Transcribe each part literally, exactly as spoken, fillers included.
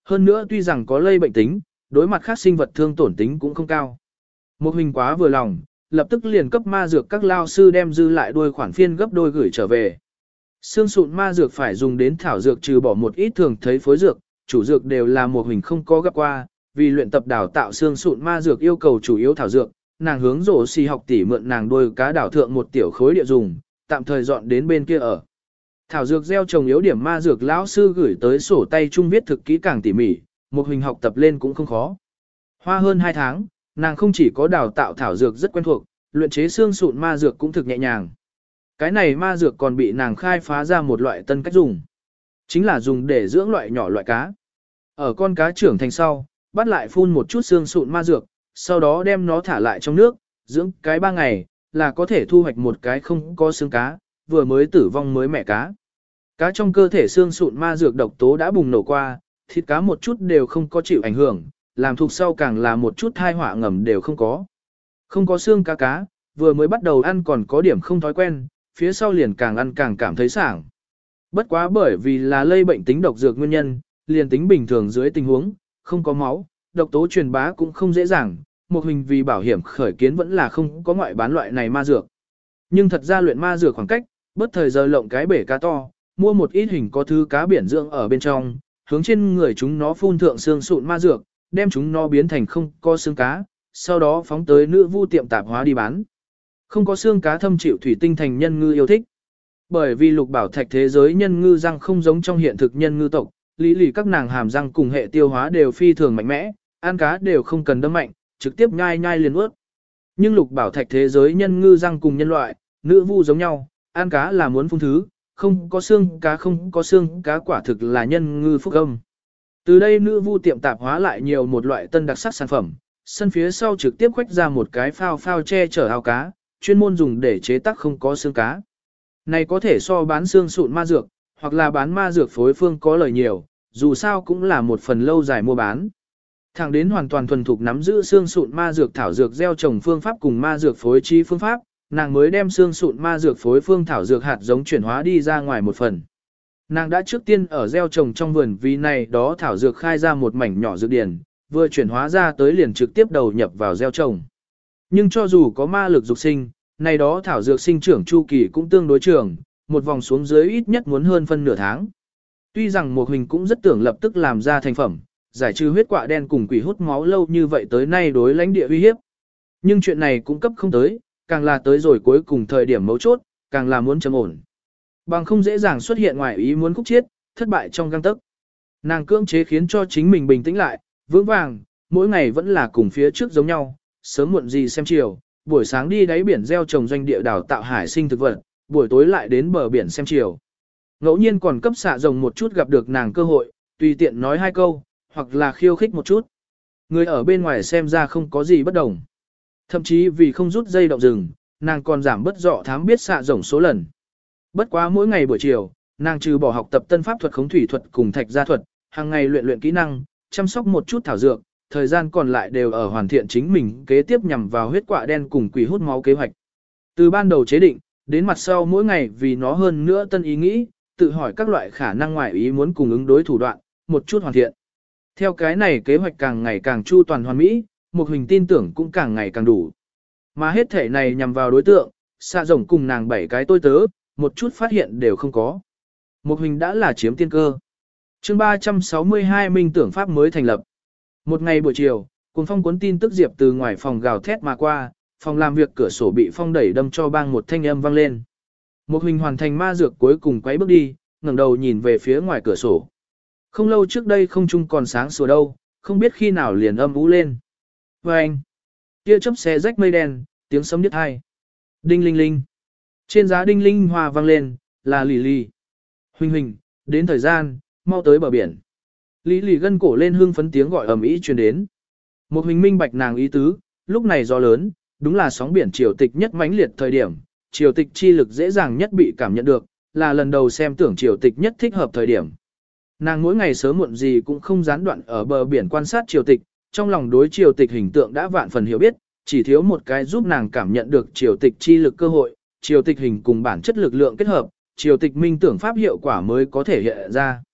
Hơn nữa tuy rằng có lây bệnh tính, đối mặt khác sinh vật thương tổn tính cũng không cao. Một hình quá vừa lòng, lập tức liền cấp ma dược các lao sư đem dư lại đuôi khoản phiên gấp đôi gửi trở về. Xương sụn ma dược phải dùng đến thảo dược trừ bỏ một ít thường thấy phối dược, chủ dược đều là một hình không có gặp qua, vì luyện tập đào tạo xương sụn ma dược yêu cầu chủ yếu thảo dược, nàng hướng rổ xì học tỷ mượn nàng đuôi cá đảo thượng một tiểu khối địa dùng, tạm thời dọn đến bên kia ở. Thảo dược gieo trồng yếu điểm ma dược lão sư gửi tới sổ tay chung viết thực kỹ càng tỉ mỉ, một hình học tập lên cũng không khó. Hoa hơn hai tháng, nàng không chỉ có đào tạo thảo dược rất quen thuộc, luyện chế xương sụn ma dược cũng thực nhẹ nhàng. Cái này ma dược còn bị nàng khai phá ra một loại tân cách dùng. Chính là dùng để dưỡng loại nhỏ loại cá. Ở con cá trưởng thành sau, bắt lại phun một chút xương sụn ma dược, sau đó đem nó thả lại trong nước, dưỡng cái ba ngày, là có thể thu hoạch một cái không có xương cá, vừa mới tử vong mới mẹ cá. Cá trong cơ thể xương sụn ma dược độc tố đã bùng nổ qua, thịt cá một chút đều không có chịu ảnh hưởng, làm thuộc sau càng là một chút thai họa ngầm đều không có. Không có xương cá cá, vừa mới bắt đầu ăn còn có điểm không thói quen, phía sau liền càng ăn càng cảm thấy sảng. Bất quá bởi vì là lây bệnh tính độc dược nguyên nhân, liền tính bình thường dưới tình huống, không có máu, độc tố truyền bá cũng không dễ dàng, một hình vì bảo hiểm khởi kiến vẫn là không có ngoại bán loại này ma dược. Nhưng thật ra luyện ma dược khoảng cách, bất thời giờ lộng cái bể cá to, mua một ít hình có thứ cá biển dưỡng ở bên trong, hướng trên người chúng nó phun thượng xương sụn ma dược, đem chúng nó biến thành không có xương cá, sau đó phóng tới nữ vu tiệm tạp hóa đi bán. Không có xương cá thâm chịu thủy tinh thành nhân ngư yêu thích. Bởi vì lục bảo thạch thế giới nhân ngư răng không giống trong hiện thực nhân ngư tộc, lý lì các nàng hàm răng cùng hệ tiêu hóa đều phi thường mạnh mẽ, ăn cá đều không cần đâm mạnh, trực tiếp nhai nhai liền ướt. Nhưng lục bảo thạch thế giới nhân ngư răng cùng nhân loại, nữ vu giống nhau, ăn cá là muốn phun thứ, không có xương cá không có xương cá quả thực là nhân ngư phúc âm. Từ đây nữ vu tiệm tạp hóa lại nhiều một loại tân đặc sắc sản phẩm, sân phía sau trực tiếp khoách ra một cái phao phao che chở ao cá, chuyên môn dùng để chế tác không có xương cá. Này có thể so bán xương sụn ma dược, hoặc là bán ma dược phối phương có lời nhiều, dù sao cũng là một phần lâu dài mua bán. Thẳng đến hoàn toàn thuần thục nắm giữ xương sụn ma dược thảo dược gieo trồng phương pháp cùng ma dược phối trí phương pháp, nàng mới đem xương sụn ma dược phối phương thảo dược hạt giống chuyển hóa đi ra ngoài một phần. Nàng đã trước tiên ở gieo trồng trong vườn vì này đó thảo dược khai ra một mảnh nhỏ dược điển, vừa chuyển hóa ra tới liền trực tiếp đầu nhập vào gieo trồng. Nhưng cho dù có ma lực dục sinh, này đó thảo dược sinh trưởng chu kỳ cũng tương đối trường, một vòng xuống dưới ít nhất muốn hơn phân nửa tháng. Tuy rằng một hình cũng rất tưởng lập tức làm ra thành phẩm, giải trừ huyết quạ đen cùng quỷ hút máu lâu như vậy tới nay đối lãnh địa uy hiếp. Nhưng chuyện này cũng cấp không tới, càng là tới rồi cuối cùng thời điểm mấu chốt, càng là muốn chấm ổn. Bằng không dễ dàng xuất hiện ngoài ý muốn khúc chiết, thất bại trong găng tấc. Nàng cưỡng chế khiến cho chính mình bình tĩnh lại, vững vàng, mỗi ngày vẫn là cùng phía trước giống nhau, sớm muộn gì xem chiều, buổi sáng đi đáy biển gieo trồng doanh địa đào tạo hải sinh thực vật, buổi tối lại đến bờ biển xem chiều. Ngẫu nhiên còn cấp xạ rồng một chút gặp được nàng cơ hội, tùy tiện nói hai câu, hoặc là khiêu khích một chút. Người ở bên ngoài xem ra không có gì bất đồng. Thậm chí vì không rút dây động rừng, nàng còn giảm bất dọ thám biết xạ rồng số lần. Bất quá mỗi ngày buổi chiều, nàng trừ bỏ học tập tân pháp thuật khống thủy thuật cùng thạch gia thuật, hàng ngày luyện luyện kỹ năng, chăm sóc một chút thảo dược, thời gian còn lại đều ở hoàn thiện chính mình kế tiếp nhằm vào huyết quạ đen cùng quỷ hút máu kế hoạch. Từ ban đầu chế định, đến mặt sau mỗi ngày vì nó hơn nữa tân ý nghĩ, tự hỏi các loại khả năng ngoại ý muốn cùng ứng đối thủ đoạn, một chút hoàn thiện. Theo cái này kế hoạch càng ngày càng chu toàn hoàn mỹ, một hình tin tưởng cũng càng ngày càng đủ. Mà hết thể này nhằm vào đối tượng, xạ rồng cùng nàng bảy cái tôi tớ, một chút phát hiện đều không có. Một hình đã là chiếm tiên cơ. chương ba trăm sáu mươi hai minh tưởng pháp mới thành lập. Một ngày buổi chiều, cùng phong cuốn tin tức diệp từ ngoài phòng gào thét mà qua, phòng làm việc cửa sổ bị phong đẩy đâm cho bang một thanh âm vang lên. Một hình hoàn thành ma dược cuối cùng quay bước đi, ngẩng đầu nhìn về phía ngoài cửa sổ. Không lâu trước đây không trung còn sáng sủa đâu, không biết khi nào liền âm ú lên. Và anh, tia chớp xé rách mây đen, tiếng sấm điếc hai. Đinh linh linh. Trên giá đinh linh hoa vang lên, là lì lì. Huỳnh huỳnh, đến thời gian, mau tới bờ biển. Lý lì gân cổ lên hương phấn tiếng gọi ầm ĩ truyền đến. Một huỳnh minh bạch nàng ý tứ, lúc này gió lớn, đúng là sóng biển triều tịch nhất mãnh liệt thời điểm, triều tịch chi lực dễ dàng nhất bị cảm nhận được, là lần đầu xem tưởng triều tịch nhất thích hợp thời điểm. Nàng mỗi ngày sớm muộn gì cũng không gián đoạn ở bờ biển quan sát triều tịch, trong lòng đối triều tịch hình tượng đã vạn phần hiểu biết, chỉ thiếu một cái giúp nàng cảm nhận được triều tịch chi lực cơ hội, triều tịch hình cùng bản chất lực lượng kết hợp, triều tịch minh tưởng pháp hiệu quả mới có thể hiện ra.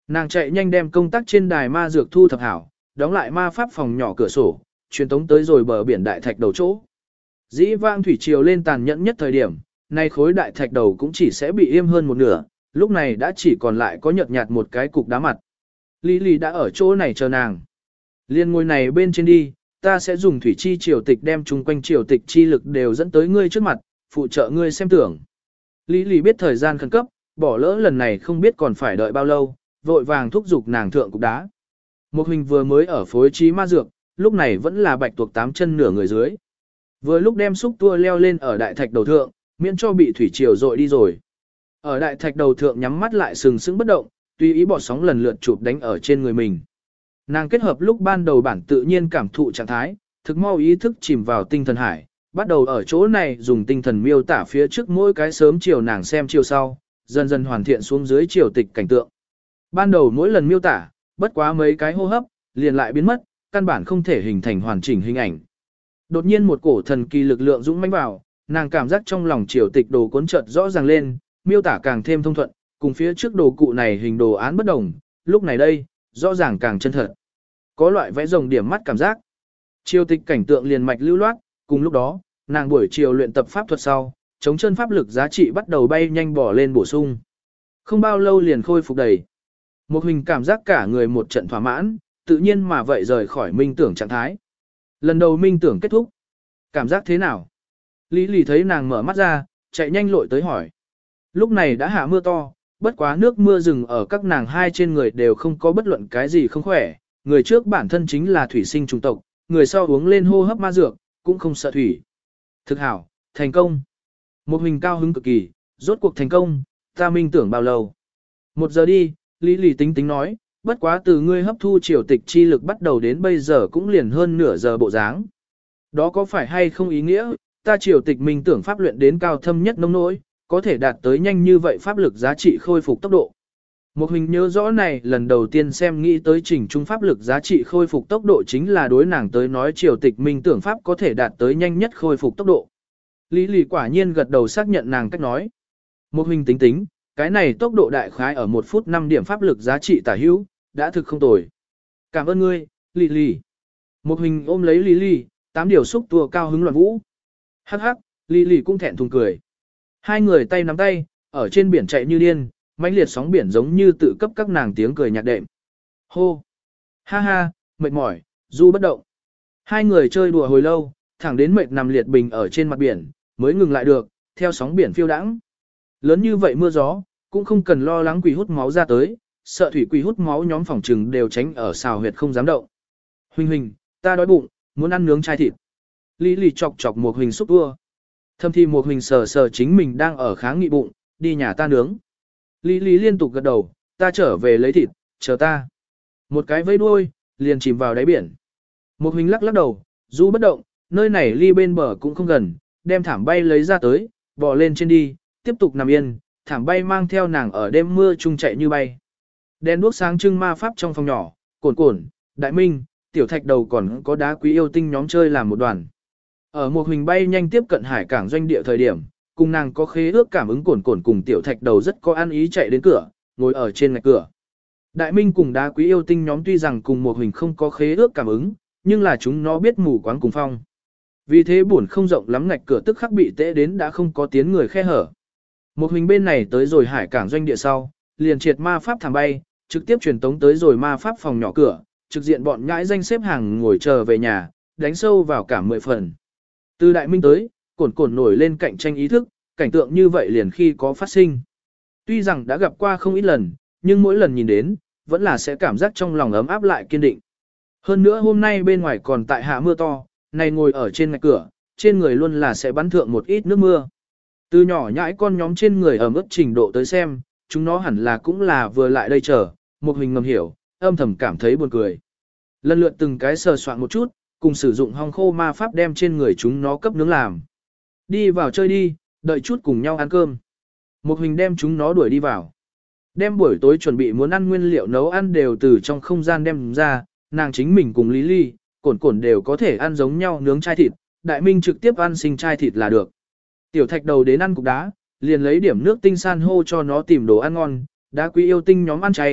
Nàng chạy nhanh đem công tác trên đài ma dược thu thập hảo, đóng lại ma pháp phòng nhỏ cửa sổ, truyền tống tới rồi bờ biển đại thạch đầu chỗ. Dĩ vãng thủy triều lên tàn nhẫn nhất thời điểm, nay khối đại thạch đầu cũng chỉ sẽ bị im hơn một nửa, lúc này đã chỉ còn lại có nhợt nhạt một cái cục đá mặt. Lý Lý đã ở chỗ này chờ nàng. Liên ngôi này bên trên đi, ta sẽ dùng thủy chi triều tịch đem chung quanh triều tịch chi lực đều dẫn tới ngươi trước mặt, phụ trợ ngươi xem tưởng. Lý Lý biết thời gian khẩn cấp, bỏ lỡ lần này không biết còn phải đợi bao lâu, vội vàng thúc giục nàng thượng cục đá. Một hình vừa mới ở phối trí ma dược, lúc này vẫn là bạch tuộc tám chân nửa người dưới. Vừa lúc đem xúc tua leo lên ở đại thạch đầu thượng, miễn cho bị thủy triều dội đi rồi. Ở đại thạch đầu thượng nhắm mắt lại sừng sững bất động, tùy ý bọt sóng lần lượt chụp đánh ở trên người mình. Nàng kết hợp lúc ban đầu bản tự nhiên cảm thụ trạng thái, thực mau ý thức chìm vào tinh thần hải, bắt đầu ở chỗ này dùng tinh thần miêu tả phía trước mỗi cái sớm chiều nàng xem chiều sau, dần dần hoàn thiện xuống dưới chiều tịch cảnh tượng. Ban đầu mỗi lần miêu tả, bất quá mấy cái hô hấp, liền lại biến mất, căn bản không thể hình thành hoàn chỉnh hình ảnh. Đột nhiên một cổ thần kỳ lực lượng dũng mãnh vào, nàng cảm giác trong lòng chiều tịch đồ cuốn chợt rõ ràng lên, miêu tả càng thêm thông thuận, cùng phía trước đồ cụ này hình đồ án bất đồng, lúc này đây, rõ ràng càng chân thật. Có loại vẽ rồng điểm mắt cảm giác. Chiều tịch cảnh tượng liền mạch lưu loát, cùng lúc đó, nàng buổi chiều luyện tập pháp thuật sau, chống chân pháp lực giá trị bắt đầu bay nhanh bỏ lên bổ sung. Không bao lâu liền khôi phục đầy. Một hình cảm giác cả người một trận thỏa mãn, tự nhiên mà vậy rời khỏi minh tưởng trạng thái. Lần đầu minh tưởng kết thúc. Cảm giác thế nào? Lý Lý thấy nàng mở mắt ra, chạy nhanh lội tới hỏi. Lúc này đã hạ mưa to, bất quá nước mưa rừng ở các nàng hai trên người đều không có bất luận cái gì không khỏe. Người trước bản thân chính là thủy sinh trùng tộc, người sau uống lên hô hấp ma dược, cũng không sợ thủy. Thực hảo, thành công. Một hình cao hứng cực kỳ, rốt cuộc thành công, ta minh tưởng bao lâu. Một giờ đi, Lý Lý tính tính nói, bất quá từ ngươi hấp thu triều tịch chi lực bắt đầu đến bây giờ cũng liền hơn nửa giờ bộ dáng. Đó có phải hay không ý nghĩa, ta triều tịch minh tưởng pháp luyện đến cao thâm nhất nông nỗi, có thể đạt tới nhanh như vậy pháp lực giá trị khôi phục tốc độ. Một hình nhớ rõ này lần đầu tiên xem nghĩ tới trình trung pháp lực giá trị khôi phục tốc độ chính là đối nàng tới nói triều tịch minh tưởng pháp có thể đạt tới nhanh nhất khôi phục tốc độ. Lý Lý quả nhiên gật đầu xác nhận nàng cách nói. Một hình tính tính, cái này tốc độ đại khái ở một phút năm điểm pháp lực giá trị tả hữu, đã thực không tồi. Cảm ơn ngươi, Lý Lý. Một hình ôm lấy Lý Lý, tám điều xúc tua cao hứng loạn vũ. Hắc hắc, Lý Lý cũng thẹn thùng cười. Hai người tay nắm tay, ở trên biển chạy như điên, mãnh liệt sóng biển giống như tự cấp các nàng tiếng cười nhạc đệm. Hô! Ha ha, mệt mỏi, du bất động. Hai người chơi đùa hồi lâu, thẳng đến mệt nằm liệt bình ở trên mặt biển, mới ngừng lại được, theo sóng biển phiêu đãng. Lớn như vậy mưa gió, cũng không cần lo lắng quỷ hút máu ra tới, sợ thủy quỷ hút máu nhóm phòng trừng đều tránh ở xào huyệt không dám động. Huỳnh huỳnh, ta đói bụng, muốn ăn nướng chai thịt. Lý Lý chọc chọc một huỳnh xúc tua. Thâm thi một huỳnh sờ sờ chính mình đang ở kháng nghị bụng, đi nhà ta nướng. Lý Lý liên tục gật đầu, ta trở về lấy thịt, chờ ta. Một cái vây đuôi, liền chìm vào đáy biển. Một huỳnh lắc lắc đầu, du bất động, nơi này ly bên bờ cũng không gần, đem thảm bay lấy ra tới, bò lên trên đi, tiếp tục nằm yên, thảm bay mang theo nàng ở đêm mưa chung chạy như bay. Đèn đuốc sáng trưng ma pháp trong phòng nhỏ, cồn cồn, đại minh, tiểu thạch đầu còn có đá quý yêu tinh nhóm chơi làm một đoàn. Ở một huỳnh bay nhanh tiếp cận hải cảng doanh địa thời điểm, cùng nàng có khế ước cảm ứng cồn cồn cùng tiểu thạch đầu rất có ăn ý chạy đến cửa, ngồi ở trên ngạch cửa. Đại minh cùng đá quý yêu tinh nhóm tuy rằng cùng một huỳnh không có khế ước cảm ứng, nhưng là chúng nó biết mù quáng cùng phong. Vì thế buồn không rộng lắm ngạch cửa tức khắc bị tễ đến đã không có tiếng người khe hở. Một huỳnh bên này tới rồi hải cảng doanh địa sau, liền triệt ma pháp thảm bay, trực tiếp truyền tống tới rồi ma pháp phòng nhỏ cửa, trực diện bọn nhãi danh xếp hàng ngồi chờ về nhà, đánh sâu vào cả mười phần. Từ đại minh tới, cồn cồn nổi lên cạnh tranh ý thức, cảnh tượng như vậy liền khi có phát sinh. Tuy rằng đã gặp qua không ít lần, nhưng mỗi lần nhìn đến, vẫn là sẽ cảm giác trong lòng ấm áp lại kiên định. Hơn nữa hôm nay bên ngoài còn tại hạ mưa to, này ngồi ở trên ngạch cửa, trên người luôn là sẽ bắn thượng một ít nước mưa. Từ nhỏ nhãi con nhóm trên người ẩm ướt trình độ tới xem, chúng nó hẳn là cũng là vừa lại đây chờ, một hình ngầm hiểu, âm thầm cảm thấy buồn cười. Lần lượt từng cái sờ soạn một chút, cùng sử dụng hong khô ma pháp đem trên người chúng nó cấp nướng làm. Đi vào chơi đi, đợi chút cùng nhau ăn cơm. Một hình đem chúng nó đuổi đi vào. Đem buổi tối chuẩn bị muốn ăn nguyên liệu nấu ăn đều từ trong không gian đem ra, nàng chính mình cùng Lý Ly, cồn cồn đều có thể ăn giống nhau nướng chai thịt, đại minh trực tiếp ăn sinh chai thịt là được. Tiểu thạch đầu đến ăn cục đá, liền lấy điểm nước tinh san hô cho nó tìm đồ ăn ngon, đá quý yêu tinh nhóm ăn chay,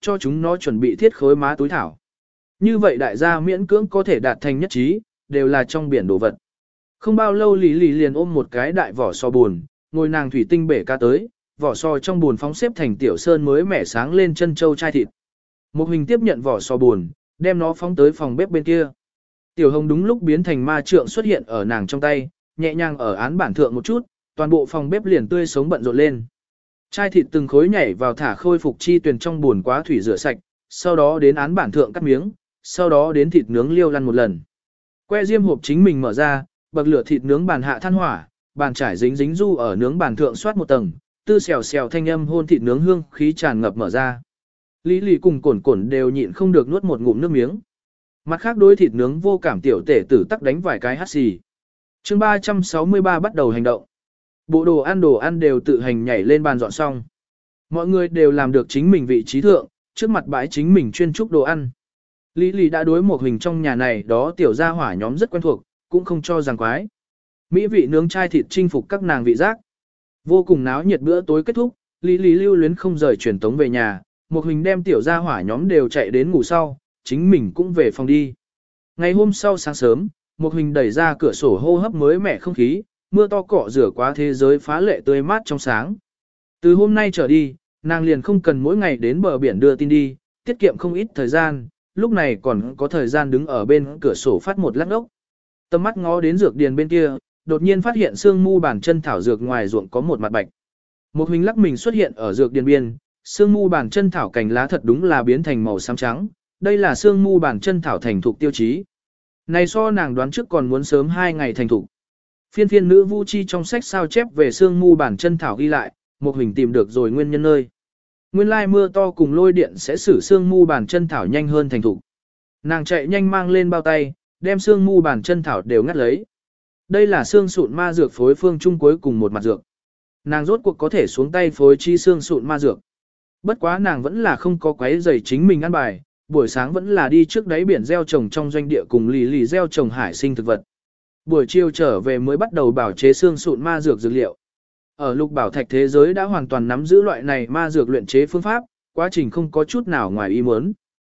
cho chúng nó chuẩn bị thiết khối má túi thảo. Như vậy đại gia miễn cưỡng có thể đạt thành nhất trí, đều là trong biển đồ vật. Không bao lâu Lý Lý liền ôm một cái đại vỏ sò buồn, ngồi nàng thủy tinh bể cá tới, vỏ sò trong buồn phóng xếp thành tiểu sơn mới mẻ sáng lên chân châu chai thịt. Một hình tiếp nhận vỏ sò buồn, đem nó phóng tới phòng bếp bên kia. Tiểu Hồng đúng lúc biến thành ma trượng xuất hiện ở nàng trong tay, nhẹ nhàng ở án bản thượng một chút, toàn bộ phòng bếp liền tươi sống bận rộn lên. Chai thịt từng khối nhảy vào thả khôi phục chi tuyền trong buồn quá thủy rửa sạch, sau đó đến án bản thượng cắt miếng, sau đó đến thịt nướng liêu lăn một lần. Que diêm hộp chính mình mở ra, bậc lửa thịt nướng bàn hạ than hỏa, bàn trải dính dính du ở nướng bàn thượng soát một tầng, tư xèo xèo thanh âm hôn thịt nướng hương khí tràn ngập mở ra. Lý Lý cùng Cổn Cổn đều nhịn không được nuốt một ngụm nước miếng. Mặt khác đối thịt nướng vô cảm tiểu tể tử tắc đánh vài cái hắt xì. Chương ba trăm sáu mươi ba bắt đầu hành động. Bộ đồ ăn đồ ăn đều tự hành nhảy lên bàn dọn xong. Mọi người đều làm được chính mình vị trí thượng, trước mặt bãi chính mình chuyên trúc đồ ăn. Lý Lý đã đối một hình trong nhà này đó tiểu gia hỏa nhóm rất quen thuộc, cũng không cho rằng quái. Mỹ vị nướng chai thịt chinh phục các nàng vị giác. Vô cùng náo nhiệt bữa tối kết thúc, Lý Lý lưu luyến không rời truyền tống về nhà, một hình đem tiểu gia hỏa nhóm đều chạy đến ngủ sau, chính mình cũng về phòng đi. Ngày hôm sau sáng sớm, một hình đẩy ra cửa sổ hô hấp mới mẻ không khí, mưa to cọ rửa quá thế giới phá lệ tươi mát trong sáng. Từ hôm nay trở đi, nàng liền không cần mỗi ngày đến bờ biển đưa tin đi, tiết kiệm không ít thời gian, lúc này còn có thời gian đứng ở bên cửa sổ phát một lát ốc. Tầm mắt ngó đến dược điền bên kia, đột nhiên phát hiện xương mu bản chân thảo dược ngoài ruộng có một mặt bạch. Một hình lắc mình xuất hiện ở dược điền biên, xương mu bản chân thảo cành lá thật đúng là biến thành màu xám trắng, đây là xương mu bản chân thảo thành thục tiêu chí. Này so nàng đoán trước còn muốn sớm hai ngày thành thục. Phiên phiên nữ vu chi trong sách sao chép về xương mu bản chân thảo ghi lại, một hình tìm được rồi nguyên nhân nơi. Nguyên lai mưa to cùng lôi điện sẽ xử xương mu bản chân thảo nhanh hơn thành thục. Nàng chạy nhanh mang lên bao tay, đem xương mu bản chân thảo đều ngắt lấy. Đây là xương sụn ma dược phối phương chung cuối cùng một mặt dược. Nàng rốt cuộc có thể xuống tay phối chi xương sụn ma dược. Bất quá nàng vẫn là không có quấy rầy chính mình ăn bài, buổi sáng vẫn là đi trước đáy biển gieo trồng trong doanh địa cùng lì lì gieo trồng hải sinh thực vật. Buổi chiều trở về mới bắt đầu bảo chế xương sụn ma dược dược liệu. Ở lục bảo thạch thế giới đã hoàn toàn nắm giữ loại này ma dược luyện chế phương pháp, quá trình không có chút nào ngoài ý muốn.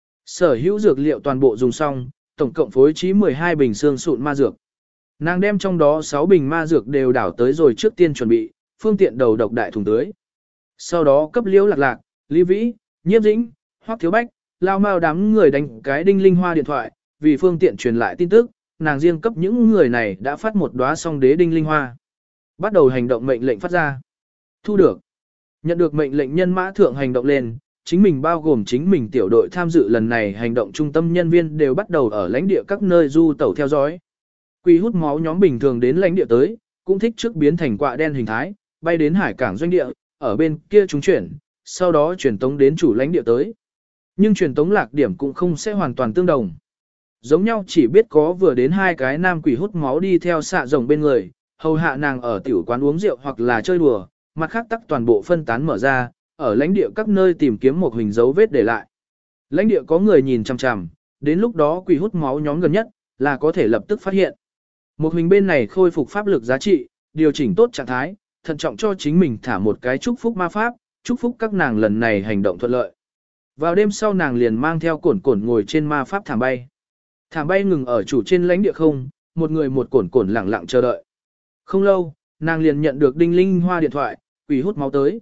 Sở hữu dược liệu toàn bộ dùng xong, tổng cộng phối trí mười hai bình xương sụn ma dược. Nàng đem trong đó sáu bình ma dược đều đảo tới rồi trước tiên chuẩn bị, phương tiện đầu độc đại thùng tưới. Sau đó cấp liễu lạc lạc, Lý Vĩ, Nhiếp Dĩnh, Hoắc Thiếu Bách, lao mau đám người đánh cái đinh linh hoa điện thoại, vì phương tiện truyền lại tin tức, nàng riêng cấp những người này đã phát một đóa song đế đinh linh hoa. Bắt đầu hành động mệnh lệnh phát ra. Thu được. Nhận được mệnh lệnh nhân mã thượng hành động lên, chính mình bao gồm chính mình tiểu đội tham dự lần này hành động trung tâm nhân viên đều bắt đầu ở lãnh địa các nơi du tẩu theo dõi. Quỷ hút máu nhóm bình thường đến lãnh địa tới, cũng thích trước biến thành quạ đen hình thái, bay đến hải cảng doanh địa, ở bên kia chúng chuyển, sau đó chuyển tống đến chủ lãnh địa tới. Nhưng truyền tống lạc điểm cũng không sẽ hoàn toàn tương đồng. Giống nhau chỉ biết có vừa đến hai cái nam quỷ hút máu đi theo xạ rồng bên người, hầu hạ nàng ở tiểu quán uống rượu hoặc là chơi đùa, mặt khác tắc toàn bộ phân tán mở ra, ở lãnh địa các nơi tìm kiếm một hình dấu vết để lại. Lãnh địa có người nhìn chằm chằm, đến lúc đó quỷ hút máu nhóm gần nhất là có thể lập tức phát hiện. Một hình bên này khôi phục pháp lực giá trị, điều chỉnh tốt trạng thái, thận trọng cho chính mình thả một cái chúc phúc ma pháp, chúc phúc các nàng lần này hành động thuận lợi. Vào đêm sau nàng liền mang theo Cổn Cổn ngồi trên ma pháp thảm bay. Thảm bay ngừng ở chủ trên lãnh địa không, một người một Cổn Cổn lặng lặng chờ đợi. Không lâu, nàng liền nhận được đinh linh hoa điện thoại, quỷ hút máu tới.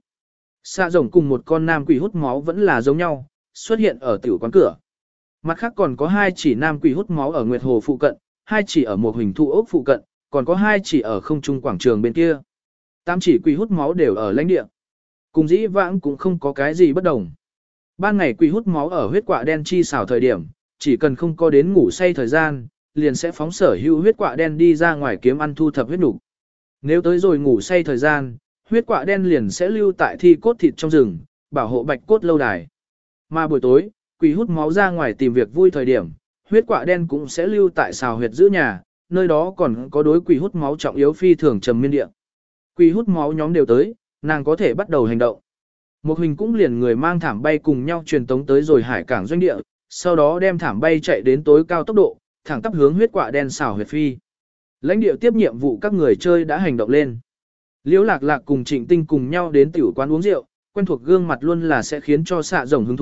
Xạ rồng cùng một con nam quỷ hút máu vẫn là giống nhau, xuất hiện ở tiểu quán cửa. Mặt khác còn có hai chỉ nam quỷ hút máu ở Nguyệt Hồ phụ cận, hai chỉ ở một hình thụ ốc phụ cận, còn có hai chỉ ở không trung quảng trường bên kia. Tám chỉ quỷ hút máu đều ở lãnh địa. Cùng dĩ vãng cũng không có cái gì bất đồng. Ban ngày quỷ hút máu ở huyết quạ đen chi xảo thời điểm, chỉ cần không có đến ngủ say thời gian, liền sẽ phóng sở hữu huyết quạ đen đi ra ngoài kiếm ăn thu thập huyết nục. Nếu tới rồi ngủ say thời gian, huyết quạ đen liền sẽ lưu tại thi cốt thịt trong rừng, bảo hộ bạch cốt lâu đài. Mà buổi tối, quỷ hút máu ra ngoài tìm việc vui thời điểm, huyết quạ đen cũng sẽ lưu tại xào huyệt giữ nhà, nơi đó còn có đối quỷ hút máu trọng yếu phi thường trầm miên địa. Quỷ hút máu nhóm đều tới, nàng có thể bắt đầu hành động. Một hình cũng liền người mang thảm bay cùng nhau truyền tống tới rồi hải cảng doanh địa, sau đó đem thảm bay chạy đến tối cao tốc độ, thẳng tắp hướng huyết quạ đen xảo huyệt phi. Lãnh địa tiếp nhiệm vụ các người chơi đã hành động lên. Liễu Lạc Lạc cùng Trịnh Tinh cùng nhau đến tiểu quán uống rượu, quen thuộc gương mặt luôn là sẽ khiến cho xạ rồng hứng thú,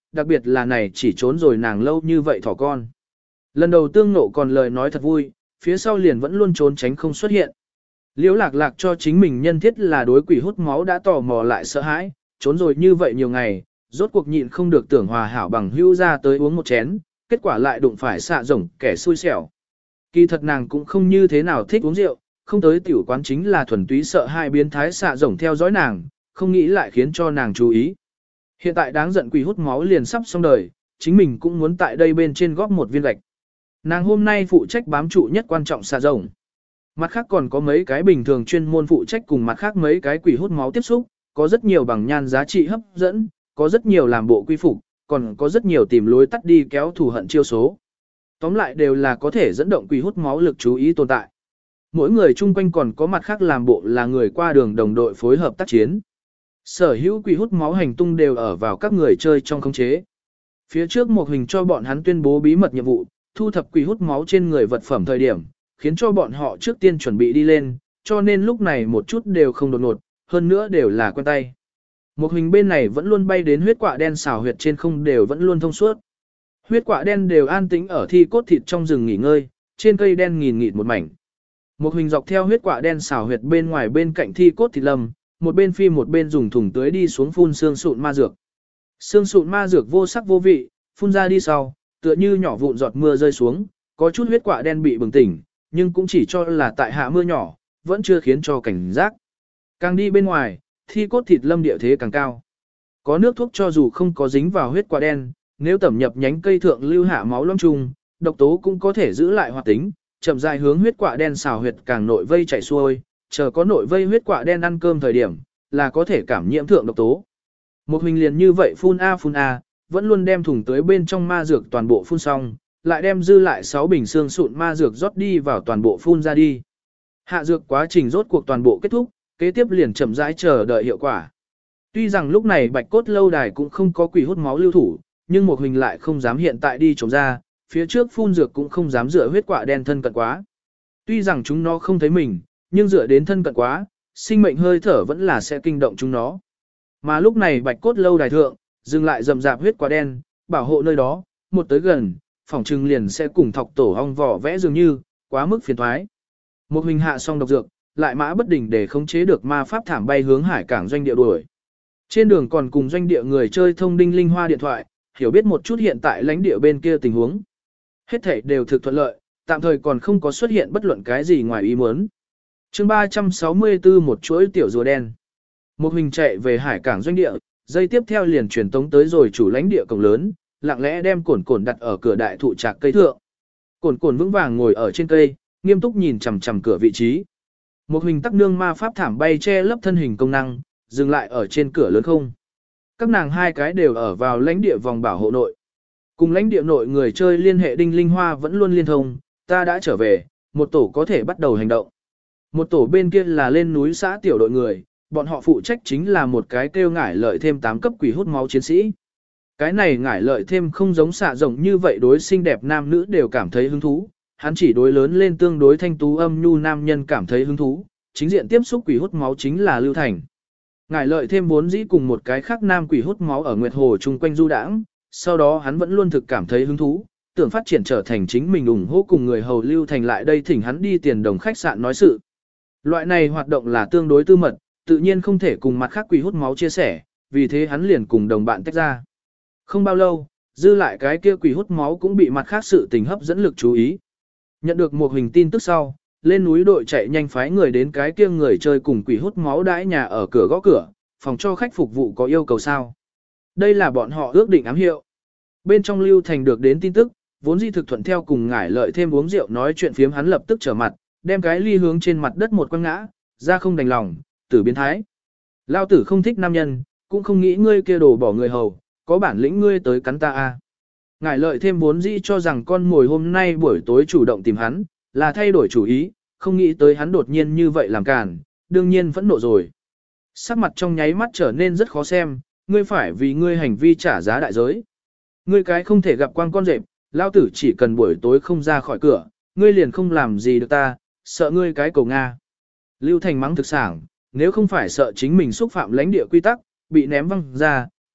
đặc biệt là này chỉ trốn rồi nàng lâu như vậy thỏ con. Lần đầu tương nộ còn lời nói thật vui, phía sau liền vẫn luôn trốn tránh không xuất hiện. Liễu lạc lạc cho chính mình nhân thiết là đối quỷ hút máu đã tò mò lại sợ hãi, trốn rồi như vậy nhiều ngày, rốt cuộc nhịn không được tưởng hòa hảo bằng hữu ra tới uống một chén, kết quả lại đụng phải xạ rồng kẻ xui xẻo. Kỳ thật nàng cũng không như thế nào thích uống rượu, không tới tiểu quán chính là thuần túy sợ hai biến thái xạ rồng theo dõi nàng, không nghĩ lại khiến cho nàng chú ý. Hiện tại đáng giận quỷ hút máu liền sắp xong đời, chính mình cũng muốn tại đây bên trên góp một viên gạch. Nàng hôm nay phụ trách bám trụ nhất quan trọng xạ rồng. Mặt khác còn có mấy cái bình thường chuyên môn phụ trách cùng mặt khác mấy cái quỷ hút máu tiếp xúc, có rất nhiều bằng nhan giá trị hấp dẫn, có rất nhiều làm bộ quy phục, còn có rất nhiều tìm lối tắt đi kéo thù hận chiêu số. Tóm lại đều là có thể dẫn động quỷ hút máu lực chú ý tồn tại. Mỗi người chung quanh còn có mặt khác làm bộ là người qua đường đồng đội phối hợp tác chiến. Sở hữu quỷ hút máu hành tung đều ở vào các người chơi trong khống chế. Phía trước một hình cho bọn hắn tuyên bố bí mật nhiệm vụ, thu thập quỷ hút máu trên người vật phẩm thời điểm, khiến cho bọn họ trước tiên chuẩn bị đi lên, cho nên lúc này một chút đều không đột ngột, hơn nữa đều là quen tay. Một hình bên này vẫn luôn bay đến huyết quạ đen xào huyệt trên không đều vẫn luôn thông suốt. Huyết quạ đen đều an tĩnh ở thi cốt thịt trong rừng nghỉ ngơi, trên cây đen nghìn nghịt một mảnh. Một hình dọc theo huyết quạ đen xào huyệt bên ngoài bên cạnh thi cốt thịt lâm, một bên phi một bên dùng thùng tưới đi xuống phun xương sụn ma dược. Xương sụn ma dược vô sắc vô vị, phun ra đi sau, tựa như nhỏ vụn giọt mưa rơi xuống, có chút huyết quạ đen bị bừng tỉnh, nhưng cũng chỉ cho là tại hạ mưa nhỏ, vẫn chưa khiến cho cảnh giác. Càng đi bên ngoài, thi cốt thịt lâm địa thế càng cao. Có nước thuốc cho dù không có dính vào huyết quạ đen, nếu tẩm nhập nhánh cây thượng lưu hạ máu long trùng, độc tố cũng có thể giữ lại hoạt tính, chậm rãi hướng huyết quạ đen xào huyệt càng nội vây chảy xuôi, chờ có nội vây huyết quạ đen ăn cơm thời điểm, là có thể cảm nhiễm thượng độc tố. Một hình liền như vậy phun a phun a, vẫn luôn đem thùng tới bên trong ma dược toàn bộ phun xong, lại đem dư lại sáu bình xương sụn ma dược rót đi vào toàn bộ phun ra đi. Hạ dược quá trình rốt cuộc toàn bộ kết thúc, kế tiếp liền chậm rãi chờ đợi hiệu quả. Tuy rằng lúc này bạch cốt lâu đài cũng không có quỷ hút máu lưu thủ, nhưng một hình lại không dám hiện tại đi trống ra, phía trước phun dược cũng không dám dựa huyết quạ đen thân cận quá. Tuy rằng chúng nó không thấy mình, nhưng dựa đến thân cận quá, sinh mệnh hơi thở vẫn là sẽ kinh động chúng nó. Mà lúc này bạch cốt lâu đài thượng, dừng lại rầm rạp huyết quạ đen, bảo hộ nơi đó, một tới gần, phòng trừng liền sẽ cùng thọc tổ ong vỏ vẽ dường như, quá mức phiền thoái. Một hình hạ xong độc dược, lại mã bất định để khống chế được ma pháp thảm bay hướng hải cảng doanh địa đuổi. Trên đường còn cùng doanh địa người chơi thông đinh linh hoa điện thoại, hiểu biết một chút hiện tại lãnh địa bên kia tình huống. Hết thảy đều thực thuận lợi, tạm thời còn không có xuất hiện bất luận cái gì ngoài ý muốn. Chương ba trăm sáu mươi tư một chuỗi tiểu rùa đen. Một hình chạy về hải cảng doanh địa, dây tiếp theo liền truyền tống tới rồi chủ lãnh địa cổng lớn, lặng lẽ đem cồn cồn đặt ở cửa đại thụ trạc cây thượng. Cồn cồn vững vàng ngồi ở trên cây, nghiêm túc nhìn chằm chằm cửa vị trí. Một hình tắc nương ma pháp thảm bay che lấp thân hình công năng, dừng lại ở trên cửa lớn không. Các nàng hai cái đều ở vào lãnh địa vòng bảo hộ nội. Cùng lãnh địa nội người chơi liên hệ đinh linh hoa vẫn luôn liên thông, ta đã trở về, một tổ có thể bắt đầu hành động. Một tổ bên kia là lên núi xã tiểu đội người, bọn họ phụ trách chính là một cái kêu ngải lợi thêm tám cấp quỷ hút máu chiến sĩ. Cái này ngải lợi thêm không giống xạ rồng như vậy đối xinh đẹp nam nữ đều cảm thấy hứng thú, hắn chỉ đối lớn lên tương đối thanh tú âm nhu nam nhân cảm thấy hứng thú, chính diện tiếp xúc quỷ hút máu chính là Lưu Thành. Ngải lợi thêm vốn dĩ cùng một cái khác nam quỷ hút máu ở Nguyệt Hồ chung quanh du đãng, sau đó hắn vẫn luôn thực cảm thấy hứng thú, tưởng phát triển trở thành chính mình ủng hộ cùng người hầu Lưu Thành lại đây thỉnh hắn đi tiền đồng khách sạn nói sự. Loại này hoạt động là tương đối tư mật, tự nhiên không thể cùng mặt khác quỷ hút máu chia sẻ, vì thế hắn liền cùng đồng bạn tách ra. Không bao lâu, dư lại cái kia quỷ hút máu cũng bị mặt khác sự tình hấp dẫn lực chú ý. Nhận được một hình tin tức sau, lên núi đội chạy nhanh phái người đến cái kia người chơi cùng quỷ hút máu đãi nhà ở cửa gõ cửa, phòng cho khách phục vụ có yêu cầu sao. Đây là bọn họ ước định ám hiệu. Bên trong Lưu Thành được đến tin tức, vốn di thực thuận theo cùng ngải lợi thêm uống rượu nói chuyện phiếm hắn lập tức trở mặt, đem cái ly hướng trên mặt đất một quăng ngã, ra không đành lòng, tử biến thái. Lao tử không thích nam nhân, cũng không nghĩ ngươi kia đổ bỏ người hầu, có bản lĩnh ngươi tới cắn ta a. Ngải lợi thêm vốn dĩ cho rằng con mồi hôm nay buổi tối chủ động tìm hắn, là thay đổi chủ ý, không nghĩ tới hắn đột nhiên như vậy làm cản, đương nhiên vẫn nộ rồi. Sắc mặt trong nháy mắt trở nên rất khó xem, ngươi phải vì ngươi hành vi trả giá đại giới. Ngươi cái không thể gặp quan con rệp, lao tử chỉ cần buổi tối không ra khỏi cửa, ngươi liền không làm gì được ta, sợ ngươi cái cầu Nga. Lưu Thành mắng thực sảng, nếu không phải sợ chính mình xúc phạm lãnh địa quy tắc, bị ném văng ra,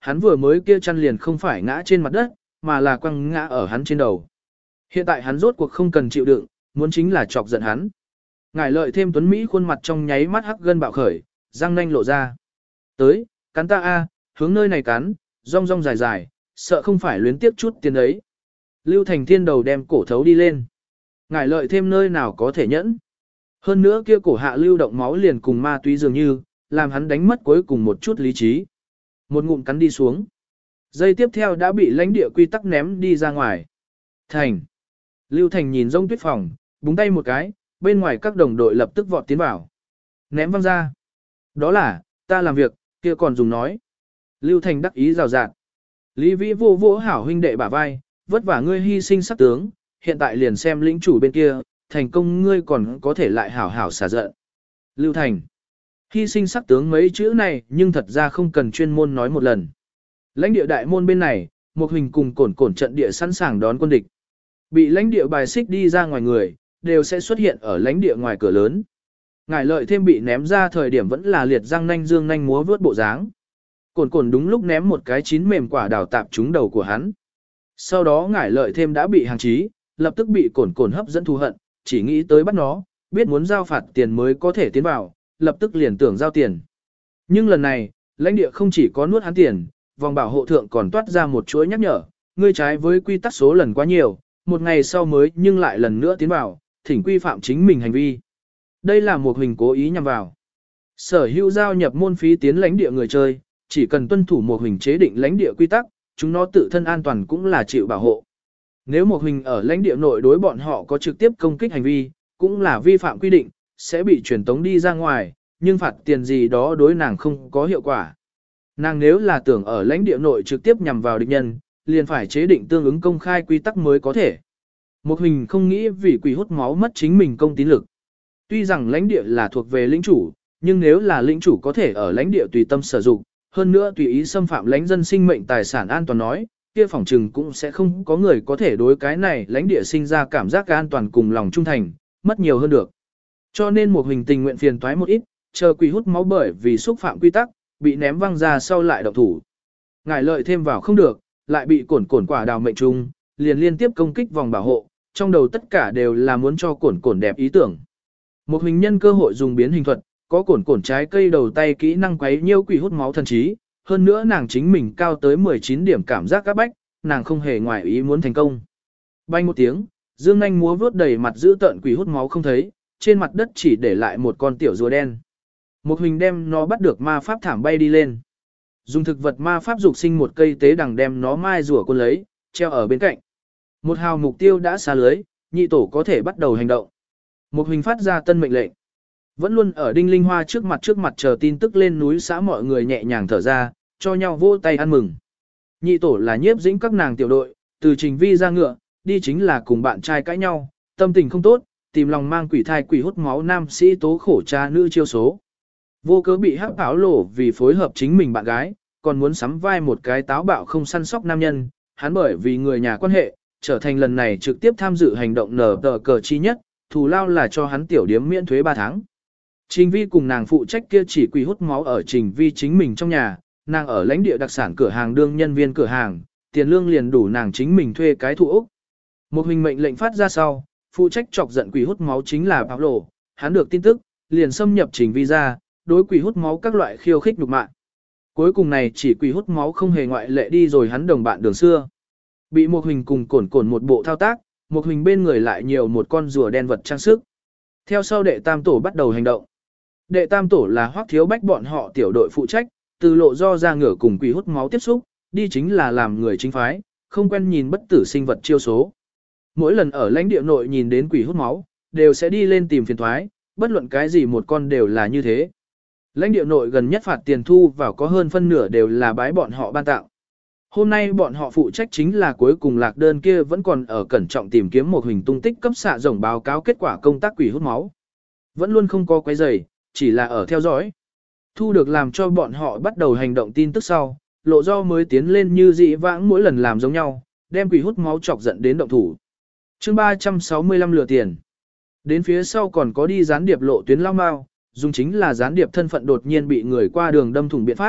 hắn vừa mới kia chăn liền không phải ngã trên mặt đất, mà là quăng ngã ở hắn trên đầu. Hiện tại hắn rốt cuộc không cần chịu đựng, muốn chính là chọc giận hắn. Ngải lợi thêm tuấn Mỹ khuôn mặt trong nháy mắt hắc gân bạo khởi, răng nanh lộ ra. Tới, cắn ta a, hướng nơi này cắn, rong rong dài dài, sợ không phải luyến tiếp chút tiền ấy. Lưu Thành Thiên đầu đem cổ thấu đi lên. Ngải lợi thêm nơi nào có thể nhẫn. Hơn nữa kia cổ hạ lưu động máu liền cùng ma túy dường như, làm hắn đánh mất cuối cùng một chút lý trí. Một ngụm cắn đi xuống. Dây tiếp theo đã bị lãnh địa quy tắc ném đi ra ngoài. Thành. Lưu Thành nhìn rông tuyết phòng, búng tay một cái, bên ngoài các đồng đội lập tức vọt tiến vào. Ném văng ra. Đó là, ta làm việc, kia còn dùng nói. Lưu Thành đắc ý rào rạt. Lý Vĩ vô vô hảo huynh đệ bả vai, vất vả ngươi hy sinh sắc tướng, hiện tại liền xem lĩnh chủ bên kia, thành công ngươi còn có thể lại hảo hảo xả giận. Lưu Thành. Hy sinh sắc tướng mấy chữ này nhưng thật ra không cần chuyên môn nói một lần. Lãnh địa đại môn bên này, một hình cùng cổn cổn trận địa sẵn sàng đón quân địch. Bị lãnh địa bài xích đi ra ngoài người, đều sẽ xuất hiện ở lãnh địa ngoài cửa lớn. Ngải lợi thêm bị ném ra thời điểm vẫn là liệt răng nanh dương nanh múa vướt bộ dáng. Cổn cổn đúng lúc ném một cái chín mềm quả đào tạp trúng đầu của hắn. Sau đó ngải lợi thêm đã bị hàng trí, lập tức bị cổn cổn hấp dẫn thù hận, chỉ nghĩ tới bắt nó, biết muốn giao phạt tiền mới có thể tiến vào, lập tức liền tưởng giao tiền. Nhưng lần này, lãnh địa không chỉ có nuốt hắn tiền, vòng bảo hộ thượng còn toát ra một chuỗi nhắc nhở, ngươi trái với quy tắc số lần quá nhiều, một ngày sau mới nhưng lại lần nữa tiến vào, thỉnh quy phạm chính mình hành vi. Đây là một hình cố ý nhằm vào. Sở hữu giao nhập môn phí tiến lãnh địa người chơi, chỉ cần tuân thủ một hình chế định lãnh địa quy tắc, chúng nó tự thân an toàn cũng là chịu bảo hộ. Nếu một hình ở lãnh địa nội đối bọn họ có trực tiếp công kích hành vi, cũng là vi phạm quy định, sẽ bị truyền tống đi ra ngoài, nhưng phạt tiền gì đó đối nàng không có hiệu quả. Nàng nếu là tưởng ở lãnh địa nội trực tiếp nhằm vào địch nhân, liền phải chế định tương ứng công khai quy tắc mới có thể. Một hình không nghĩ vì quỷ hút máu mất chính mình công tín lực. Tuy rằng lãnh địa là thuộc về lĩnh chủ, nhưng nếu là lĩnh chủ có thể ở lãnh địa tùy tâm sử dụng, hơn nữa tùy ý xâm phạm lãnh dân sinh mệnh tài sản an toàn nói, kia phỏng trừng cũng sẽ không có người có thể đối cái này lãnh địa sinh ra cảm giác an toàn cùng lòng trung thành, mất nhiều hơn được. Cho nên một hình tình nguyện phiền toái một ít, chờ quỷ hút máu bởi vì xúc phạm quy tắc, bị ném văng ra sau lại động thủ. Ngải lợi thêm vào không được, lại bị cổn cổn quả đào mệnh trung, liền liên tiếp công kích vòng bảo hộ, trong đầu tất cả đều là muốn cho cổn cổn đẹp ý tưởng. Một hình nhân cơ hội dùng biến hình thuật, có cổn cổn trái cây đầu tay kỹ năng quấy nhiêu quỷ hút máu thần trí, hơn nữa nàng chính mình cao tới mười chín điểm cảm giác các bách, nàng không hề ngoài ý muốn thành công. Bay một tiếng, dương nhanh múa vướt đầy mặt giữ tợn quỷ hút máu không thấy, trên mặt đất chỉ để lại một con tiểu rùa đen. Một hình đem nó bắt được ma pháp thảm bay đi lên. Dùng thực vật ma pháp dục sinh một cây tế đằng đem nó mai rùa quân lấy, treo ở bên cạnh. Một hào mục tiêu đã xa lưới, nhị tổ có thể bắt đầu hành động. Một hình phát ra tân mệnh lệnh. Vẫn luôn ở đinh linh hoa trước mặt trước mặt chờ tin tức lên núi xã mọi người nhẹ nhàng thở ra, cho nhau vỗ tay ăn mừng. Nhị tổ là nhiếp dĩnh các nàng tiểu đội, từ trình vi ra ngựa, đi chính là cùng bạn trai cãi nhau, tâm tình không tốt, tìm lòng mang quỷ thai quỷ hút máu nam sĩ tố khổ cha nữ chiêu số. Vô cớ bị hắc áo lổ vì phối hợp chính mình bạn gái, còn muốn sắm vai một cái táo bạo không săn sóc nam nhân, hắn bởi vì người nhà quan hệ, trở thành lần này trực tiếp tham dự hành động nở tờ cờ chi nhất, thù lao là cho hắn tiểu điếm miễn thuế ba tháng. Trình Vi cùng nàng phụ trách kia chỉ quỷ hút máu ở Trình Vi chính mình trong nhà, nàng ở lãnh địa đặc sản cửa hàng đương nhân viên cửa hàng, tiền lương liền đủ nàng chính mình thuê cái thụ ốc. Một hình mệnh lệnh phát ra sau, phụ trách chọc giận quỷ hút máu chính là Paulo, hắn được tin tức, liền xâm nhập Trình Vi ra, đối quỷ hút máu các loại khiêu khích nhục mạ. Cuối cùng này chỉ quỷ hút máu không hề ngoại lệ đi rồi hắn đồng bạn đường xưa. Bị một hình cùng cổn cổn một bộ thao tác, một hình bên người lại nhiều một con rùa đen vật trang sức. Theo sau đệ tam tổ bắt đầu hành động. Đệ tam tổ là Hoắc Thiếu Bách bọn họ tiểu đội phụ trách, từ lộ do ra ngửa cùng quỷ hút máu tiếp xúc, đi chính là làm người chính phái, không quen nhìn bất tử sinh vật chiêu số. Mỗi lần ở lãnh địa nội nhìn đến quỷ hút máu, đều sẽ đi lên tìm phiền thoái, bất luận cái gì một con đều là như thế. Lãnh địa nội gần nhất phạt tiền thu vào có hơn phân nửa đều là bái bọn họ ban tạo. Hôm nay bọn họ phụ trách chính là cuối cùng lạc đơn kia vẫn còn ở cẩn trọng tìm kiếm một hình tung tích cấp xạ rồng báo cáo kết quả công tác quỷ hút máu. Vẫn luôn không có quấy rầy, chỉ là ở theo dõi. Thu được làm cho bọn họ bắt đầu hành động tin tức sau, lộ do mới tiến lên như dị vãng mỗi lần làm giống nhau, đem quỷ hút máu chọc giận đến động thủ. Chương ba trăm sáu mươi lăm lừa tiền. Đến phía sau còn có đi gián điệp lộ tuyến lao mau, dùng chính là gián điệp thân phận đột nhiên bị người qua đường đâm thủng biện pháp,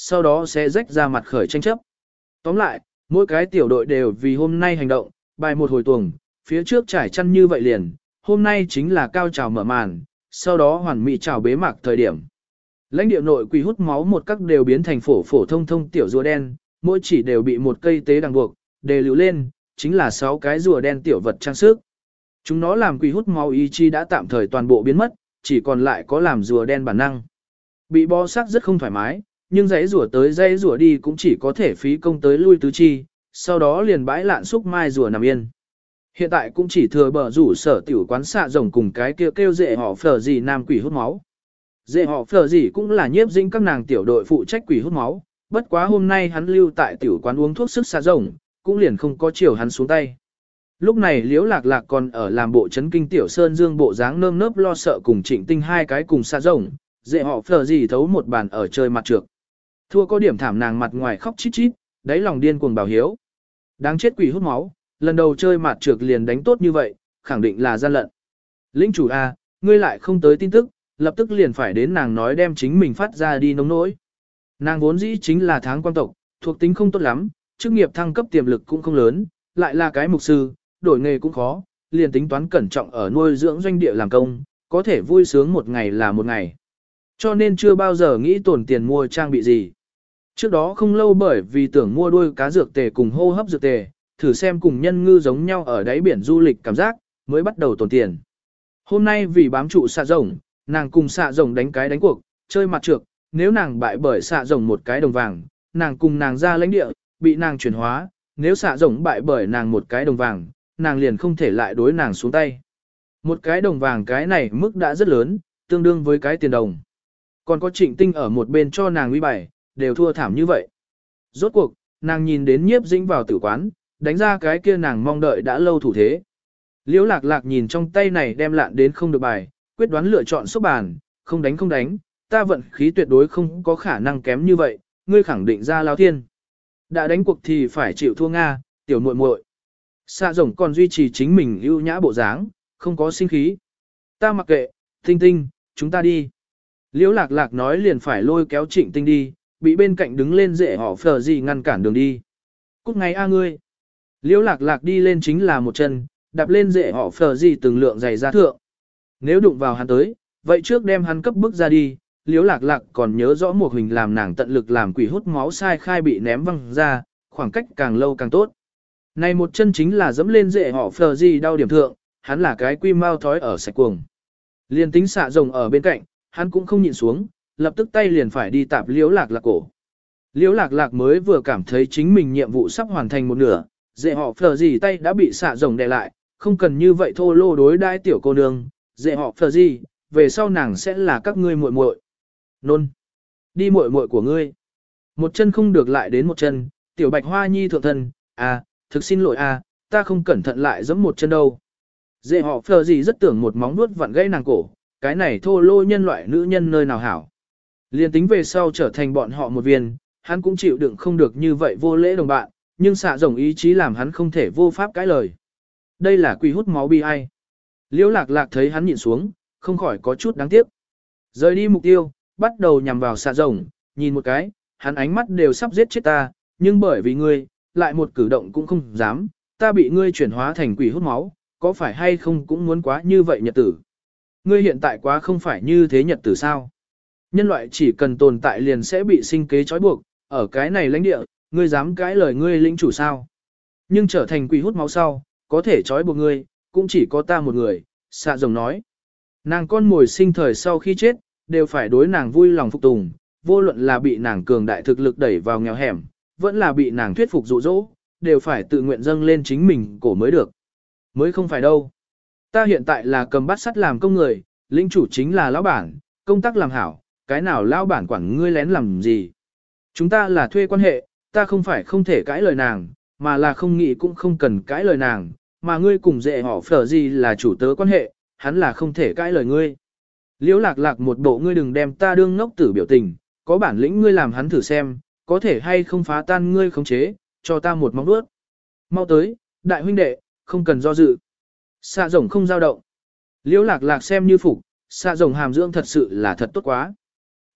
sau đó sẽ rách ra mặt khởi tranh chấp. Tóm lại, mỗi cái tiểu đội đều vì hôm nay hành động, bài một hồi tuồng, phía trước trải chăn như vậy liền, hôm nay chính là cao trào mở màn, sau đó hoàn mỹ trào bế mạc thời điểm. Lãnh địa nội quỷ hút máu một các đều biến thành phổ phổ thông thông tiểu rùa đen, mỗi chỉ đều bị một cây tế đằng buộc, đề lưu lên, chính là sáu cái rùa đen tiểu vật trang sức. Chúng nó làm quỷ hút máu ý chí đã tạm thời toàn bộ biến mất, chỉ còn lại có làm rùa đen bản năng. Bị bó sắc rất không thoải mái, nhưng dãy rùa tới dãy rùa đi cũng chỉ có thể phí công tới lui tứ chi, sau đó liền bãi lạn xúc mai rùa nằm yên. Hiện tại cũng chỉ thừa bờ rủ sở tiểu quán xạ rồng cùng cái kia kêu, kêu dễ họ phở gì nam quỷ hút máu. Dễ họ phở gì cũng là nhiếp dĩnh các nàng tiểu đội phụ trách quỷ hút máu, bất quá hôm nay hắn lưu tại tiểu quán uống thuốc sức xạ rồng, cũng liền không có chiều hắn xuống tay. Lúc này Liễu Lạc Lạc còn ở làm bộ chấn kinh tiểu sơn dương bộ dáng nơm nớp lo sợ cùng Trịnh Tinh hai cái cùng xạ rồng, dễ họ phở gì thấu một bàn ở chơi mặt trược. Thua có điểm thảm nàng mặt ngoài khóc chít chít, đáy lòng điên cuồng bảo hiếu. Đáng chết quỷ hút máu, lần đầu chơi mặt trược liền đánh tốt như vậy, khẳng định là gian lận. Lĩnh chủ A, ngươi lại không tới tin tức, lập tức liền phải đến nàng nói đem chính mình phát ra đi nông nỗi. Nàng vốn dĩ chính là tháng quan tộc, thuộc tính không tốt lắm, chức nghiệp thăng cấp tiềm lực cũng không lớn, lại là cái mục sư, đổi nghề cũng khó, liền tính toán cẩn trọng ở nuôi dưỡng doanh địa làm công, có thể vui sướng một ngày là một ngày. Cho nên chưa bao giờ nghĩ tổn tiền mua trang bị gì. Trước đó không lâu bởi vì tưởng mua đuôi cá dược tề cùng hô hấp dược tề, thử xem cùng nhân ngư giống nhau ở đáy biển du lịch cảm giác, mới bắt đầu tổn tiền. Hôm nay vì bám trụ xạ rồng, nàng cùng xạ rồng đánh cái đánh cuộc, chơi mặt trược, nếu nàng bại bởi xạ rồng một cái đồng vàng, nàng cùng nàng ra lãnh địa, bị nàng chuyển hóa, nếu xạ rồng bại bởi nàng một cái đồng vàng, nàng liền không thể lại đối nàng xuống tay. Một cái đồng vàng cái này mức đã rất lớn, tương đương với cái tiền đồng. Còn có Trịnh Tinh ở một bên cho nàng uy bài, đều thua thảm như vậy. Rốt cuộc, nàng nhìn đến nhiếp dĩnh vào tử quán, đánh ra cái kia nàng mong đợi đã lâu thủ thế. Liễu Lạc Lạc nhìn trong tay này đem lạn đến không được bài, quyết đoán lựa chọn số bàn, không đánh không đánh, ta vận khí tuyệt đối không có khả năng kém như vậy, ngươi khẳng định ra lao thiên. Đã đánh cuộc thì phải chịu thua Nga, tiểu muội muội. Xạ rồng còn duy trì chính mình ưu nhã bộ dáng, không có sinh khí. Ta mặc kệ, Tinh Tinh, chúng ta đi. Liễu Lạc Lạc nói liền phải lôi kéo Trịnh Tinh đi, bị bên cạnh đứng lên dễ họ phờ gì ngăn cản đường đi. Cút ngay a ngươi. Liễu Lạc Lạc đi lên chính là một chân, đạp lên dễ họ phờ gì từng lượng giày ra thượng. Nếu đụng vào hắn tới, vậy trước đem hắn cấp bước ra đi. Liễu Lạc Lạc còn nhớ rõ một hình làm nàng tận lực làm quỷ hút máu sai khai bị ném văng ra, khoảng cách càng lâu càng tốt. Này một chân chính là dẫm lên dễ họ phờ gì đau điểm thượng, hắn là cái quy mau thói ở sạch cuồng. Liên tính xạ rồng ở bên cạnh, hắn cũng không nhịn xuống, lập tức tay liền phải đi tạp Liễu Lạc Lạc cổ. Liễu Lạc Lạc mới vừa cảm thấy chính mình nhiệm vụ sắp hoàn thành một nửa, dễ họ phờ gì tay đã bị xạ rồng đè lại, không cần như vậy thô lô đối đãi tiểu cô nương, dễ họ phờ gì, về sau nàng sẽ là các ngươi muội muội. Nôn. Đi muội muội của ngươi. Một chân không được lại đến một chân, tiểu bạch hoa nhi thượng thân, à, thực xin lỗi à, ta không cẩn thận lại giẫm một chân đâu. Dễ họ phờ gì rất tưởng một móng vuốt vặn gãy nàng cổ, cái này thô lô nhân loại nữ nhân nơi nào hảo. Liên tính về sau trở thành bọn họ một viên, hắn cũng chịu đựng không được như vậy vô lễ đồng bạn, nhưng xạ rồng ý chí làm hắn không thể vô pháp cãi lời. Đây là quỷ hút máu bi ai. Liễu Lạc Lạc thấy hắn nhịn xuống, không khỏi có chút đáng tiếc. Rời đi mục tiêu, bắt đầu nhằm vào xạ rồng, nhìn một cái, hắn ánh mắt đều sắp giết chết ta, nhưng bởi vì ngươi, lại một cử động cũng không dám, ta bị ngươi chuyển hóa thành quỷ hút máu, có phải hay không cũng muốn quá như vậy nhật tử. Ngươi hiện tại quá không phải như thế nhật tử sao. Nhân loại chỉ cần tồn tại liền sẽ bị sinh kế trói buộc, ở cái này lãnh địa, ngươi dám cãi lời ngươi lĩnh chủ sao. Nhưng trở thành quỷ hút máu sau, có thể trói buộc ngươi, cũng chỉ có ta một người, xạ rồng nói. Nàng con mồi sinh thời sau khi chết, đều phải đối nàng vui lòng phục tùng, vô luận là bị nàng cường đại thực lực đẩy vào nghèo hẻm, vẫn là bị nàng thuyết phục dụ dỗ, đều phải tự nguyện dâng lên chính mình cổ mới được. Mới không phải đâu. Ta hiện tại là cầm bát sắt làm công người, lĩnh chủ chính là lão bản, công tác làm hảo, cái nào lão bản quản ngươi lén làm gì. Chúng ta là thuê quan hệ, ta không phải không thể cãi lời nàng, mà là không nghĩ cũng không cần cãi lời nàng, mà ngươi cùng dễ họ phở gì là chủ tớ quan hệ, hắn là không thể cãi lời ngươi. Liễu Lạc Lạc một bộ ngươi đừng đem ta đương ngốc tử biểu tình, có bản lĩnh ngươi làm hắn thử xem, có thể hay không phá tan ngươi khống chế, cho ta một móng vuốt. Mau tới, đại huynh đệ, không cần do dự. Xạ rồng không dao động. Liễu Lạc Lạc xem như phục, xạ rồng hàm dưỡng thật sự là thật tốt quá.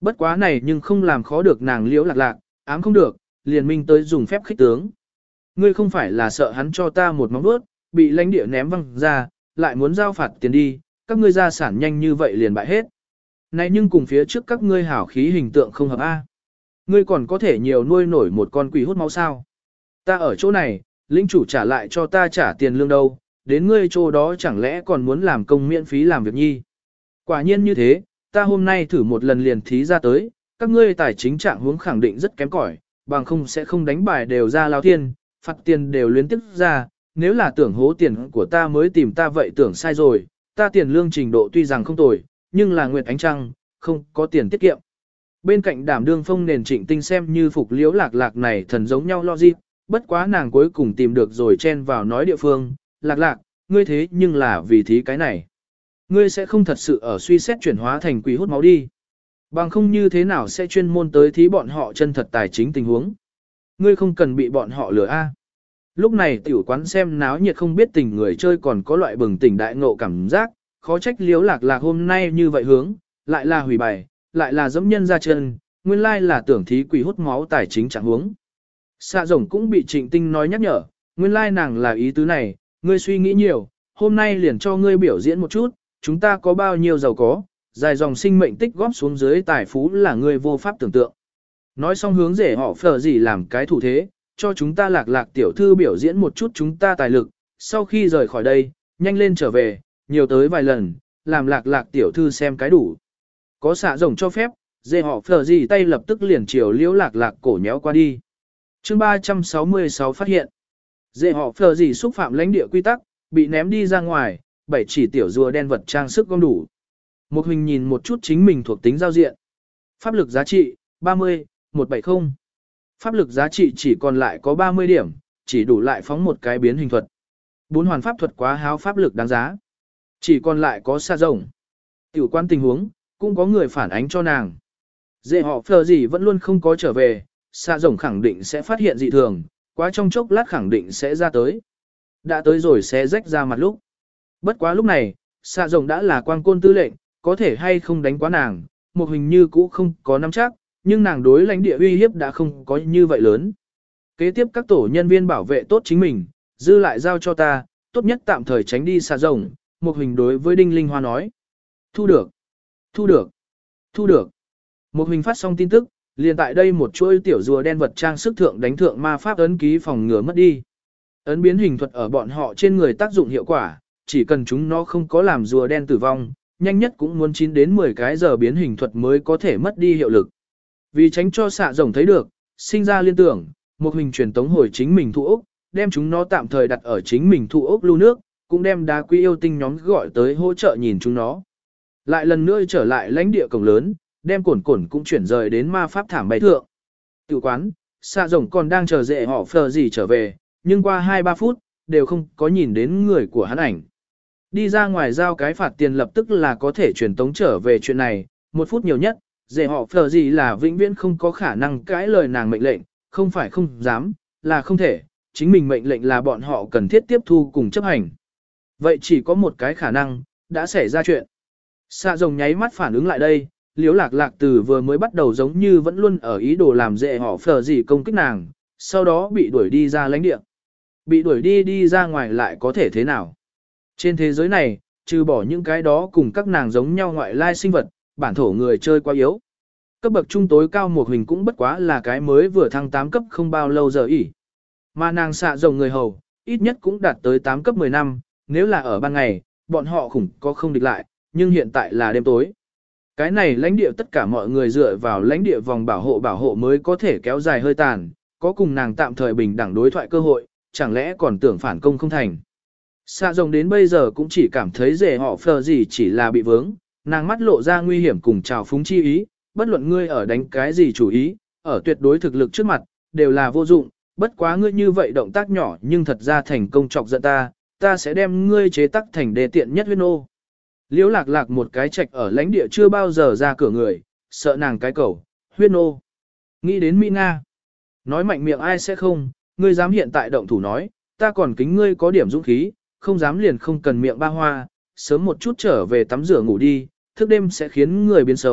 Bất quá này nhưng không làm khó được nàng liễu lạc lạc, ám không được, liền minh tới dùng phép khích tướng. Ngươi không phải là sợ hắn cho ta một móng vuốt, bị lãnh địa ném văng ra, lại muốn giao phạt tiền đi, các ngươi gia sản nhanh như vậy liền bại hết. Này nhưng cùng phía trước các ngươi hảo khí hình tượng không hợp a. Ngươi còn có thể nhiều nuôi nổi một con quỷ hút máu sao? Ta ở chỗ này, lĩnh chủ trả lại cho ta trả tiền lương đâu, đến ngươi chỗ đó chẳng lẽ còn muốn làm công miễn phí làm việc nhi. Quả nhiên như thế, ta hôm nay thử một lần liền thí ra tới, các ngươi tài chính trạng huống khẳng định rất kém cỏi, bằng không sẽ không đánh bài đều ra lao tiền, phạt tiền đều liên tiếp ra, nếu là tưởng hố tiền của ta mới tìm ta vậy tưởng sai rồi, ta tiền lương trình độ tuy rằng không tồi, nhưng là nguyệt ánh trăng, không có tiền tiết kiệm. Bên cạnh đảm đương phong nền Trịnh Tinh xem như phục liễu lạc lạc này thần giống nhau logic, bất quá nàng cuối cùng tìm được rồi chen vào nói địa phương, lạc lạc, ngươi thế nhưng là vì thí cái này. Ngươi sẽ không thật sự ở suy xét chuyển hóa thành quỷ hút máu đi. Bằng không như thế nào sẽ chuyên môn tới thí bọn họ chân thật tài chính tình huống. Ngươi không cần bị bọn họ lừa a. Lúc này tiểu quán xem náo nhiệt không biết tình người chơi còn có loại bừng tỉnh đại ngộ cảm giác, khó trách liếu lạc lạc hôm nay như vậy hướng, lại là hủy bài, lại là dẫm nhân ra chân, nguyên lai là tưởng thí quỷ hút máu tài chính chẳng huống. Xạ rồng cũng bị Trịnh Tinh nói nhắc nhở, nguyên lai nàng là ý tứ này, ngươi suy nghĩ nhiều, hôm nay liền cho ngươi biểu diễn một chút, chúng ta có bao nhiêu giàu có, dài dòng sinh mệnh tích góp xuống dưới tài phú là ngươi vô pháp tưởng tượng. Nói xong hướng rể họ phở gì làm cái thủ thế, cho chúng ta lạc lạc tiểu thư biểu diễn một chút chúng ta tài lực, sau khi rời khỏi đây, nhanh lên trở về, nhiều tới vài lần, làm lạc lạc tiểu thư xem cái đủ. Có xạ rồng cho phép, rể họ phở gì tay lập tức liền chiều liễu lạc lạc cổ nhéo qua đi. Chương ba trăm sáu mươi sáu phát hiện. Rể họ phở gì xúc phạm lãnh địa quy tắc, bị ném đi ra ngoài, bảy chỉ tiểu rùa đen vật trang sức gom đủ. Một hình nhìn một chút chính mình thuộc tính giao diện. Pháp lực giá trị, ba mươi, một trăm bảy mươi. Pháp lực giá trị chỉ còn lại có ba mươi điểm, chỉ đủ lại phóng một cái biến hình thuật. Bốn hoàn pháp thuật quá háo pháp lực đáng giá. Chỉ còn lại có xa rồng. Tiểu quan tình huống, cũng có người phản ánh cho nàng. Dễ họ phờ gì vẫn luôn không có trở về, xa rồng khẳng định sẽ phát hiện dị thường, quá trong chốc lát khẳng định sẽ ra tới. Đã tới rồi sẽ rách ra mặt lúc. Bất quá lúc này, xa rồng đã là quang côn tư lệnh, có thể hay không đánh quá nàng, một hình như cũ không có nắm chắc, nhưng nàng đối lãnh địa uy hiếp đã không có như vậy lớn. Kế tiếp các tổ nhân viên bảo vệ tốt chính mình, dư lại giao cho ta, tốt nhất tạm thời tránh đi xa rồng, một hình đối với Đinh Linh Hoa nói. Thu được, thu được, thu được. Một hình phát xong tin tức, liền tại đây một chuỗi tiểu rùa đen vật trang sức thượng đánh thượng ma pháp ấn ký phòng ngừa mất đi. Ấn biến hình thuật ở bọn họ trên người tác dụng hiệu quả, chỉ cần chúng nó không có làm rùa đen tử vong, nhanh nhất cũng muốn chín đến mười cái giờ biến hình thuật mới có thể mất đi hiệu lực. Vì tránh cho xạ rồng thấy được, sinh ra liên tưởng, một hình truyền tống hồi chính mình thụ ốc, đem chúng nó tạm thời đặt ở chính mình thụ ốc lưu nước, cũng đem đá quý yêu tinh nhóm gọi tới hỗ trợ nhìn chúng nó. Lại lần nữa trở lại lãnh địa cổng lớn, đem cổn cổn cũng chuyển rời đến ma pháp thảm bay thượng. Tự quán, xạ rồng còn đang chờ dễ họ phờ gì trở về, nhưng qua hai ba phút, đều không có nhìn đến người của hắn ảnh. Đi ra ngoài giao cái phạt tiền lập tức là có thể truyền tống trở về chuyện này, một phút nhiều nhất, dễ họ phờ gì là vĩnh viễn không có khả năng cãi lời nàng mệnh lệnh, không phải không dám, là không thể, chính mình mệnh lệnh là bọn họ cần thiết tiếp thu cùng chấp hành. Vậy chỉ có một cái khả năng, đã xảy ra chuyện. Xạ rồng nháy mắt phản ứng lại đây, liếu lạc lạc từ vừa mới bắt đầu giống như vẫn luôn ở ý đồ làm dễ họ phờ gì công kích nàng, sau đó bị đuổi đi ra lãnh địa. Bị đuổi đi đi ra ngoài lại có thể thế nào? Trên thế giới này, trừ bỏ những cái đó cùng các nàng giống nhau ngoại lai sinh vật, bản thổ người chơi quá yếu. Cấp bậc trung tối cao một hình cũng bất quá là cái mới vừa thăng tám cấp không bao lâu giờ ỉ. Mà nàng xạ rồng người hầu, ít nhất cũng đạt tới tám cấp mười năm, nếu là ở ban ngày, bọn họ khủng có không địch lại, nhưng hiện tại là đêm tối. Cái này lãnh địa tất cả mọi người dựa vào lãnh địa vòng bảo hộ bảo hộ mới có thể kéo dài hơi tàn, có cùng nàng tạm thời bình đẳng đối thoại cơ hội, chẳng lẽ còn tưởng phản công không thành. Xạ rồng đến bây giờ cũng chỉ cảm thấy rể họ phờ gì chỉ là bị vướng, nàng mắt lộ ra nguy hiểm cùng trào phúng chi ý, bất luận ngươi ở đánh cái gì chủ ý, ở tuyệt đối thực lực trước mặt, đều là vô dụng, bất quá ngươi như vậy động tác nhỏ nhưng thật ra thành công chọc giận ta, ta sẽ đem ngươi chế tắc thành đề tiện nhất huyết nô. Liễu lạc lạc một cái trạch ở lãnh địa chưa bao giờ ra cửa người, sợ nàng cái cầu, huyết nô. Nghĩ đến Mỹ Nga. Nói mạnh miệng ai sẽ không, ngươi dám hiện tại động thủ nói, ta còn kính ngươi có điểm dũng khí, không dám liền không cần miệng ba hoa, sớm một chút trở về tắm rửa ngủ đi, thức đêm sẽ khiến người biến xấu,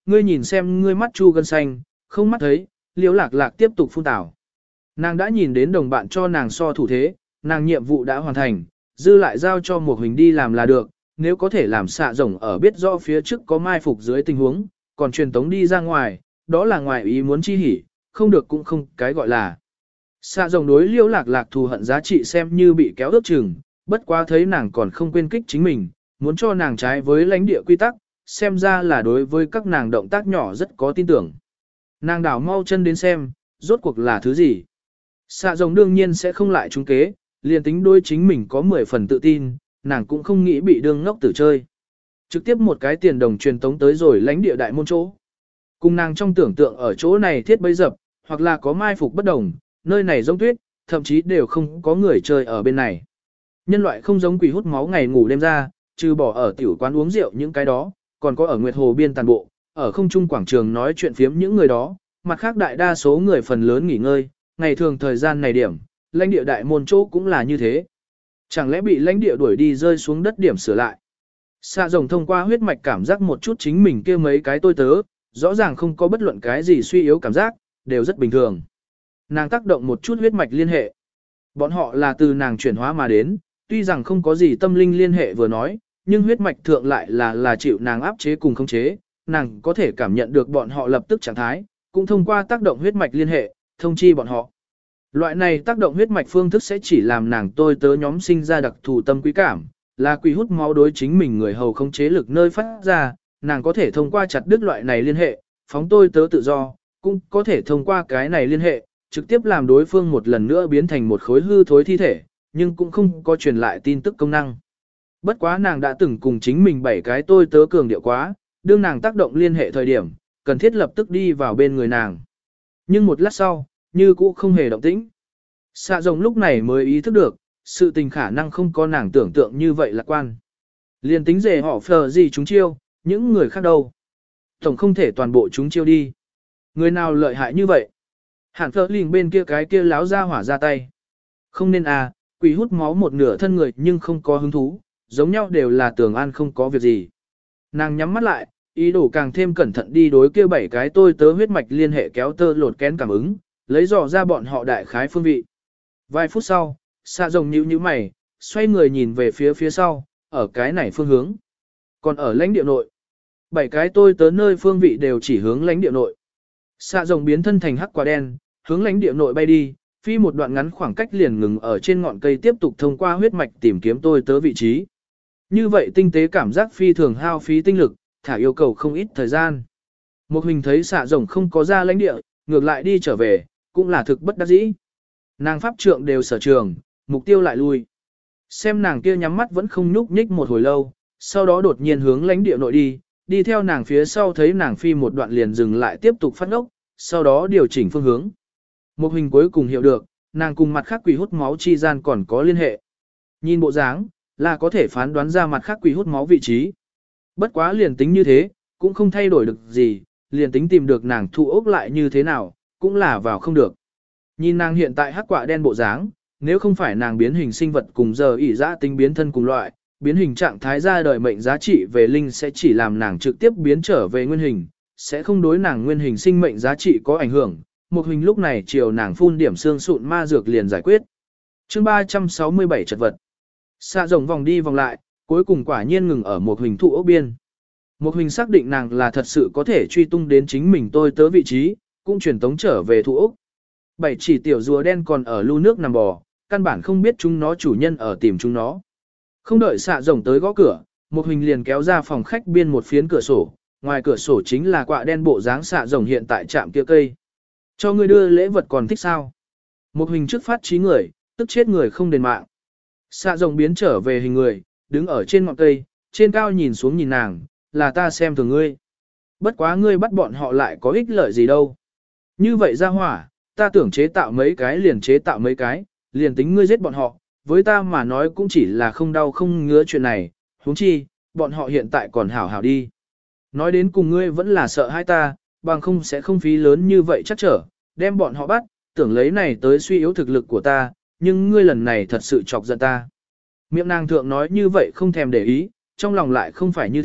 ngươi nhìn xem ngươi mắt chu gân xanh, không mắt thấy, liễu lạc lạc tiếp tục phun tảo. Nàng đã nhìn đến đồng bạn cho nàng so thủ thế, nàng nhiệm vụ đã hoàn thành, dư lại giao cho một hình đi làm là được, nếu có thể làm xạ rồng ở biết rõ phía trước có mai phục dưới tình huống, còn truyền tống đi ra ngoài, đó là ngoài ý muốn chi hỉ, không được cũng không cái gọi là. Xạ rồng đối liễu lạc lạc thù hận giá trị xem như bị kéo ước chừng, bất quá thấy nàng còn không quên kích chính mình, muốn cho nàng trái với lãnh địa quy tắc, xem ra là đối với các nàng động tác nhỏ rất có tin tưởng. Nàng đảo mau chân đến xem, rốt cuộc là thứ gì. Xạ rồng đương nhiên sẽ không lại trúng kế, liền tính đôi chính mình có mười phần tự tin, nàng cũng không nghĩ bị đương ngốc tử chơi. Trực tiếp một cái tiền đồng truyền tống tới rồi lãnh địa đại môn chỗ. Cùng nàng trong tưởng tượng ở chỗ này thiết bấy dập, hoặc là có mai phục bất đồng, nơi này giống tuyết, thậm chí đều không có người chơi ở bên này. Nhân loại không giống quỷ hút máu ngày ngủ đêm ra, trừ bỏ ở tiểu quán uống rượu những cái đó, còn có ở Nguyệt Hồ biên tàn bộ, ở không trung quảng trường nói chuyện phiếm những người đó, mặt khác đại đa số người phần lớn nghỉ ngơi, ngày thường thời gian này điểm, lãnh địa đại môn chỗ cũng là như thế. Chẳng lẽ bị lãnh địa đuổi đi rơi xuống đất điểm sửa lại. Xạ rồng thông qua huyết mạch cảm giác một chút chính mình kia mấy cái tôi tớ, rõ ràng không có bất luận cái gì suy yếu cảm giác, đều rất bình thường. Nàng tác động một chút huyết mạch liên hệ. Bọn họ là từ nàng chuyển hóa mà đến, tuy rằng không có gì tâm linh liên hệ vừa nói, nhưng huyết mạch thượng lại là là chịu nàng áp chế cùng khống chế, nàng có thể cảm nhận được bọn họ lập tức trạng thái, cũng thông qua tác động huyết mạch liên hệ, thông chi bọn họ. Loại này tác động huyết mạch phương thức sẽ chỉ làm nàng tôi tớ nhóm sinh ra đặc thù tâm quý cảm, là quỷ hút máu đối chính mình người hầu khống chế lực nơi phát ra, nàng có thể thông qua chặt đứt loại này liên hệ, phóng tôi tớ tự do, cũng có thể thông qua cái này liên hệ, trực tiếp làm đối phương một lần nữa biến thành một khối hư thối thi thể, nhưng cũng không có truyền lại tin tức công năng. Bất quá nàng đã từng cùng chính mình bảy cái tôi tớ cường điệu quá, đương nàng tác động liên hệ thời điểm, cần thiết lập tức đi vào bên người nàng. Nhưng một lát sau, như cũ không hề động tĩnh. Xạ rồng lúc này mới ý thức được, sự tình khả năng không có nàng tưởng tượng như vậy lạc quan. Liên tính rể họ phờ gì chúng chiêu, những người khác đâu. Tổng không thể toàn bộ chúng chiêu đi. Người nào lợi hại như vậy? Hẳn phờ lình bên kia cái kia láo ra hỏa ra tay. Không nên à, quỷ hút máu một nửa thân người nhưng không có hứng thú, giống nhau đều là tưởng an không có việc gì. Nàng nhắm mắt lại, ý đồ càng thêm cẩn thận đi đối kia bảy cái tôi tớ huyết mạch liên hệ kéo tơ lột kén cảm ứng, lấy dò ra bọn họ đại khái phương vị. Vài phút sau, xạ rồng nhíu nhíu mày, xoay người nhìn về phía phía sau, ở cái này phương hướng. Còn ở lãnh địa nội, bảy cái tôi tớ nơi phương vị đều chỉ hướng lãnh địa nội. Xạ rồng biến thân thành hắc quả đen, hướng lãnh địa nội bay đi, phi một đoạn ngắn khoảng cách liền ngừng ở trên ngọn cây tiếp tục thông qua huyết mạch tìm kiếm tôi tớ vị trí. Như vậy tinh tế cảm giác phi thường hao phí tinh lực, thả yêu cầu không ít thời gian. Một hình thấy xạ rồng không có ra lãnh địa, ngược lại đi trở về, cũng là thực bất đắc dĩ. Nàng pháp trượng đều sở trường, mục tiêu lại lui. Xem nàng kia nhắm mắt vẫn không nhúc nhích một hồi lâu, sau đó đột nhiên hướng lãnh địa nội đi, đi theo nàng phía sau thấy nàng phi một đoạn liền dừng lại tiếp tục phát ốc, sau đó điều chỉnh phương hướng. Một hình cuối cùng hiểu được, nàng cùng mặt khác quỷ hút máu chi gian còn có liên hệ. Nhìn bộ dáng, là có thể phán đoán ra mặt khác quỷ hút máu vị trí. Bất quá liền tính như thế, cũng không thay đổi được gì, liền tính tìm được nàng thu ốc lại như thế nào, cũng là vào không được. Nhìn nàng hiện tại hắc quạ đen bộ dáng, nếu không phải nàng biến hình sinh vật cùng giờ ỷ dã tính biến thân cùng loại, biến hình trạng thái ra đời mệnh giá trị về linh sẽ chỉ làm nàng trực tiếp biến trở về nguyên hình, sẽ không đối nàng nguyên hình sinh mệnh giá trị có ảnh hưởng. Một hình lúc này chiều nàng phun điểm xương sụn ma dược liền giải quyết. Chương ba trăm sáu mươi bảy chật vật. Xạ rồng vòng đi vòng lại, cuối cùng quả nhiên ngừng ở một hình thụ ốc biên. Một hình xác định nàng là thật sự có thể truy tung đến chính mình tôi tớ vị trí, cũng truyền tống trở về thụ ốc. Bảy chỉ tiểu rùa đen còn ở lưu nước nằm bò, căn bản không biết chúng nó chủ nhân ở tìm chúng nó. Không đợi xạ rồng tới gõ cửa, một hình liền kéo ra phòng khách biên một phiến cửa sổ, ngoài cửa sổ chính là quạ đen bộ dáng xạ rồng hiện tại trạm kia cây. Cho ngươi đưa lễ vật còn thích sao? Một hình trước phát trí người, tức chết người không đền mạng. Xạ rồng biến trở về hình người, đứng ở trên ngọn cây, trên cao nhìn xuống nhìn nàng, là ta xem thường ngươi. Bất quá ngươi bắt bọn họ lại có ích lợi gì đâu. Như vậy ra hỏa, ta tưởng chế tạo mấy cái liền chế tạo mấy cái, liền tính ngươi giết bọn họ, với ta mà nói cũng chỉ là không đau không ngứa chuyện này, huống chi, bọn họ hiện tại còn hảo hảo đi. Nói đến cùng ngươi vẫn là sợ hai ta, bằng không sẽ không phí lớn như vậy chắc trở, đem bọn họ bắt, tưởng lấy này tới suy yếu thực lực của ta, nhưng ngươi lần này thật sự chọc giận ta. Miệng nàng thượng nói như vậy không thèm để ý, trong lòng lại không phải như thế,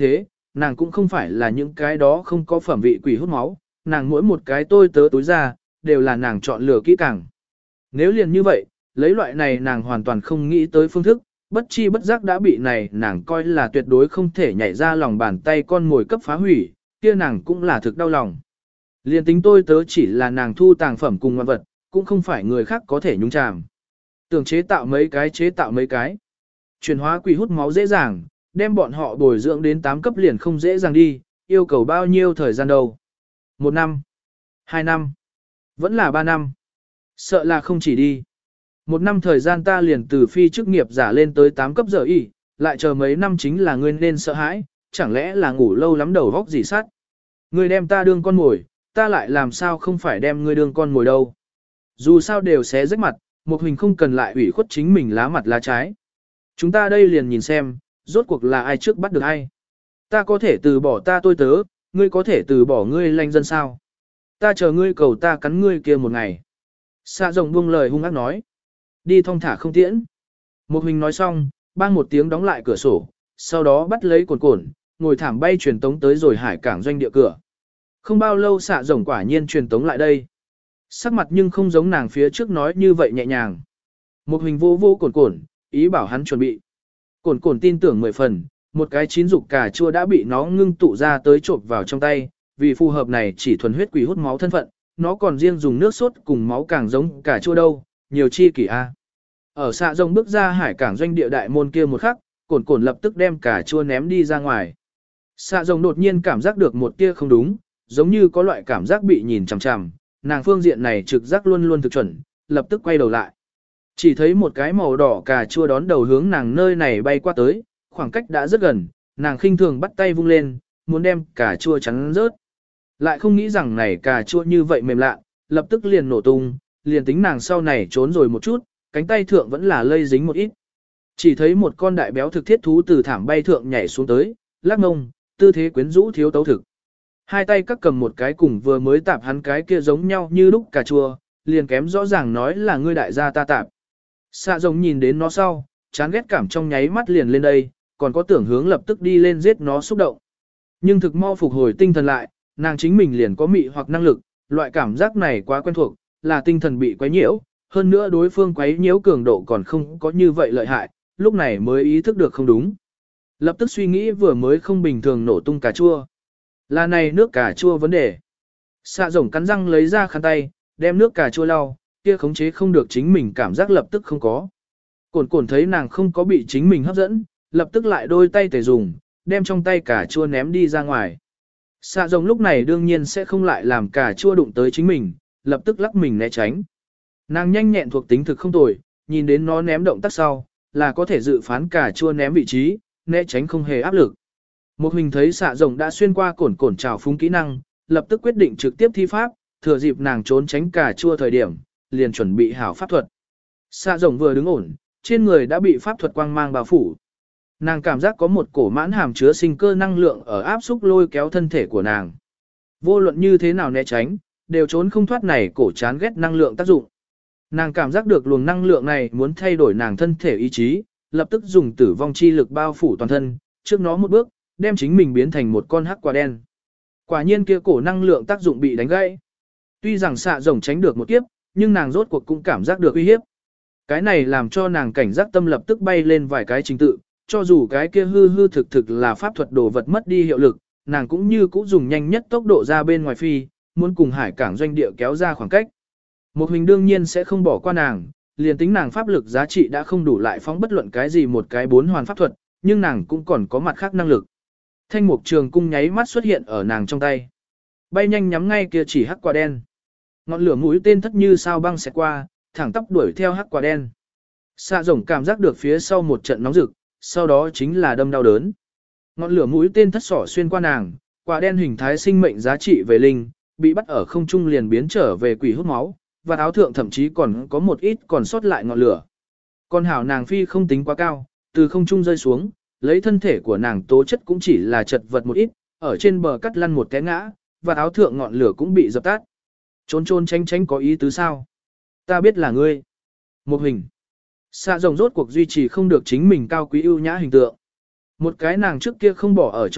nàng cũng không phải là những cái đó không có phẩm vị quỷ hút máu, nàng mỗi một cái tôi tớ túi ra, đều là nàng chọn lựa kỹ càng. Nếu liền như vậy, lấy loại này nàng hoàn toàn không nghĩ tới phương thức, bất chi bất giác đã bị này nàng coi là tuyệt đối không thể nhảy ra lòng bàn tay con mồi cấp phá hủy, kia nàng cũng là thực đau lòng. Liền tính tôi tớ chỉ là nàng thu tàng phẩm cùng ngoan vật, cũng không phải người khác có thể nhúng chàm. Tưởng chế tạo mấy cái chế tạo mấy cái. Chuyển hóa quỷ hút máu dễ dàng, đem bọn họ bồi dưỡng đến tám cấp liền không dễ dàng đi, yêu cầu bao nhiêu thời gian đâu. Một năm, hai năm, vẫn là ba năm. Sợ là không chỉ đi. Một năm thời gian ta liền từ phi chức nghiệp giả lên tới tám cấp giờ y, lại chờ mấy năm chính là ngươi nên sợ hãi, chẳng lẽ là ngủ lâu lắm đầu vóc gì sát. Ngươi đem ta đương con mồi, ta lại làm sao không phải đem ngươi đương con mồi đâu. Dù sao đều sẽ rách mặt, một hình không cần lại ủy khuất chính mình lá mặt lá trái. Chúng ta đây liền nhìn xem, rốt cuộc là ai trước bắt được ai. Ta có thể từ bỏ ta tôi tớ, ngươi có thể từ bỏ ngươi lanh dân sao. Ta chờ ngươi cầu ta cắn ngươi kia một ngày. Xạ rồng buông lời hung ác nói. Đi thong thả không tiễn. Một hình nói xong, bang một tiếng đóng lại cửa sổ, sau đó bắt lấy cồn cồn, ngồi thảm bay truyền tống tới rồi hải cảng doanh địa cửa. Không bao lâu xạ rồng quả nhiên truyền tống lại đây. Sắc mặt nhưng không giống nàng phía trước nói như vậy nhẹ nhàng. Một hình vô vô cồn cồn, ý bảo hắn chuẩn bị. Cồn cồn tin tưởng mười phần, một cái chín dục cà chua đã bị nó ngưng tụ ra tới trộn vào trong tay, vì phù hợp này chỉ thuần huyết quỷ hút máu thân phận, nó còn riêng dùng nước sốt cùng máu càng giống cà chua đâu, nhiều chi kỷ a. Ở xạ rồng bước ra hải cảng doanh địa đại môn kia một khắc, cồn cồn lập tức đem cà chua ném đi ra ngoài. Xạ rồng đột nhiên cảm giác được một tia không đúng, giống như có loại cảm giác bị nhìn chằm chằm, nàng phương diện này trực giác luôn luôn thực chuẩn, lập tức quay đầu lại. Chỉ thấy một cái màu đỏ cà chua đón đầu hướng nàng nơi này bay qua tới, khoảng cách đã rất gần, nàng khinh thường bắt tay vung lên, muốn đem cà chua chắn rớt. Lại không nghĩ rằng này cà chua như vậy mềm lạ, lập tức liền nổ tung, liền tính nàng sau này trốn rồi một chút, cánh tay thượng vẫn là lây dính một ít. Chỉ thấy một con đại béo thực thiết thú từ thảm bay thượng nhảy xuống tới, lắc mông, tư thế quyến rũ thiếu tấu thực. Hai tay các cầm một cái cùng vừa mới tạp hắn cái kia giống nhau như lúc cà chua, liền kém rõ ràng nói là ngươi đại gia ta tạp. Xạ rồng nhìn đến nó sau, chán ghét cảm trong nháy mắt liền lên đây, còn có tưởng hướng lập tức đi lên giết nó xúc động. Nhưng thực mau phục hồi tinh thần lại, nàng chính mình liền có mị hoặc năng lực, loại cảm giác này quá quen thuộc, là tinh thần bị quấy nhiễu, hơn nữa đối phương quấy nhiễu cường độ còn không có như vậy lợi hại, lúc này mới ý thức được không đúng. Lập tức suy nghĩ vừa mới không bình thường nổ tung cà chua. Là này nước cà chua vấn đề. Xạ rồng cắn răng lấy ra khăn tay, đem nước cà chua lau, kia khống chế không được chính mình cảm giác lập tức không có. Cồn cồn thấy nàng không có bị chính mình hấp dẫn, lập tức lại đôi tay tề dùng, đem trong tay cà chua ném đi ra ngoài. Xạ rồng lúc này đương nhiên sẽ không lại làm cà chua đụng tới chính mình, lập tức lắc mình né tránh. Nàng nhanh nhẹn thuộc tính thực không tồi, nhìn đến nó ném động tác sau, là có thể dự phán cà chua ném vị trí, né tránh không hề áp lực. Một hình thấy xạ rồng đã xuyên qua cồn cồn trào phúng kỹ năng, lập tức quyết định trực tiếp thi pháp, thừa dịp nàng trốn tránh cà chua thời điểm, liền chuẩn bị hảo pháp thuật. Xạ rồng vừa đứng ổn, trên người đã bị pháp thuật quang mang bao phủ. Nàng cảm giác có một cổ mãn hàm chứa sinh cơ năng lượng ở áp xúc lôi kéo thân thể của nàng. Vô luận như thế nào né tránh, đều trốn không thoát này cổ chán ghét năng lượng tác dụng. Nàng cảm giác được luồng năng lượng này muốn thay đổi nàng thân thể ý chí, lập tức dùng tử vong chi lực bao phủ toàn thân, trước nó một bước, đem chính mình biến thành một con hắc quả đen. Quả nhiên kia cổ năng lượng tác dụng bị đánh gãy. Tuy rằng xạ rồng tránh được một kiếp, nhưng nàng rốt cuộc cũng cảm giác được uy hiếp. Cái này làm cho nàng cảnh giác tâm lập tức bay lên vài cái trình tự, cho dù cái kia hư hư thực thực là pháp thuật đồ vật mất đi hiệu lực, nàng cũng như cũ dùng nhanh nhất tốc độ ra bên ngoài phi, muốn cùng hải cảng doanh địa kéo ra khoảng cách. Một hình đương nhiên sẽ không bỏ qua nàng, liền tính nàng pháp lực giá trị đã không đủ lại phóng bất luận cái gì một cái bốn hoàn pháp thuật, nhưng nàng cũng còn có mặt khác năng lực. Thanh mục trường cung nháy mắt xuất hiện ở nàng trong tay. Bay nhanh nhắm ngay kia chỉ hắc quả đen. Ngọn lửa mũi tên thất như sao băng xẹt qua, thẳng tắp đuổi theo hắc quả đen. Xạ rồng cảm giác được phía sau một trận nóng rực, sau đó chính là đâm đau đớn. Ngọn lửa mũi tên thất sỏ xuyên qua nàng, quả đen hình thái sinh mệnh giá trị về linh, bị bắt ở không trung liền biến trở về quỷ hút máu, và áo thượng thậm chí còn có một ít còn sót lại ngọn lửa. Còn hảo nàng phi không tính quá cao, từ không trung rơi xuống, lấy thân thể của nàng tố chất cũng chỉ là chật vật một ít, ở trên bờ cắt lăn một té ngã, và áo thượng ngọn lửa cũng bị dập tắt. Trốn trốn tránh tránh có ý tứ sao? Ta biết là ngươi. Một hình. Xạ rồng rốt cuộc duy trì không được chính mình cao quý ưu nhã hình tượng. Một cái nàng trước kia không bỏ ở trong mắt,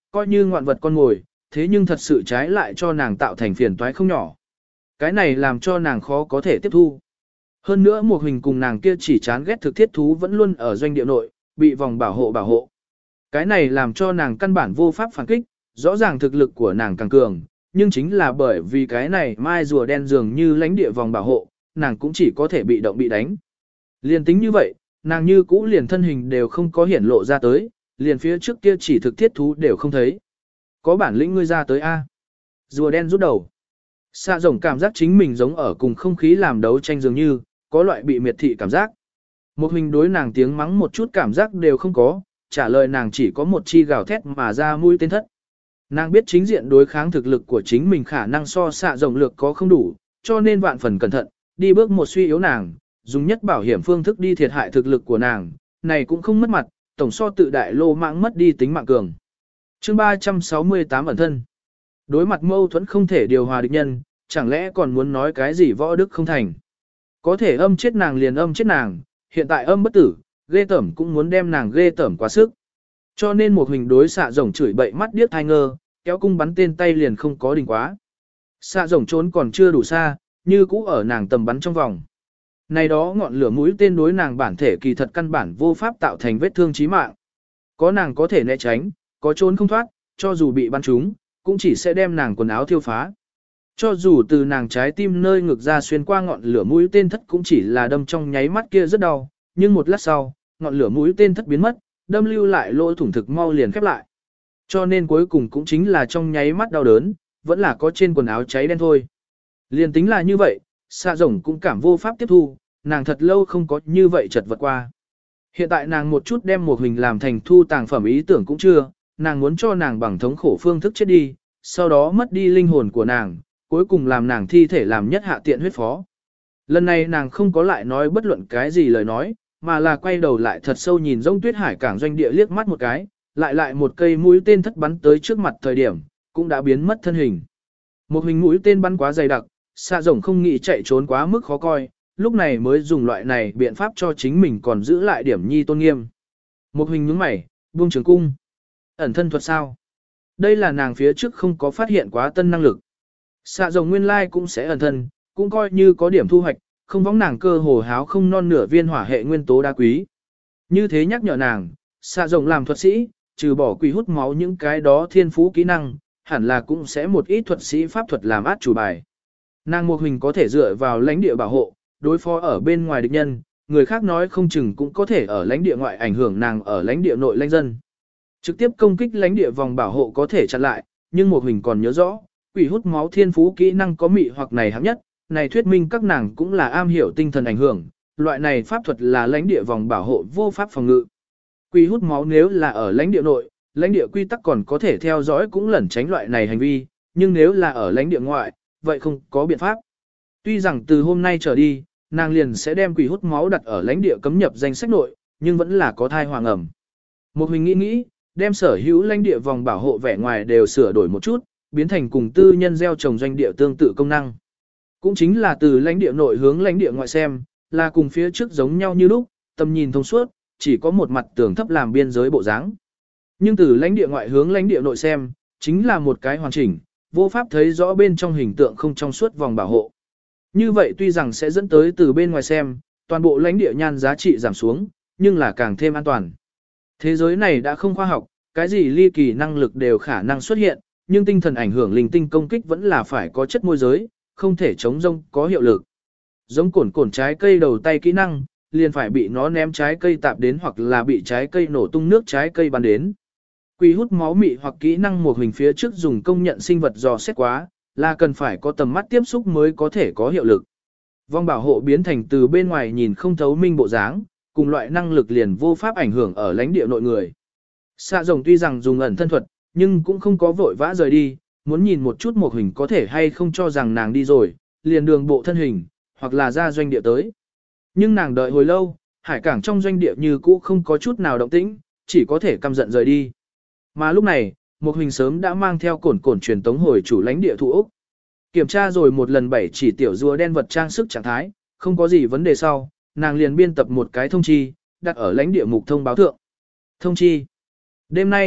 coi như ngoạn vật con ngồi, thế nhưng thật sự trái lại cho nàng tạo thành phiền toái không nhỏ. Cái này làm cho nàng khó có thể tiếp thu. Hơn nữa một hình cùng nàng kia chỉ chán ghét thực thiết thú vẫn luôn ở doanh địa nội, bị vòng bảo hộ bảo hộ. Cái này làm cho nàng căn bản vô pháp phản kích, rõ ràng thực lực của nàng càng cường, nhưng chính là bởi vì cái này mai rùa đen dường như lãnh địa vòng bảo hộ, nàng cũng chỉ có thể bị động bị đánh. Liền tính như vậy, nàng như cũ liền thân hình đều không có hiển lộ ra tới, liền phía trước kia chỉ thực thiết thú đều không thấy. Có bản lĩnh ngươi ra tới A. Rùa đen rút đầu. Xạ rồng cảm giác chính mình giống ở cùng không khí làm đấu tranh dường như, có loại bị miệt thị cảm giác. Một hình đối nàng tiếng mắng một chút cảm giác đều không có, trả lời nàng chỉ có một chi gào thét mà ra mũi tên thất. Nàng biết chính diện đối kháng thực lực của chính mình khả năng so xạ rồng lược có không đủ, cho nên vạn phần cẩn thận, đi bước một suy yếu nàng, dùng nhất bảo hiểm phương thức đi thiệt hại thực lực của nàng, này cũng không mất mặt, tổng so tự đại lô mạng mất đi tính mạng cường. Chương ba trăm sáu mươi tám ẩn thân. Đối mặt mâu thuẫn không thể điều hòa địch nhân, chẳng lẽ còn muốn nói cái gì võ đức không thành. Có thể âm chết nàng liền âm chết nàng, hiện tại âm bất tử, ghê tẩm cũng muốn đem nàng ghê tẩm quá sức. Cho nên một hình đối xạ rồng chửi bậy mắt điếc thai ngơ, kéo cung bắn tên tay liền không có đình quá. Xạ rồng trốn còn chưa đủ xa, như cũ ở nàng tầm bắn trong vòng. Này đó ngọn lửa mũi tên đối nàng bản thể kỳ thật căn bản vô pháp tạo thành vết thương chí mạng. Có nàng có thể né tránh, có trốn không thoát, cho dù bị bắn trúng, cũng chỉ sẽ đem nàng quần áo thiêu phá. Cho dù từ nàng trái tim nơi ngực ra xuyên qua ngọn lửa mũi tên thất cũng chỉ là đâm trong nháy mắt kia rất đau, nhưng một lát sau, ngọn lửa mũi tên thất biến mất, đâm lưu lại lỗ thủng thực mau liền khép lại. Cho nên cuối cùng cũng chính là trong nháy mắt đau đớn, vẫn là có trên quần áo cháy đen thôi. Liền tính là như vậy, xạ rồng cũng cảm vô pháp tiếp thu, nàng thật lâu không có như vậy chật vật qua. Hiện tại nàng một chút đem một hình làm thành thu tàng phẩm ý tưởng cũng chưa, nàng muốn cho nàng bằng thống khổ phương thức chết đi, sau đó mất đi linh hồn của nàng, cuối cùng làm nàng thi thể làm nhất hạ tiện huyết phó. Lần này nàng không có lại nói bất luận cái gì lời nói, mà là quay đầu lại thật sâu nhìn Rông Tuyết Hải cảng doanh địa liếc mắt một cái, lại lại một cây mũi tên thất bắn tới trước mặt thời điểm, cũng đã biến mất thân hình. Một hình mũi tên bắn quá dày đặc, xạ rồng không nghĩ chạy trốn quá mức khó coi, lúc này mới dùng loại này biện pháp cho chính mình còn giữ lại điểm nhi tôn nghiêm. Một hình nhướng mày, buông trường cung. Ẩn thân thuật sao? Đây là nàng phía trước không có phát hiện quá tân năng lực. Xạ rồng nguyên lai cũng sẽ ẩn thân, cũng coi như có điểm thu hoạch, không vóng nàng cơ hồ háo không non nửa viên hỏa hệ nguyên tố đá quý. Như thế nhắc nhở nàng, xạ rồng làm thuật sĩ, trừ bỏ quỷ hút máu những cái đó thiên phú kỹ năng, hẳn là cũng sẽ một ít thuật sĩ pháp thuật làm át chủ bài. Nàng một hình có thể dựa vào lãnh địa bảo hộ, đối phó ở bên ngoài địch nhân, người khác nói không chừng cũng có thể ở lãnh địa ngoại ảnh hưởng nàng ở lãnh địa nội lãnh dân. Trực tiếp công kích lãnh địa vòng bảo hộ có thể chặn lại, nhưng một hình còn nhớ rõ, quỷ hút máu thiên phú kỹ năng có mị hoặc này hạng nhất, này thuyết minh các nàng cũng là am hiểu tinh thần ảnh hưởng, loại này pháp thuật là lãnh địa vòng bảo hộ vô pháp phòng ngự. Quỷ hút máu nếu là ở lãnh địa nội, lãnh địa quy tắc còn có thể theo dõi cũng lẩn tránh loại này hành vi, nhưng nếu là ở lãnh địa ngoại, vậy không có biện pháp. Tuy rằng từ hôm nay trở đi, nàng liền sẽ đem quỷ hút máu đặt ở lãnh địa cấm nhập danh sách nội, nhưng vẫn là có thai hoàng ẩm. Một mình nghĩ nghĩ, đem sở hữu lãnh địa vòng bảo hộ vẻ ngoài đều sửa đổi một chút, biến thành cùng tư nhân gieo trồng doanh địa tương tự công năng. Cũng chính là từ lãnh địa nội hướng lãnh địa ngoại xem, là cùng phía trước giống nhau như lúc, tầm nhìn thông suốt, chỉ có một mặt tường thấp làm biên giới bộ dáng. Nhưng từ lãnh địa ngoại hướng lãnh địa nội xem, chính là một cái hoàn chỉnh, vô pháp thấy rõ bên trong hình tượng không trong suốt vòng bảo hộ. Như vậy tuy rằng sẽ dẫn tới từ bên ngoài xem, toàn bộ lãnh địa nhan giá trị giảm xuống, nhưng là càng thêm an toàn. Thế giới này đã không khoa học, cái gì ly kỳ năng lực đều khả năng xuất hiện, nhưng tinh thần ảnh hưởng linh tinh công kích vẫn là phải có chất môi giới, không thể chống rông có hiệu lực. Giống cồn cồn trái cây đầu tay kỹ năng, liền phải bị nó ném trái cây tạp đến hoặc là bị trái cây nổ tung nước trái cây bắn đến. Quỷ hút máu mị hoặc kỹ năng một hình phía trước dùng công nhận sinh vật dò xét quá, là cần phải có tầm mắt tiếp xúc mới có thể có hiệu lực. Vong bảo hộ biến thành từ bên ngoài nhìn không thấu minh bộ dáng, cùng loại năng lực liền vô pháp ảnh hưởng ở lãnh địa nội người. Xạ rồng tuy rằng dùng ẩn thân thuật, nhưng cũng không có vội vã rời đi, muốn nhìn một chút một hình có thể hay không cho rằng nàng đi rồi, liền đường bộ thân hình, hoặc là ra doanh địa tới. Nhưng nàng đợi hồi lâu, hải cảng trong doanh địa như cũ không có chút nào động tĩnh, chỉ có thể căm giận rời đi. Mà lúc này, một hình sớm đã mang theo cổn cổn truyền tống hồi chủ lãnh địa thủ Úc. Kiểm tra rồi một lần bảy chỉ tiểu rùa đen vật trang sức trạng thái, không có gì vấn đề sau, nàng liền biên tập một cái thông chi, đặt ở lãnh địa mục thông báo thượng. Thông chi. Đêm nay,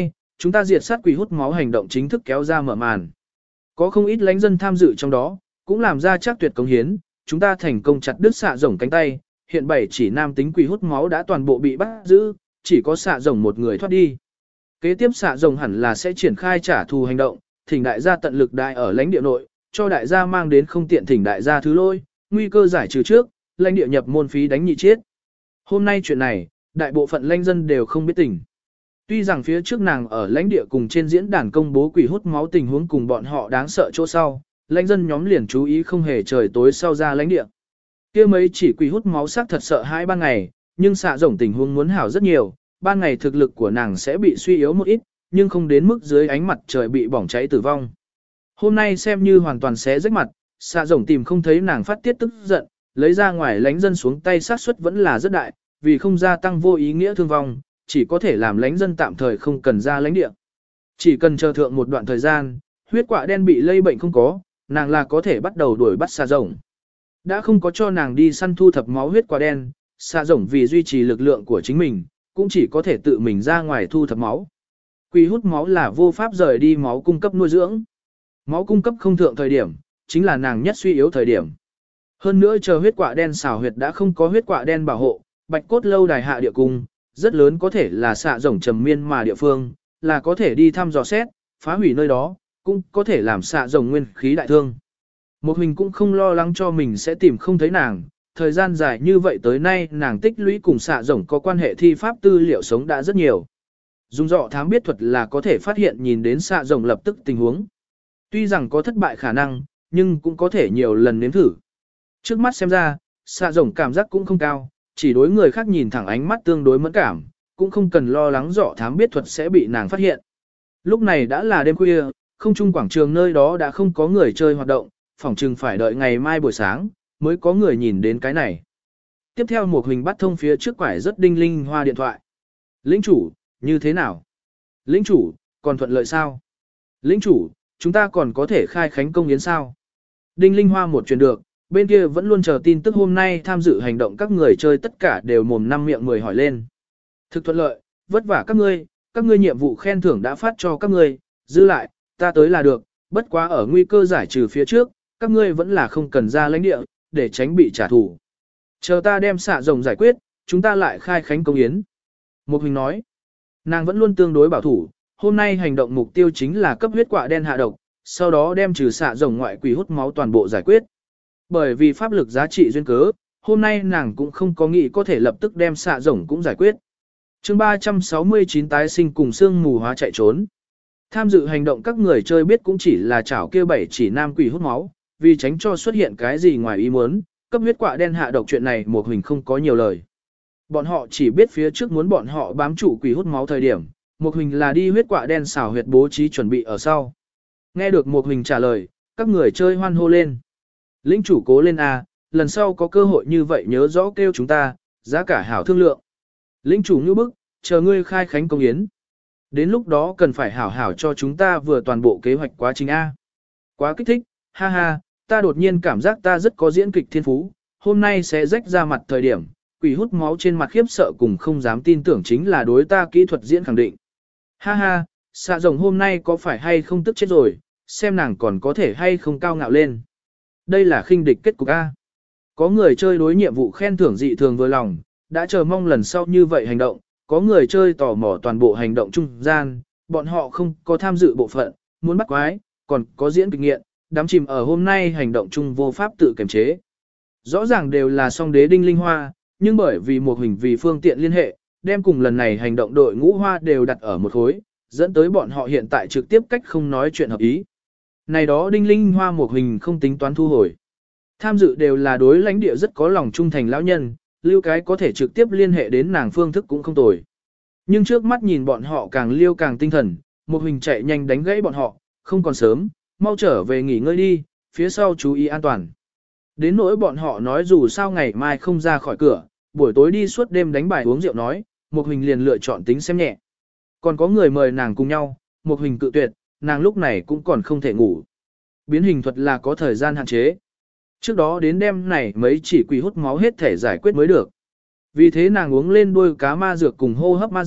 chúng ta diệt sát quỷ hút máu hành động chính thức kéo ra mở màn. Có không ít lãnh dân tham dự trong đó, cũng làm ra chắc tuyệt công hiến, chúng ta thành công chặt đứt xạ rồng cánh tay, hiện bảy chỉ nam tính quỷ hút máu đã toàn bộ bị bắt giữ, chỉ có xạ rồng một người thoát đi. Kế tiếp xạ rồng hẳn là sẽ triển khai trả thù hành động, thỉnh đại gia tận lực đại ở lãnh địa nội, cho đại gia mang đến không tiện thỉnh đại gia thứ lôi, nguy cơ giải trừ trước, lãnh địa nhập môn phí đánh nhị chết. Hôm nay chuyện này, đại bộ phận lãnh dân đều không biết tình. Tuy rằng phía trước nàng ở lãnh địa cùng trên diễn đàn công bố quỷ hút máu tình huống cùng bọn họ đáng sợ chỗ sau, lãnh dân nhóm liền chú ý không hề trời tối sau ra lãnh địa. Kia mấy chỉ quỷ hút máu sắc thật sợ hãi ban ngày, nhưng xạ rồng tình huống muốn hảo rất nhiều, ban ngày thực lực của nàng sẽ bị suy yếu một ít, nhưng không đến mức dưới ánh mặt trời bị bỏng cháy tử vong. Hôm nay xem như hoàn toàn xé rách mặt, xạ rồng tìm không thấy nàng phát tiết tức giận, lấy ra ngoài lãnh dân xuống tay sát suất vẫn là rất đại, vì không gia tăng vô ý nghĩa thương vong, chỉ có thể làm lãnh dân tạm thời không cần ra lãnh địa. Chỉ cần chờ thượng một đoạn thời gian, huyết quạ đen bị lây bệnh không có, nàng là có thể bắt đầu đuổi bắt xạ rồng. Đã không có cho nàng đi săn thu thập máu huyết quạ đen, xạ rồng vì duy trì lực lượng của chính mình, cũng chỉ có thể tự mình ra ngoài thu thập máu. Quỷ hút máu là vô pháp rời đi máu cung cấp nuôi dưỡng. Máu cung cấp không thượng thời điểm, chính là nàng nhất suy yếu thời điểm. Hơn nữa chờ huyết quạ đen xảo huyệt đã không có huyết quạ đen bảo hộ, bạch cốt lâu đài hạ địa cung, rất lớn có thể là xạ rồng trầm miên mà địa phương, là có thể đi thăm dò xét, phá hủy nơi đó, cũng có thể làm xạ rồng nguyên khí đại thương. Một mình cũng không lo lắng cho mình sẽ tìm không thấy nàng, thời gian dài như vậy tới nay nàng tích lũy cùng xạ rồng có quan hệ thi pháp tư liệu sống đã rất nhiều. Dùng dọ thám biết thuật là có thể phát hiện nhìn đến xạ rồng lập tức tình huống. Tuy rằng có thất bại khả năng, nhưng cũng có thể nhiều lần nếm thử. Trước mắt xem ra, xạ rồng cảm giác cũng không cao, chỉ đối người khác nhìn thẳng ánh mắt tương đối mẫn cảm, cũng không cần lo lắng dọ thám biết thuật sẽ bị nàng phát hiện. Lúc này đã là đêm khuya, không trung quảng trường nơi đó đã không có người chơi hoạt động, phỏng chừng phải đợi ngày mai buổi sáng, mới có người nhìn đến cái này. Tiếp theo một hình bắt thông phía trước quải rất đinh linh hoa điện thoại. Lĩnh chủ, như thế nào? Lĩnh chủ, còn thuận lợi sao? Lĩnh chủ, chúng ta còn có thể khai khánh công yến sao? Đinh linh hoa một truyền được, bên kia vẫn luôn chờ tin tức hôm nay tham dự hành động các người chơi tất cả đều mồm năm miệng mười hỏi lên. Thực thuận lợi, vất vả các ngươi, các ngươi nhiệm vụ khen thưởng đã phát cho các ngươi, giữ lại, ta tới là được, bất quá ở nguy cơ giải trừ phía trước, các ngươi vẫn là không cần ra lãnh địa, để tránh bị trả thù. Chờ ta đem xạ rồng giải quyết, chúng ta lại khai khánh công yến. Một hình nói, nàng vẫn luôn tương đối bảo thủ, hôm nay hành động mục tiêu chính là cấp huyết quạ đen hạ độc, sau đó đem trừ xạ rồng ngoại quỷ hút máu toàn bộ giải quyết. Bởi vì pháp lực giá trị duyên cớ, hôm nay nàng cũng không có nghĩ có thể lập tức đem xạ rồng cũng giải quyết. chương ba trăm sáu mươi chín tái sinh cùng xương mù hóa chạy trốn. Tham dự hành động các người chơi biết cũng chỉ là chảo kia bảy chỉ nam quỷ hút máu, vì tránh cho xuất hiện cái gì ngoài ý muốn, cấp huyết quạ đen hạ độc chuyện này một hình không có nhiều lời. Bọn họ chỉ biết phía trước muốn bọn họ bám trụ quỷ hút máu thời điểm, một hình là đi huyết quạ đen xảo huyệt bố trí chuẩn bị ở sau. Nghe được một hình trả lời, các người chơi hoan hô lên. Lĩnh chủ cố lên A, lần sau có cơ hội như vậy nhớ rõ kêu chúng ta, giá cả hảo thương lượng. Lĩnh chủ như bức, chờ ngươi khai khánh công yến. Đến lúc đó cần phải hảo hảo cho chúng ta vừa toàn bộ kế hoạch quá trình A. Quá kích thích, ha ha, ta đột nhiên cảm giác ta rất có diễn kịch thiên phú, hôm nay sẽ rách ra mặt thời điểm, quỷ hút máu trên mặt khiếp sợ cùng không dám tin tưởng chính là đối ta kỹ thuật diễn khẳng định. Ha ha, xạ rồng hôm nay có phải hay không tức chết rồi, xem nàng còn có thể hay không cao ngạo lên. Đây là khinh địch kết cục A. Có người chơi đối nhiệm vụ khen thưởng dị thường vừa lòng, đã chờ mong lần sau như vậy hành động, có người chơi tò mò toàn bộ hành động trung gian, bọn họ không có tham dự bộ phận, muốn bắt quái, còn có diễn kịch nghiện, đám chìm ở hôm nay hành động chung vô pháp tự kiềm chế. Rõ ràng đều là song đế đinh linh hoa, nhưng bởi vì một hình vì phương tiện liên hệ, đem cùng lần này hành động đội ngũ hoa đều đặt ở một khối, dẫn tới bọn họ hiện tại trực tiếp cách không nói chuyện hợp ý. Này đó đinh linh hoa một hình không tính toán thu hồi. Tham dự đều là đối lãnh địa rất có lòng trung thành lão nhân, lưu cái có thể trực tiếp liên hệ đến nàng phương thức cũng không tồi. Nhưng trước mắt nhìn bọn họ càng liêu càng tinh thần, một hình chạy nhanh đánh gãy bọn họ, không còn sớm, mau trở về nghỉ ngơi đi, phía sau chú ý an toàn. Đến nỗi bọn họ nói dù sao ngày mai không ra khỏi cửa, buổi tối đi suốt đêm đánh bài uống rượu nói, một hình liền lựa chọn tính xem nhẹ. Còn có người mời nàng cùng nhau, một hình cự tuyệt, nàng lúc này cũng còn không thể ngủ. Biến hình thuật là có thời gian hạn chế. Trước đó đến đêm này mấy chỉ quỷ hút máu hết thể giải quyết mới được. Vì thế nàng uống lên đôi cá ma dược cùng hô hấp ma dược,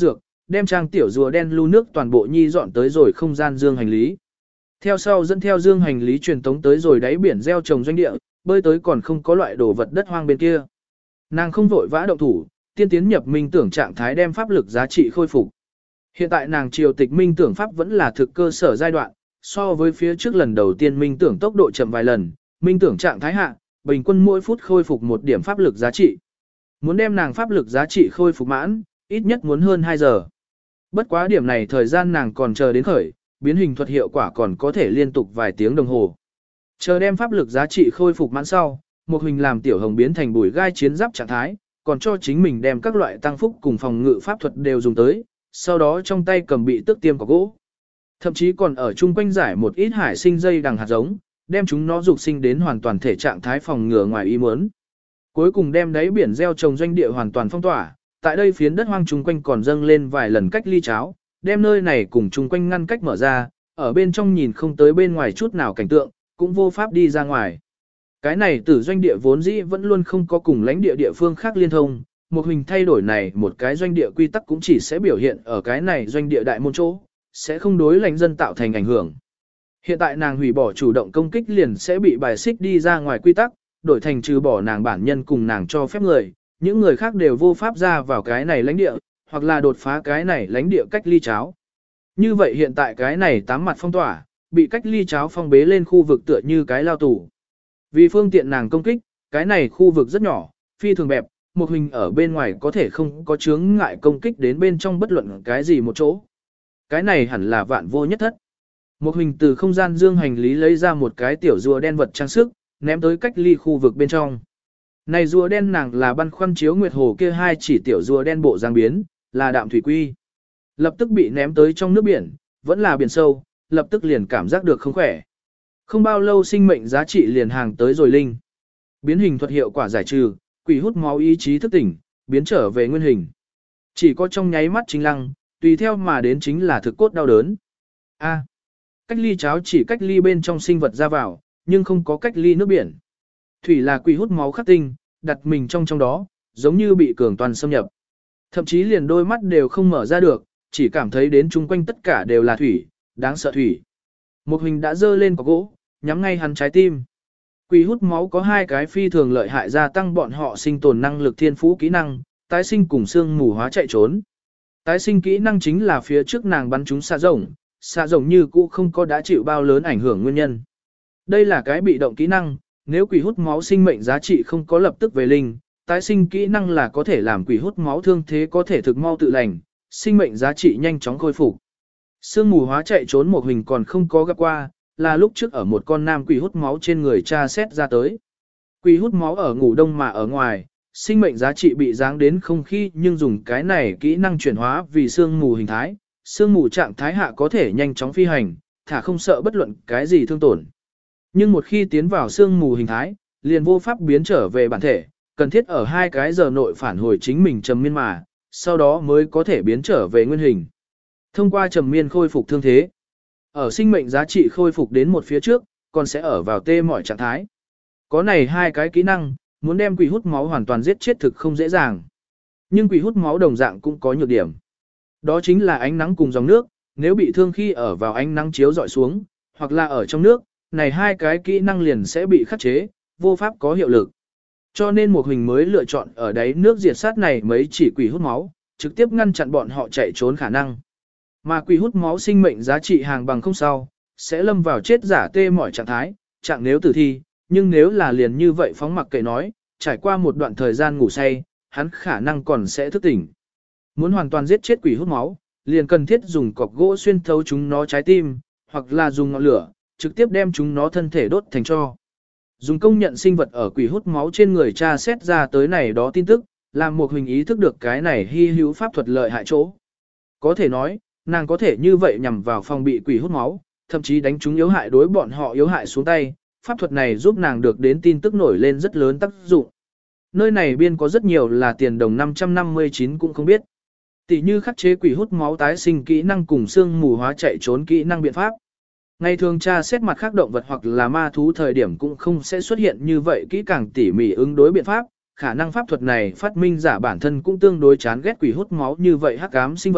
đem trang tiểu rùa đen lưu nước toàn bộ nhi dọn tới rồi không gian dương hành lý. Theo sau dẫn theo dương hành lý truyền tống tới rồi đáy biển gieo trồng doanh địa, bơi tới còn không có loại đồ vật đất hoang bên kia. Nàng không vội vã động thủ, tiên tiến nhập minh tưởng trạng thái đem pháp lực giá trị khôi phục. Hiện tại nàng triều tịch minh tưởng pháp vẫn là thực cơ sở giai đoạn, so với phía trước lần đầu tiên minh tưởng tốc độ chậm vài lần, minh tưởng trạng thái hạ, bình quân mỗi phút khôi phục một điểm pháp lực giá trị. Muốn đem nàng pháp lực giá trị khôi phục mãn, ít nhất muốn hơn hai giờ. Bất quá điểm này thời gian nàng còn chờ đến khởi, biến hình thuật hiệu quả còn có thể liên tục vài tiếng đồng hồ. Chờ đem pháp lực giá trị khôi phục mãn sau, một hình làm tiểu hồng biến thành bùi gai chiến giáp trạng thái, còn cho chính mình đem các loại tăng phúc cùng phòng ngự pháp thuật đều dùng tới, sau đó trong tay cầm bị tước tiêm có gỗ. Thậm chí còn ở chung quanh giải một ít hải sinh dây đằng hạt giống, đem chúng nó dục sinh đến hoàn toàn thể trạng thái phòng ngừa ngoài ý muốn. Cuối cùng đem đáy biển gieo trồng doanh địa hoàn toàn phong tỏa, tại đây phiến đất hoang chung quanh còn dâng lên vài lần cách ly cháo, đem nơi này cùng chung quanh ngăn cách mở ra, ở bên trong nhìn không tới bên ngoài chút nào cảnh tượng, cũng vô pháp đi ra ngoài. Cái này tử doanh địa vốn dĩ vẫn luôn không có cùng lãnh địa địa phương khác liên thông, một hình thay đổi này một cái doanh địa quy tắc cũng chỉ sẽ biểu hiện ở cái này doanh địa đại môn chỗ, sẽ không đối lãnh dân tạo thành ảnh hưởng. Hiện tại nàng hủy bỏ chủ động công kích liền sẽ bị bài xích đi ra ngoài quy tắc, đổi thành trừ bỏ nàng bản nhân cùng nàng cho phép người, những người khác đều vô pháp ra vào cái này lãnh địa, hoặc là đột phá cái này lãnh địa cách ly cháo. Như vậy hiện tại cái này tám mặt phong tỏa, bị cách ly cháo phong bế lên khu vực tựa như cái lao tù. Vì phương tiện nàng công kích, cái này khu vực rất nhỏ, phi thường bẹp, một hình ở bên ngoài có thể không có chướng ngại công kích đến bên trong bất luận cái gì một chỗ. Cái này hẳn là vạn vô nhất thất. Một hình từ không gian dương hành lý lấy ra một cái tiểu rùa đen vật trang sức, ném tới cách ly khu vực bên trong. Này rùa đen nàng là băn khoăn chiếu nguyệt hồ kia hai chỉ tiểu rùa đen bộ giang biến, là đạm thủy quy. Lập tức bị ném tới trong nước biển, vẫn là biển sâu, lập tức liền cảm giác được không khỏe. Không bao lâu sinh mệnh giá trị liền hàng tới rồi linh. Biến hình thuật hiệu quả giải trừ, quỷ hút máu ý chí thức tỉnh, biến trở về nguyên hình. Chỉ có trong nháy mắt chính lăng, tùy theo mà đến chính là thực cốt đau đớn. A. Cách ly cháo chỉ cách ly bên trong sinh vật ra vào, nhưng không có cách ly nước biển. Thủy là quỷ hút máu khắc tinh, đặt mình trong trong đó, giống như bị cường toàn xâm nhập. Thậm chí liền đôi mắt đều không mở ra được, chỉ cảm thấy đến chung quanh tất cả đều là thủy, đáng sợ thủy. Một hình đã dơ lên có gỗ, nhắm ngay hắn trái tim. Quỷ hút máu có hai cái phi thường lợi hại gia tăng bọn họ sinh tồn năng lực thiên phú kỹ năng, tái sinh cùng xương mù hóa chạy trốn. Tái sinh kỹ năng chính là phía trước nàng bắn chúng xạ rồng, xạ rồng như cũ không có đã chịu bao lớn ảnh hưởng nguyên nhân. Đây là cái bị động kỹ năng, nếu quỷ hút máu sinh mệnh giá trị không có lập tức về linh, tái sinh kỹ năng là có thể làm quỷ hút máu thương thế có thể thực mau tự lành, sinh mệnh giá trị nhanh chóng khôi phục. Sương mù hóa chạy trốn một hình còn không có gặp qua, là lúc trước ở một con nam quỷ hút máu trên người cha xét ra tới. Quỷ hút máu ở ngủ đông mà ở ngoài, sinh mệnh giá trị bị giáng đến không khí nhưng dùng cái này kỹ năng chuyển hóa vì sương mù hình thái, sương mù trạng thái hạ có thể nhanh chóng phi hành, thả không sợ bất luận cái gì thương tổn. Nhưng một khi tiến vào sương mù hình thái, liền vô pháp biến trở về bản thể, cần thiết ở hai cái giờ nội phản hồi chính mình trầm miên mà, sau đó mới có thể biến trở về nguyên hình. Thông qua trầm miên khôi phục thương thế, ở sinh mệnh giá trị khôi phục đến một phía trước, còn sẽ ở vào tê mọi trạng thái. Có này hai cái kỹ năng, muốn đem quỷ hút máu hoàn toàn giết chết thực không dễ dàng. Nhưng quỷ hút máu đồng dạng cũng có nhược điểm. Đó chính là ánh nắng cùng dòng nước, nếu bị thương khi ở vào ánh nắng chiếu dọi xuống, hoặc là ở trong nước, này hai cái kỹ năng liền sẽ bị khắc chế, vô pháp có hiệu lực. Cho nên một hình mới lựa chọn ở đáy nước diệt sát này mấy chỉ quỷ hút máu, trực tiếp ngăn chặn bọn họ chạy trốn khả năng. Mà quỷ hút máu sinh mệnh giá trị hàng bằng không sau, sẽ lâm vào chết giả tê mọi trạng thái, chẳng nếu tử thi, nhưng nếu là liền như vậy phóng mặc kệ nói, trải qua một đoạn thời gian ngủ say, hắn khả năng còn sẽ thức tỉnh. Muốn hoàn toàn giết chết quỷ hút máu, liền cần thiết dùng cọc gỗ xuyên thấu chúng nó trái tim, hoặc là dùng ngọn lửa, trực tiếp đem chúng nó thân thể đốt thành tro. Dùng công nhận sinh vật ở quỷ hút máu trên người tra xét ra tới này đó tin tức, làm một hình ý thức được cái này hy hữu pháp thuật lợi hại chỗ. Có thể nói, nàng có thể như vậy nhằm vào phòng bị quỷ hút máu, thậm chí đánh chúng yếu hại đối bọn họ yếu hại xuống tay, pháp thuật này giúp nàng được đến tin tức nổi lên rất lớn tác dụng. Nơi này biên có rất nhiều là tiền đồng năm trăm năm mươi chín cũng không biết. Tỷ như khắc chế quỷ hút máu tái sinh kỹ năng cùng xương mù hóa chạy trốn kỹ năng biện pháp. Ngày thường tra xét mặt khác động vật hoặc là ma thú thời điểm cũng không sẽ xuất hiện như vậy kỹ càng tỉ mỉ ứng đối biện pháp, khả năng pháp thuật này phát minh giả bản thân cũng tương đối chán ghét quỷ hút máu như vậy hắc ám sinh vật,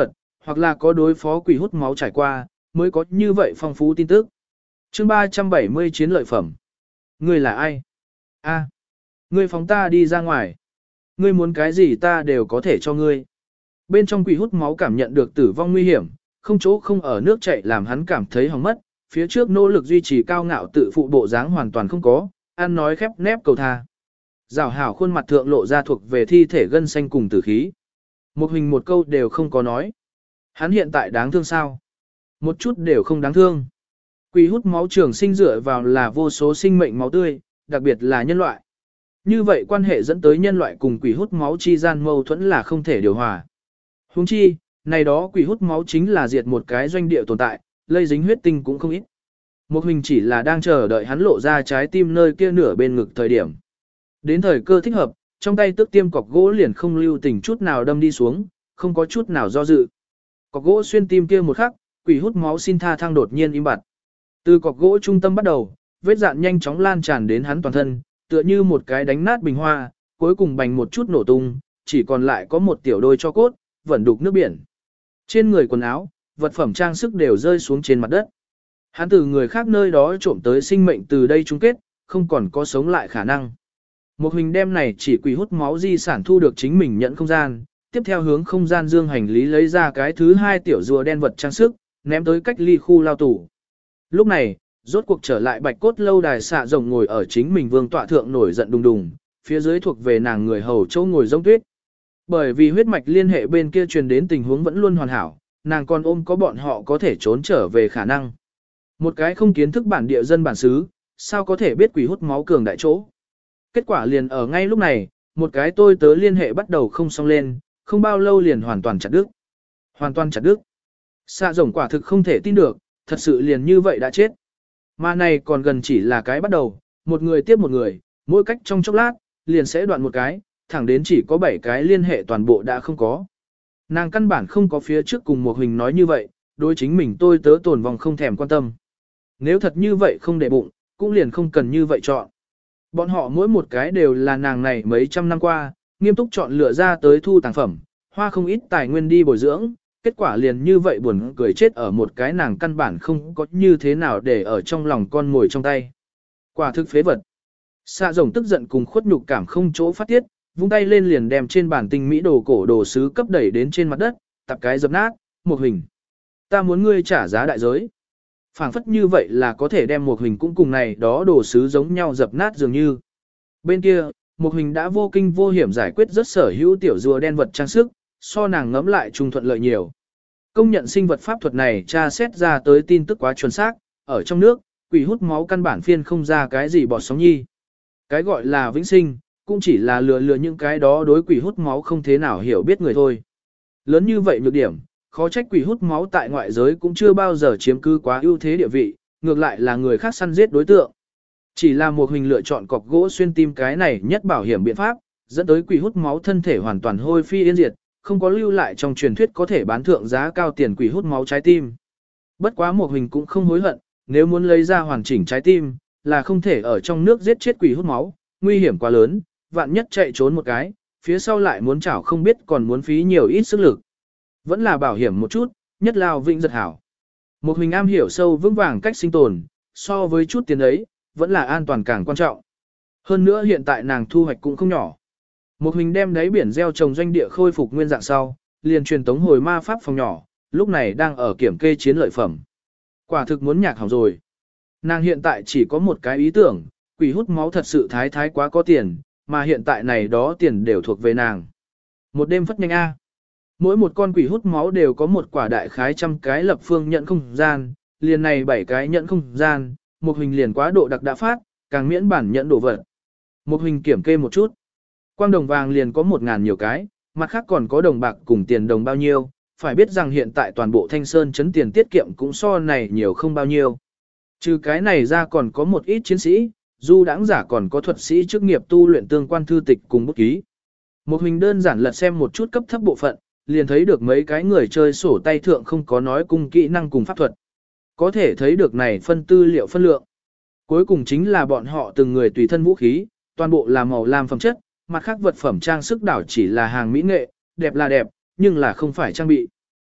hoặc là có đối phó quỷ hút máu trải qua, mới có như vậy phong phú tin tức. Chương ba trăm bảy mươi chiến lợi phẩm. Ngươi là ai? A, ngươi phóng ta đi ra ngoài. Ngươi muốn cái gì ta đều có thể cho ngươi. Bên trong quỷ hút máu cảm nhận được tử vong nguy hiểm, không chỗ không ở nước chảy làm hắn cảm thấy hỏng mất, phía trước nỗ lực duy trì cao ngạo tự phụ bộ dáng hoàn toàn không có, ăn nói khép nép cầu tha. Giảo hảo khuôn mặt thượng lộ ra thuộc về thi thể gân xanh cùng tử khí. Một hình một câu đều không có nói. Hắn hiện tại đáng thương sao? Một chút đều không đáng thương. Quỷ hút máu trường sinh dựa vào là vô số sinh mệnh máu tươi, đặc biệt là nhân loại. Như vậy quan hệ dẫn tới nhân loại cùng quỷ hút máu chi gian mâu thuẫn là không thể điều hòa. Huống chi, này đó quỷ hút máu chính là diệt một cái doanh địa tồn tại, lây dính huyết tinh cũng không ít. Một hình chỉ là đang chờ đợi hắn lộ ra trái tim nơi kia nửa bên ngực thời điểm. Đến thời cơ thích hợp, trong tay tước tiêm cọc gỗ liền không lưu tình chút nào đâm đi xuống, không có chút nào do dự. Cọc gỗ xuyên tim kia một khắc, quỷ hút máu xin tha thang đột nhiên im bặt. Từ cọc gỗ trung tâm bắt đầu, vết dạn nhanh chóng lan tràn đến hắn toàn thân, tựa như một cái đánh nát bình hoa, cuối cùng bành một chút nổ tung, chỉ còn lại có một tiểu đôi cho cốt, vẫn đục nước biển. Trên người quần áo, vật phẩm trang sức đều rơi xuống trên mặt đất. Hắn từ người khác nơi đó trộm tới sinh mệnh từ đây chung kết, không còn có sống lại khả năng. Một hình đem này chỉ quỷ hút máu di sản thu được chính mình nhận không gian, tiếp theo hướng không gian dương hành lý lấy ra cái thứ hai tiểu rùa đen vật trang sức, ném tới cách ly khu lao tủ. Lúc này, rốt cuộc trở lại bạch cốt lâu đài xạ rồng ngồi ở chính mình vương tọa thượng nổi giận đùng đùng, phía dưới thuộc về nàng người hầu châu ngồi giống tuyết. Bởi vì huyết mạch liên hệ bên kia truyền đến tình huống vẫn luôn hoàn hảo, nàng còn ôm có bọn họ có thể trốn trở về khả năng. Một cái không kiến thức bản địa dân bản xứ, sao có thể biết quỷ hút máu cường đại chỗ. Kết quả liền ở ngay lúc này, một cái tôi tớ liên hệ bắt đầu không xong lên, không bao lâu liền hoàn toàn chặt đứt. Hoàn toàn chặt đứt. Xạ rồng quả thực không thể tin được, thật sự liền như vậy đã chết. Mà này còn gần chỉ là cái bắt đầu, một người tiếp một người, mỗi cách trong chốc lát, liền sẽ đoạn một cái, thẳng đến chỉ có bảy cái liên hệ toàn bộ đã không có. Nàng căn bản không có phía trước cùng một hình nói như vậy, đối chính mình tôi tớ tổn vòng không thèm quan tâm. Nếu thật như vậy không để bụng, cũng liền không cần như vậy chọn. Bọn họ mỗi một cái đều là nàng này mấy trăm năm qua, nghiêm túc chọn lựa ra tới thu tàng phẩm, hoa không ít tài nguyên đi bồi dưỡng, kết quả liền như vậy buồn cười chết ở một cái nàng căn bản không có như thế nào để ở trong lòng con ngồi trong tay. Quả thực phế vật. Xạ rồng tức giận cùng khuất nhục cảm không chỗ phát tiết, vung tay lên liền đem trên bàn tinh mỹ đồ cổ đồ sứ cấp đẩy đến trên mặt đất, tập cái dập nát, một hình. Ta muốn ngươi trả giá đại giới. Phảng phất như vậy là có thể đem một hình cũng cùng này đó đồ sứ giống nhau dập nát dường như. Bên kia, một hình đã vô kinh vô hiểm giải quyết rất sở hữu tiểu rùa đen vật trang sức, so nàng ngấm lại trung thuận lợi nhiều. Công nhận sinh vật pháp thuật này tra xét ra tới tin tức quá chuẩn xác, ở trong nước, quỷ hút máu căn bản phiên không ra cái gì bọt sóng nhi. Cái gọi là vĩnh sinh, cũng chỉ là lừa lừa những cái đó đối quỷ hút máu không thế nào hiểu biết người thôi. Lớn như vậy nhược điểm, khó trách quỷ hút máu tại ngoại giới cũng chưa bao giờ chiếm cứ quá ưu thế địa vị, ngược lại là người khác săn giết đối tượng. Chỉ là một hình lựa chọn cọc gỗ xuyên tim cái này nhất bảo hiểm biện pháp, dẫn tới quỷ hút máu thân thể hoàn toàn hôi phi yên diệt, không có lưu lại trong truyền thuyết có thể bán thượng giá cao tiền quỷ hút máu trái tim. Bất quá một hình cũng không hối hận, nếu muốn lấy ra hoàn chỉnh trái tim, là không thể ở trong nước giết chết quỷ hút máu, nguy hiểm quá lớn, vạn nhất chạy trốn một cái, phía sau lại muốn chảo không biết còn muốn phí nhiều ít sức lực. Vẫn là bảo hiểm một chút, nhất lao vĩnh giật hảo. Một hình am hiểu sâu vững vàng cách sinh tồn, so với chút tiền ấy, vẫn là an toàn càng quan trọng. Hơn nữa hiện tại nàng thu hoạch cũng không nhỏ. Một hình đem đáy biển gieo trồng doanh địa khôi phục nguyên dạng sau, liền truyền tống hồi ma pháp phòng nhỏ, lúc này đang ở kiểm kê chiến lợi phẩm. Quả thực muốn nhạc hỏng rồi. Nàng hiện tại chỉ có một cái ý tưởng, quỷ hút máu thật sự thái thái quá có tiền, mà hiện tại này đó tiền đều thuộc về nàng. Một đêm phất nhanh A. Mỗi một con quỷ hút máu đều có một quả đại khái trăm cái lập phương nhận không gian, liền này bảy cái nhận không gian, một hình liền quá độ đặc đã phát, càng miễn bản nhận đổ vật. Một hình kiểm kê một chút. Quang đồng vàng liền có một ngàn nhiều cái, mặt khác còn có đồng bạc cùng tiền đồng bao nhiêu, phải biết rằng hiện tại toàn bộ Thanh Sơn chấn tiền tiết kiệm cũng so này nhiều không bao nhiêu. Trừ cái này ra còn có một ít chiến sĩ, du đãng giả còn có thuật sĩ chức nghiệp tu luyện tương quan thư tịch cùng bút ký. Một hình đơn giản lật xem một chút cấp thấp bộ phận, liền thấy được mấy cái người chơi sổ tay thượng không có nói cùng kỹ năng cùng pháp thuật. Có thể thấy được này phân tư liệu phân lượng. Cuối cùng chính là bọn họ từng người tùy thân vũ khí, toàn bộ là màu lam phẩm chất, mặt khác vật phẩm trang sức đảo chỉ là hàng mỹ nghệ, đẹp là đẹp, nhưng là không phải trang bị.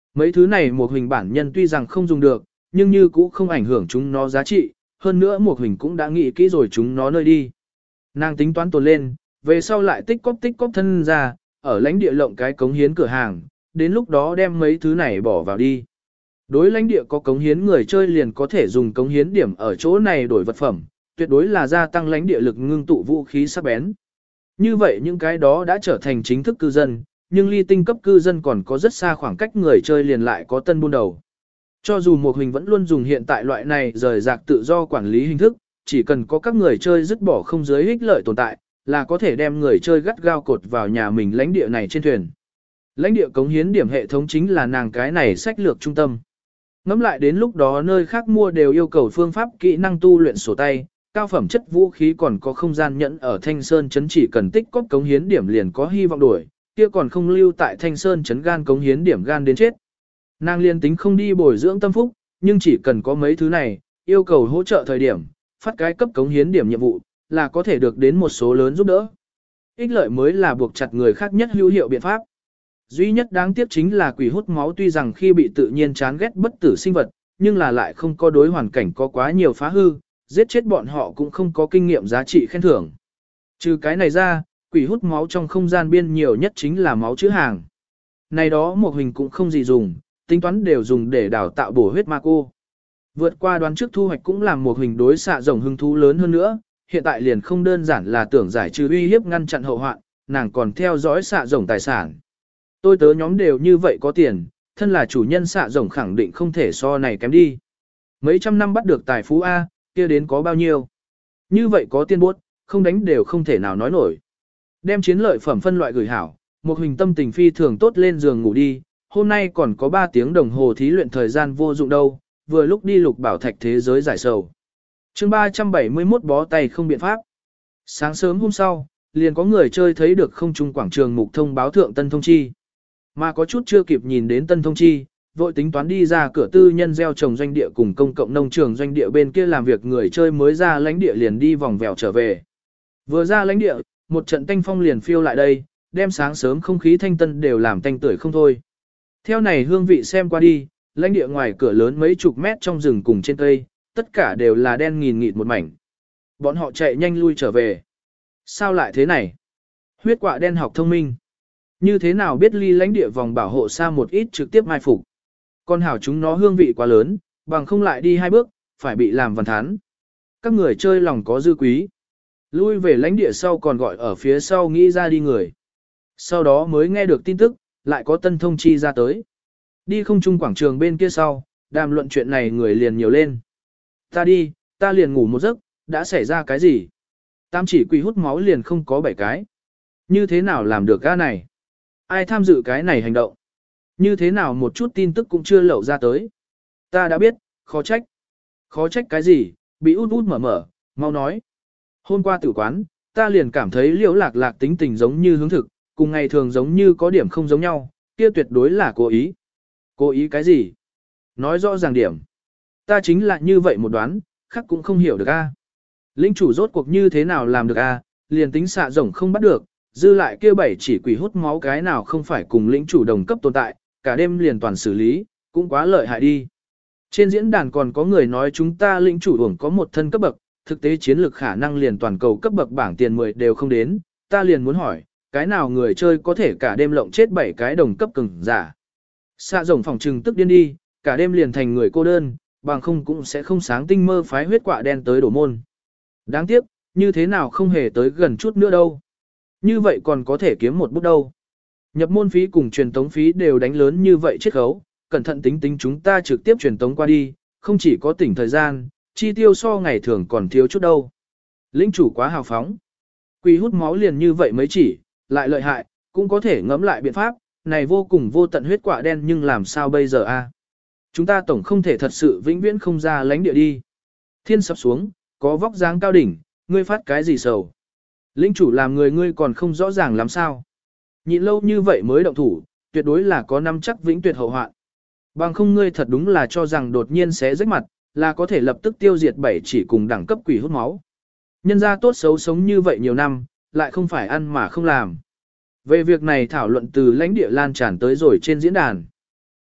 Mấy thứ này một hình bản nhân tuy rằng không dùng được, nhưng như cũ không ảnh hưởng chúng nó giá trị, hơn nữa một hình cũng đã nghĩ kỹ rồi chúng nó nơi đi. Nàng tính toán tồn lên, về sau lại tích cóp tích cóp thân ra, ở lãnh địa lộng cái cống hiến cửa hàng, đến lúc đó đem mấy thứ này bỏ vào đi. Đối lãnh địa có cống hiến người chơi liền có thể dùng cống hiến điểm ở chỗ này đổi vật phẩm, tuyệt đối là gia tăng lãnh địa lực ngưng tụ vũ khí sắc bén. Như vậy những cái đó đã trở thành chính thức cư dân, nhưng ly tinh cấp cư dân còn có rất xa khoảng cách người chơi liền lại có tân buôn đầu. Cho dù một hình vẫn luôn dùng hiện tại loại này rời rạc tự do quản lý hình thức, chỉ cần có các người chơi dứt bỏ không giới ích lợi tồn tại, là có thể đem người chơi gắt gao cột vào nhà mình lãnh địa này trên thuyền. Lãnh địa cống hiến điểm hệ thống chính là nàng cái này sách lược trung tâm. Ngắm lại đến lúc đó nơi khác mua đều yêu cầu phương pháp kỹ năng tu luyện sổ tay, cao phẩm chất vũ khí còn có không gian nhẫn ở Thanh Sơn Trấn chỉ cần tích cóp cống hiến điểm liền có hy vọng đổi, kia còn không lưu tại Thanh Sơn Trấn gan cống hiến điểm gan đến chết. Nàng liên tính không đi bồi dưỡng tâm phúc, nhưng chỉ cần có mấy thứ này, yêu cầu hỗ trợ thời điểm, phát cái cấp cống hiến điểm nhiệm vụ, là có thể được đến một số lớn giúp đỡ. Ích lợi mới là buộc chặt người khác nhất hữu hiệu biện pháp. Duy nhất đáng tiếc chính là quỷ hút máu tuy rằng khi bị tự nhiên chán ghét bất tử sinh vật, nhưng là lại không có đối hoàn cảnh có quá nhiều phá hư, giết chết bọn họ cũng không có kinh nghiệm giá trị khen thưởng. Trừ cái này ra, quỷ hút máu trong không gian biên nhiều nhất chính là máu chữ hàng. Này đó một hình cũng không gì dùng, tính toán đều dùng để đào tạo bổ huyết ma cô. Vượt qua đoán trước thu hoạch cũng làm một hình đối xạ rồng hứng thú lớn hơn nữa, hiện tại liền không đơn giản là tưởng giải trừ uy hiếp ngăn chặn hậu hoạn, nàng còn theo dõi xạ rồng tài sản. Tôi tớ nhóm đều như vậy có tiền, thân là chủ nhân xạ rồng khẳng định không thể so này kém đi. Mấy trăm năm bắt được tài phú A, kia đến có bao nhiêu. Như vậy có tiên bốt, không đánh đều không thể nào nói nổi. Đem chiến lợi phẩm phân loại gửi hảo, một hình tâm tình phi thường tốt lên giường ngủ đi, hôm nay còn có ba tiếng đồng hồ thí luyện thời gian vô dụng đâu, vừa lúc đi lục bảo thạch thế giới giải sầu. chương ba trăm bảy mươi mốt bó tay không biện pháp. Sáng sớm hôm sau, liền có người chơi thấy được không trung quảng trường mục thông báo thượng tân thông chi. Mà có chút chưa kịp nhìn đến tân thông chi, vội tính toán đi ra cửa tư nhân gieo trồng doanh địa cùng công cộng nông trường doanh địa bên kia làm việc người chơi mới ra lãnh địa liền đi vòng vèo trở về. Vừa ra lãnh địa, một trận tanh phong liền phiêu lại đây, đem sáng sớm không khí thanh tân đều làm tanh tưởi không thôi. Theo này hương vị xem qua đi, lãnh địa ngoài cửa lớn mấy chục mét trong rừng cùng trên cây, tất cả đều là đen nghìn nghịt một mảnh. Bọn họ chạy nhanh lui trở về. Sao lại thế này? Huyết quạ đen học thông minh. Như thế nào biết ly lãnh địa vòng bảo hộ xa một ít trực tiếp mai phục. Con hảo chúng nó hương vị quá lớn, bằng không lại đi hai bước, phải bị làm văn thán. Các người chơi lòng có dư quý. Lui về lãnh địa sau còn gọi ở phía sau nghĩ ra đi người. Sau đó mới nghe được tin tức, lại có tân thông chi ra tới. Đi không chung quảng trường bên kia sau, đàm luận chuyện này người liền nhiều lên. Ta đi, ta liền ngủ một giấc, đã xảy ra cái gì? Tam chỉ quỷ hút máu liền không có bảy cái. Như thế nào làm được cái này? Ai tham dự cái này hành động? Như thế nào một chút tin tức cũng chưa lậu ra tới? Ta đã biết, khó trách. Khó trách cái gì? Bị út út mở mở, mau nói. Hôm qua tử quán, ta liền cảm thấy liễu lạc lạc tính tình giống như hướng thực, cùng ngày thường giống như có điểm không giống nhau, kia tuyệt đối là cố ý. Cố ý cái gì? Nói rõ ràng điểm. Ta chính là như vậy một đoán, khác cũng không hiểu được a. Linh chủ rốt cuộc như thế nào làm được a? Liền tính xạ rồng không bắt được, dư lại kia bảy chỉ quỷ hút máu cái nào không phải cùng lĩnh chủ đồng cấp tồn tại, cả đêm liền toàn xử lý, cũng quá lợi hại đi. Trên diễn đàn còn có người nói chúng ta lĩnh chủ uổng có một thân cấp bậc, thực tế chiến lược khả năng liền toàn cầu cấp bậc bảng tiền mười đều không đến, ta liền muốn hỏi, cái nào người chơi có thể cả đêm lộng chết bảy cái đồng cấp cường giả. Xạ rồng phòng trừng tức điên đi, cả đêm liền thành người cô đơn, bằng không cũng sẽ không sáng tinh mơ phái huyết quạ đen tới đổ môn. Đáng tiếc, như thế nào không hề tới gần chút nữa đâu. Như vậy còn có thể kiếm một bút đâu. Nhập môn phí cùng truyền tống phí đều đánh lớn như vậy chiết khấu, cẩn thận tính tính chúng ta trực tiếp truyền tống qua đi, không chỉ có tỉnh thời gian, chi tiêu so ngày thường còn thiếu chút đâu. Lĩnh chủ quá hào phóng. Quỷ hút máu liền như vậy mấy chỉ, lại lợi hại, cũng có thể ngẫm lại biện pháp, này vô cùng vô tận huyết quạ đen nhưng làm sao bây giờ a? Chúng ta tổng không thể thật sự vĩnh viễn không ra lãnh địa đi. Thiên sập xuống, có vóc dáng cao đỉnh, ngươi phát cái gì sầu. Lĩnh chủ làm người ngươi còn không rõ ràng làm sao. Nhịn lâu như vậy mới động thủ, tuyệt đối là có năm chắc vĩnh tuyệt hậu hoạn. Bằng không ngươi thật đúng là cho rằng đột nhiên xé rách mặt, là có thể lập tức tiêu diệt bảy chỉ cùng đẳng cấp quỷ hút máu. Nhân ra tốt xấu sống như vậy nhiều năm, lại không phải ăn mà không làm. Về việc này thảo luận từ lãnh địa lan tràn tới rồi trên diễn đàn.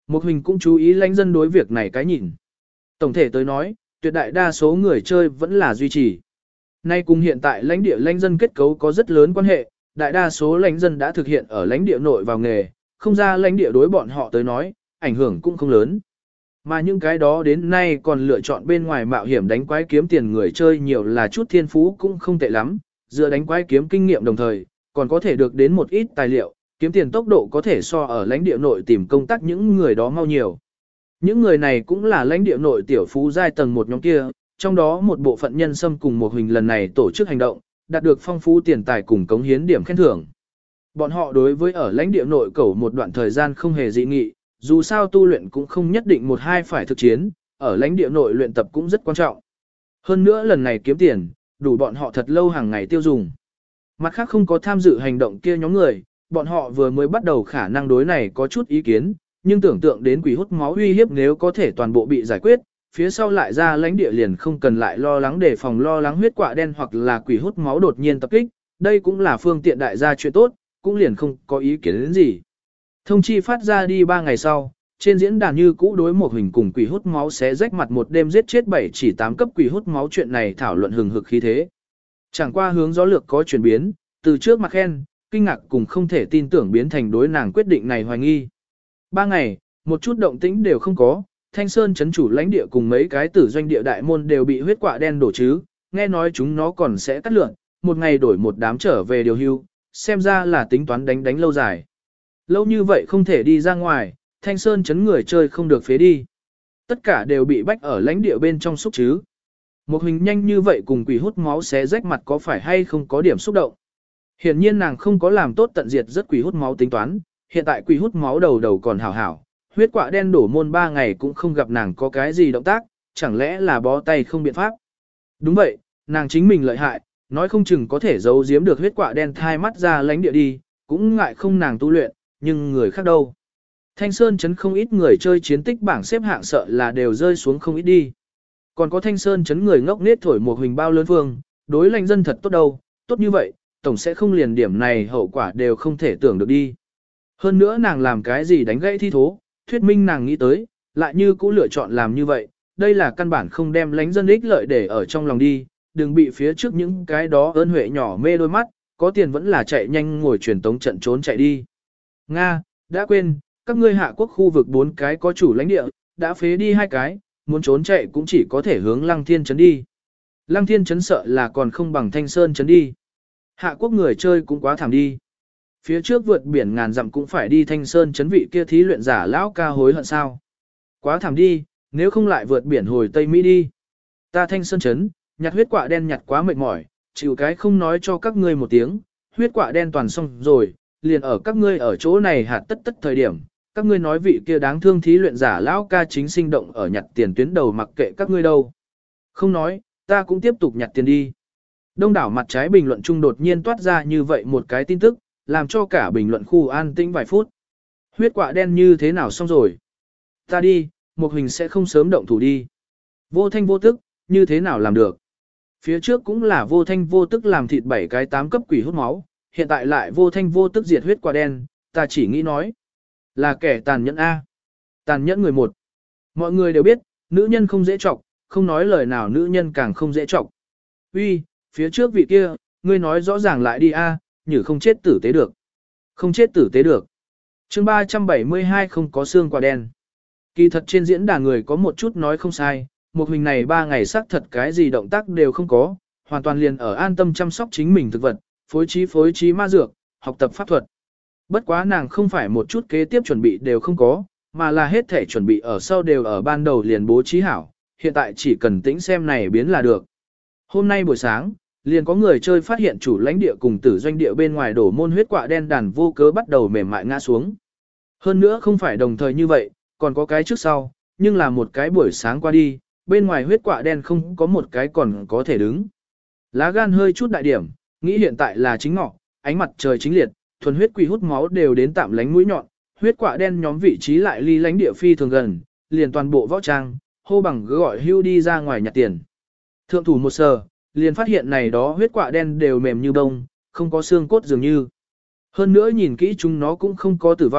Một Huỳnh cũng chú ý lãnh dân đối việc này cái nhìn. Tổng thể tới nói, tuyệt đại đa số người chơi vẫn là duy trì. Nay cùng hiện tại lãnh địa lãnh dân kết cấu có rất lớn quan hệ, đại đa số lãnh dân đã thực hiện ở lãnh địa nội vào nghề, không ra lãnh địa đối bọn họ tới nói, ảnh hưởng cũng không lớn. Mà những cái đó đến nay còn lựa chọn bên ngoài mạo hiểm đánh quái kiếm tiền người chơi nhiều là chút thiên phú cũng không tệ lắm, dựa đánh quái kiếm kinh nghiệm đồng thời, còn có thể được đến một ít tài liệu, kiếm tiền tốc độ có thể so ở lãnh địa nội tìm công tác những người đó mau nhiều. Những người này cũng là lãnh địa nội tiểu phú giai tầng một nhóm kia, trong đó một bộ phận nhân xâm cùng một Huỳnh lần này tổ chức hành động, đạt được phong phú tiền tài cùng cống hiến điểm khen thưởng. Bọn họ đối với ở lãnh địa nội cầu một đoạn thời gian không hề dị nghị, dù sao tu luyện cũng không nhất định một hai phải thực chiến, ở lãnh địa nội luyện tập cũng rất quan trọng. Hơn nữa lần này kiếm tiền, đủ bọn họ thật lâu hàng ngày tiêu dùng. Mặt khác không có tham dự hành động kia nhóm người, bọn họ vừa mới bắt đầu khả năng đối này có chút ý kiến, nhưng tưởng tượng đến quỷ hút máu uy hiếp nếu có thể toàn bộ bị giải quyết, phía sau lại ra lãnh địa liền không cần lại lo lắng đề phòng lo lắng huyết quạ đen hoặc là quỷ hút máu đột nhiên tập kích, đây cũng là phương tiện đại gia chuyện tốt, cũng liền không có ý kiến đến gì. Thông chi phát ra đi ba ngày sau, trên diễn đàn như cũ đối một Huỳnh cùng quỷ hút máu sẽ rách mặt một đêm giết chết bảy chỉ tám cấp quỷ hút máu chuyện này thảo luận hừng hực khí thế. Chẳng qua hướng gió lược có chuyển biến, từ trước mặt khen, kinh ngạc cùng không thể tin tưởng biến thành đối nàng quyết định này hoài nghi. Ba ngày, một chút động tĩnh đều không có, Thanh Sơn chấn chủ lãnh địa cùng mấy cái tử doanh địa đại môn đều bị huyết quạ đen đổ chứ, nghe nói chúng nó còn sẽ cắt lượn, một ngày đổi một đám trở về điều hưu, xem ra là tính toán đánh đánh lâu dài. Lâu như vậy không thể đi ra ngoài, Thanh Sơn chấn người chơi không được phế đi. Tất cả đều bị bách ở lãnh địa bên trong xúc chứ. Một Huỳnh nhanh như vậy cùng quỷ hút máu xé rách mặt có phải hay không có điểm xúc động. Hiển nhiên nàng không có làm tốt tận diệt rất quỷ hút máu tính toán, hiện tại quỷ hút máu đầu đầu còn hảo hảo, huyết quạ đen đổ môn ba ngày cũng không gặp nàng có cái gì động tác, chẳng lẽ là bó tay không biện pháp. Đúng vậy, nàng chính mình lợi hại, nói không chừng có thể giấu giếm được huyết quạ đen thai mắt ra lãnh địa đi, cũng ngại không nàng tu luyện, nhưng người khác đâu. Thanh Sơn chấn không ít người chơi chiến tích bảng xếp hạng sợ là đều rơi xuống không ít đi. Còn có Thanh Sơn chấn người ngốc nết thổi một Huỳnh bao lớn phương, đối lãnh dân thật tốt đâu, tốt như vậy, tổng sẽ không liền điểm này hậu quả đều không thể tưởng được đi. Hơn nữa nàng làm cái gì đánh gãy thi thố, thuyết minh nàng nghĩ tới, lại như cũ lựa chọn làm như vậy, đây là căn bản không đem lãnh dân ích lợi để ở trong lòng đi, đừng bị phía trước những cái đó ơn huệ nhỏ mê đôi mắt, có tiền vẫn là chạy nhanh ngồi truyền tống trận trốn chạy đi. Nga, đã quên, các ngươi hạ quốc khu vực bốn cái có chủ lãnh địa, đã phế đi hai cái, muốn trốn chạy cũng chỉ có thể hướng Lăng Thiên Trấn đi. Lăng Thiên Trấn sợ là còn không bằng Thanh Sơn Trấn đi. Hạ quốc người chơi cũng quá thảm đi. Phía trước vượt biển ngàn dặm cũng phải đi Thanh Sơn Trấn vị kia thí luyện giả lão ca hối hận sao. Quá thảm đi, nếu không lại vượt biển hồi Tây Mỹ đi. Ta Thanh Sơn Trấn, nhặt huyết quạ đen nhặt quá mệt mỏi, chịu cái không nói cho các ngươi một tiếng, huyết quạ đen toàn xong rồi, liền ở các ngươi ở chỗ này hạt tất tất thời điểm, các ngươi nói vị kia đáng thương thí luyện giả lão ca chính sinh động ở nhặt tiền tuyến đầu mặc kệ các ngươi đâu. Không nói, ta cũng tiếp tục nhặt tiền đi. Đông đảo mặt trái bình luận chung đột nhiên toát ra như vậy một cái tin tức, làm cho cả bình luận khu an tĩnh vài phút. Huyết quạ đen như thế nào xong rồi? Ta đi, một Huỳnh sẽ không sớm động thủ đi. Vô thanh vô tức, như thế nào làm được? Phía trước cũng là vô thanh vô tức làm thịt bảy cái tám cấp quỷ hút máu, hiện tại lại vô thanh vô tức diệt huyết quạ đen, ta chỉ nghĩ nói. Là kẻ tàn nhẫn A. Tàn nhẫn người một. Mọi người đều biết, nữ nhân không dễ chọc, không nói lời nào nữ nhân càng không dễ chọc. Uy, phía trước vị kia, ngươi nói rõ ràng lại đi A, nhử không chết tử tế được. Không chết tử tế được. chương ba trăm bảy mươi hai không có xương quả đen. Kỳ thật trên diễn đàn người có một chút nói không sai, một Huỳnh này ba ngày xác thật cái gì động tác đều không có, hoàn toàn liền ở an tâm chăm sóc chính mình thực vật, phối trí phối trí ma dược, học tập pháp thuật. Bất quá nàng không phải một chút kế tiếp chuẩn bị đều không có, mà là hết thể chuẩn bị ở sau đều ở ban đầu liền bố trí hảo, hiện tại chỉ cần tĩnh xem này biến là được. Hôm nay buổi sáng, liền có người chơi phát hiện chủ lãnh địa cùng tử doanh địa bên ngoài đổ môn huyết quạ đen đàn vô cớ bắt đầu mềm mại ngã xuống. Hơn nữa không phải đồng thời như vậy, còn có cái trước sau, nhưng là một cái buổi sáng qua đi, bên ngoài huyết quạ đen không có một cái còn có thể đứng. Lá gan hơi chút đại điểm, nghĩ hiện tại là chính ngọ, ánh mặt trời chính liệt, thuần huyết quỷ hút máu đều đến tạm lánh mũi nhọn, huyết quạ đen nhóm vị trí lại ly lánh địa phi thường gần, liền toàn bộ võ trang, hô bằng gọi hưu đi ra ngoài nhặt tiền. Thượng thủ một sờ, liền phát hiện này đó huyết quạ đen đều mềm như bông, không có xương cốt dường như. Hơn nữa nhìn kỹ chúng nó cũng không có tử vong,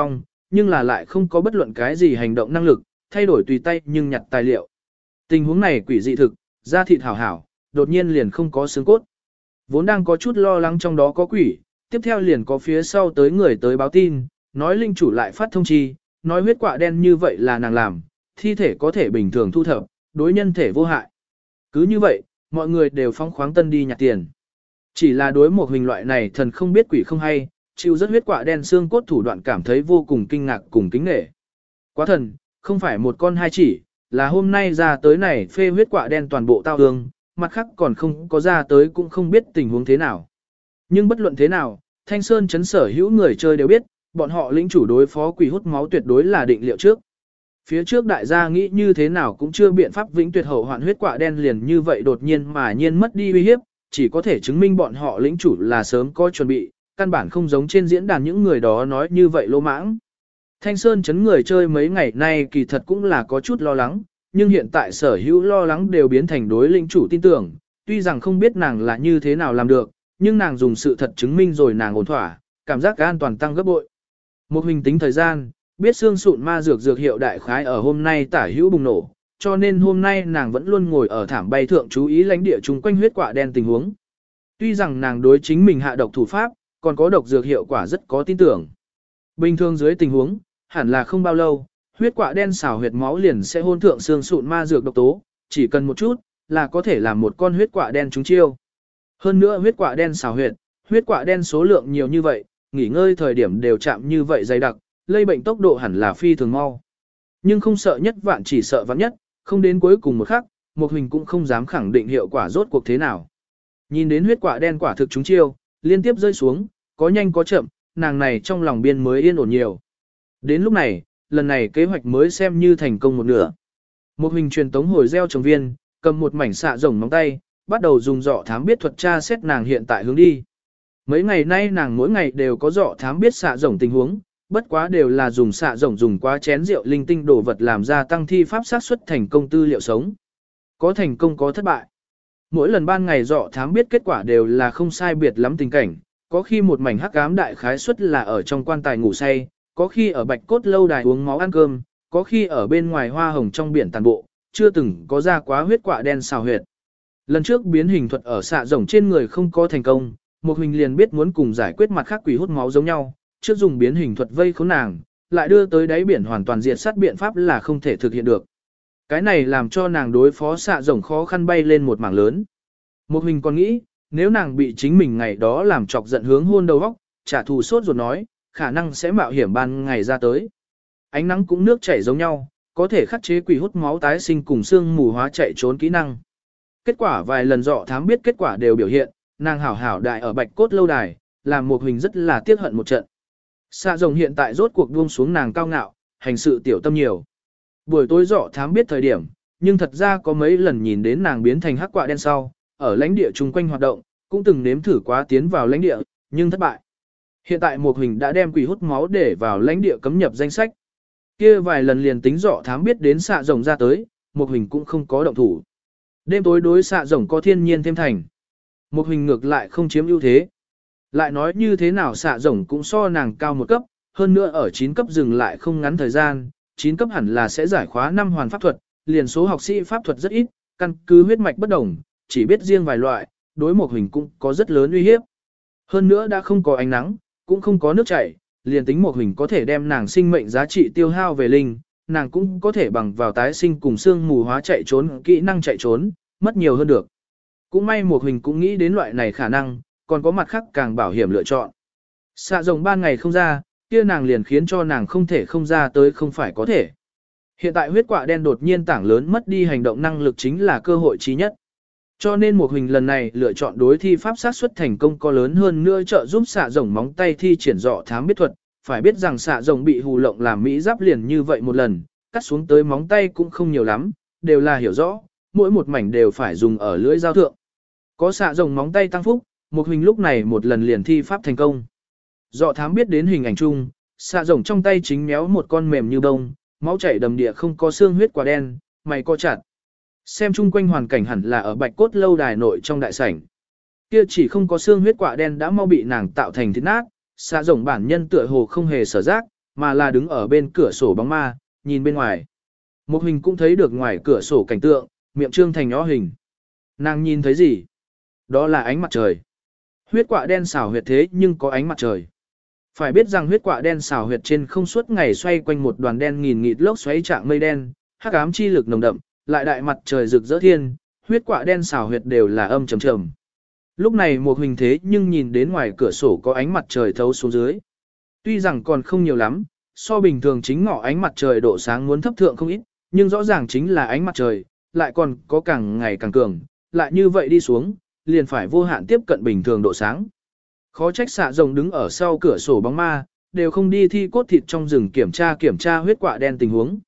nhưng là lại không có bất luận cái gì hành động năng lực, thay đổi tùy tay nhưng nhặt tài liệu. Tình huống này quỷ dị thực, da thịt hảo hảo, đột nhiên liền không có xương cốt. Vốn đang có chút lo lắng trong đó có quỷ, tiếp theo liền có phía sau tới người tới báo tin, nói linh chủ lại phát thông chi, nói huyết quạ đen như vậy là nàng làm, thi thể có thể bình thường thu thập, đối nhân thể vô hại. Cứ như vậy, mọi người đều phóng khoáng tân đi nhặt tiền. Chỉ là đối một hình loại này thần không biết quỷ không hay, chịu rất huyết quạ đen xương cốt thủ đoạn cảm thấy vô cùng kinh ngạc cùng kính nể. Quá thần, không phải một con hai chỉ, là hôm nay ra tới này phê huyết quạ đen toàn bộ tao hương, mặt khác còn không có ra tới cũng không biết tình huống thế nào. Nhưng bất luận thế nào, Thanh Sơn chấn sở hữu người chơi đều biết, bọn họ lĩnh chủ đối phó quỷ hút máu tuyệt đối là định liệu trước. Phía trước đại gia nghĩ như thế nào cũng chưa biện pháp vĩnh tuyệt hậu hoạn huyết quạ đen liền như vậy đột nhiên mà nhiên mất đi uy hiếp, chỉ có thể chứng minh bọn họ lĩnh chủ là sớm có chuẩn bị, căn bản không giống trên diễn đàn những người đó nói như vậy lỗ mãng. Thanh Sơn chấn người chơi mấy ngày nay kỳ thật cũng là có chút lo lắng, nhưng hiện tại sở hữu lo lắng đều biến thành đối lĩnh chủ tin tưởng, tuy rằng không biết nàng là như thế nào làm được, nhưng nàng dùng sự thật chứng minh rồi nàng ổn thỏa, cảm giác an toàn tăng gấp bội. Một hình tính thời gian, biết xương sụn ma dược dược hiệu đại khái ở hôm nay tả hữu bùng nổ, cho nên hôm nay nàng vẫn luôn ngồi ở thảm bay thượng chú ý lãnh địa chung quanh huyết quả đen tình huống. Tuy rằng nàng đối chính mình hạ độc thủ pháp, còn có độc dược hiệu quả rất có tin tưởng. Bình thường dưới tình huống, hẳn là không bao lâu, huyết quả đen xào huyệt máu liền sẽ hôn thượng xương sụn ma dược độc tố, chỉ cần một chút, là có thể làm một con huyết quả đen trúng chiêu. Hơn nữa huyết quả đen xào huyệt, huyết quả đen số lượng nhiều như vậy, nghỉ ngơi thời điểm đều chạm như vậy dày đặc, lây bệnh tốc độ hẳn là phi thường mau. Nhưng không sợ nhất vạn chỉ sợ vạn nhất, không đến cuối cùng một khắc, một hình cũng không dám khẳng định hiệu quả rốt cuộc thế nào. Nhìn đến huyết quả đen quả thực trúng chiêu, liên tiếp rơi xuống, có nhanh có chậm, nàng này trong lòng biên mới yên ổn nhiều. Đến lúc này, lần này kế hoạch mới xem như thành công một nửa. Một hình truyền tống hồi gieo trồng viên, cầm một mảnh xạ rồng móng tay, bắt đầu dùng dọ thám biết thuật tra xét nàng hiện tại hướng đi. Mấy ngày nay nàng mỗi ngày đều có dọ thám biết xạ rồng tình huống, bất quá đều là dùng xạ rồng dùng quá chén rượu linh tinh đồ vật làm ra tăng thi pháp sát xuất thành công tư liệu sống. Có thành công có thất bại. Mỗi lần ban ngày dọ thám biết kết quả đều là không sai biệt lắm tình cảnh, có khi một mảnh hắc ám đại khái suất là ở trong quan tài ngủ say, có khi ở bạch cốt lâu đài uống máu ăn cơm, có khi ở bên ngoài hoa hồng trong biển tàn bộ, chưa từng có ra quá huyết quả đen xào huyệt. Lần trước biến hình thuật ở xạ rồng trên người không có thành công, một hình liền biết muốn cùng giải quyết mặt khác quỷ hút máu giống nhau, trước dùng biến hình thuật vây khốn nàng, lại đưa tới đáy biển hoàn toàn diệt sát biện pháp là không thể thực hiện được. Cái này làm cho nàng đối phó xạ rồng khó khăn bay lên một mảng lớn. Một hình còn nghĩ, nếu nàng bị chính mình ngày đó làm chọc giận hướng hôn đầu óc, trả thù sốt ruột nói, khả năng sẽ mạo hiểm ban ngày ra tới. Ánh nắng cũng nước chảy giống nhau, có thể khắc chế quỷ hút máu tái sinh cùng xương mù hóa chạy trốn kỹ năng. Kết quả vài lần dọ thám biết kết quả đều biểu hiện, nàng hảo hảo đại ở bạch cốt lâu đài, làm một hình rất là tiếc hận một trận. Xạ rồng hiện tại rốt cuộc buông xuống nàng cao ngạo, hành sự tiểu tâm nhiều. Buổi tối dọ thám biết thời điểm, nhưng thật ra có mấy lần nhìn đến nàng biến thành hắc quạ đen sau, ở lãnh địa chung quanh hoạt động, cũng từng nếm thử quá tiến vào lãnh địa, nhưng thất bại. Hiện tại một hình đã đem quỷ hút máu để vào lãnh địa cấm nhập danh sách. Kia vài lần liền tính dọ thám biết đến xạ rồng ra tới, một hình cũng không có động thủ. Đêm tối đối xạ rồng có thiên nhiên thêm thành. Một hình ngược lại không chiếm ưu thế. Lại nói như thế nào xạ rồng cũng so nàng cao một cấp, hơn nữa ở chín cấp dừng lại không ngắn thời gian, chín cấp hẳn là sẽ giải khóa năm hoàn pháp thuật, liền số học sĩ pháp thuật rất ít, căn cứ huyết mạch bất đồng, chỉ biết riêng vài loại, đối một hình cũng có rất lớn uy hiếp. Hơn nữa đã không có ánh nắng, cũng không có nước chảy, liền tính một hình có thể đem nàng sinh mệnh giá trị tiêu hao về linh, nàng cũng có thể bằng vào tái sinh cùng xương mù hóa chạy trốn, kỹ năng chạy trốn, mất nhiều hơn được. Cũng may một hình cũng nghĩ đến loại này khả năng, còn có mặt khác càng bảo hiểm lựa chọn. Xạ rồng ban ngày không ra, kia nàng liền khiến cho nàng không thể không ra tới không phải có thể. Hiện tại huyết quạ đen đột nhiên tảng lớn mất đi hành động năng lực chính là cơ hội trí nhất. Cho nên một hình lần này lựa chọn đối thi pháp sát xuất thành công có lớn hơn nữa trợ giúp xạ rồng móng tay thi triển dọ thám biết thuật, phải biết rằng xạ rồng bị hù lộng làm mỹ giáp liền như vậy một lần, cắt xuống tới móng tay cũng không nhiều lắm, đều là hiểu rõ, mỗi một mảnh đều phải dùng ở lưỡi dao thượng. Có xạ rồng móng tay tăng phúc, một hình lúc này một lần liền thi pháp thành công. Dọ thám biết đến hình ảnh chung, xạ rồng trong tay chính méo một con mềm như bông, máu chảy đầm địa không có xương huyết quả đen, mày co chặt. Xem chung quanh hoàn cảnh hẳn là ở bạch cốt lâu đài nội trong đại sảnh. Kia chỉ không có xương huyết quả đen đã mau bị nàng tạo thành thịt nát, xạ rồng bản nhân tựa hồ không hề sở giác, mà là đứng ở bên cửa sổ bóng ma, nhìn bên ngoài. Một hình cũng thấy được ngoài cửa sổ cảnh tượng, miệng trương thành nhỏ hình. Nàng nhìn thấy gì? Đó là ánh mặt trời. Huyết quạ đen xảo huyệt thế nhưng có ánh mặt trời. Phải biết rằng huyết quạ đen xảo huyệt trên không suốt ngày xoay quanh một đoàn đen nghìn nghịt lốc xoáy trạng mây đen, hắc ám chi lực nồng đậm, lại đại mặt trời rực rỡ thiên, huyết quạ đen xảo huyệt đều là âm trầm trầm. Lúc này một hình thế nhưng nhìn đến ngoài cửa sổ có ánh mặt trời thấu xuống dưới. Tuy rằng còn không nhiều lắm, so bình thường chính ngọ ánh mặt trời độ sáng muốn thấp thượng không ít, nhưng rõ ràng chính là ánh mặt trời, lại còn có càng ngày càng cường, lại như vậy đi xuống, liền phải vô hạn tiếp cận bình thường độ sáng. Khó trách xạ rồng đứng ở sau cửa sổ bóng ma, đều không đi thi cốt thịt trong rừng kiểm tra kiểm tra huyết quạ đen tình huống.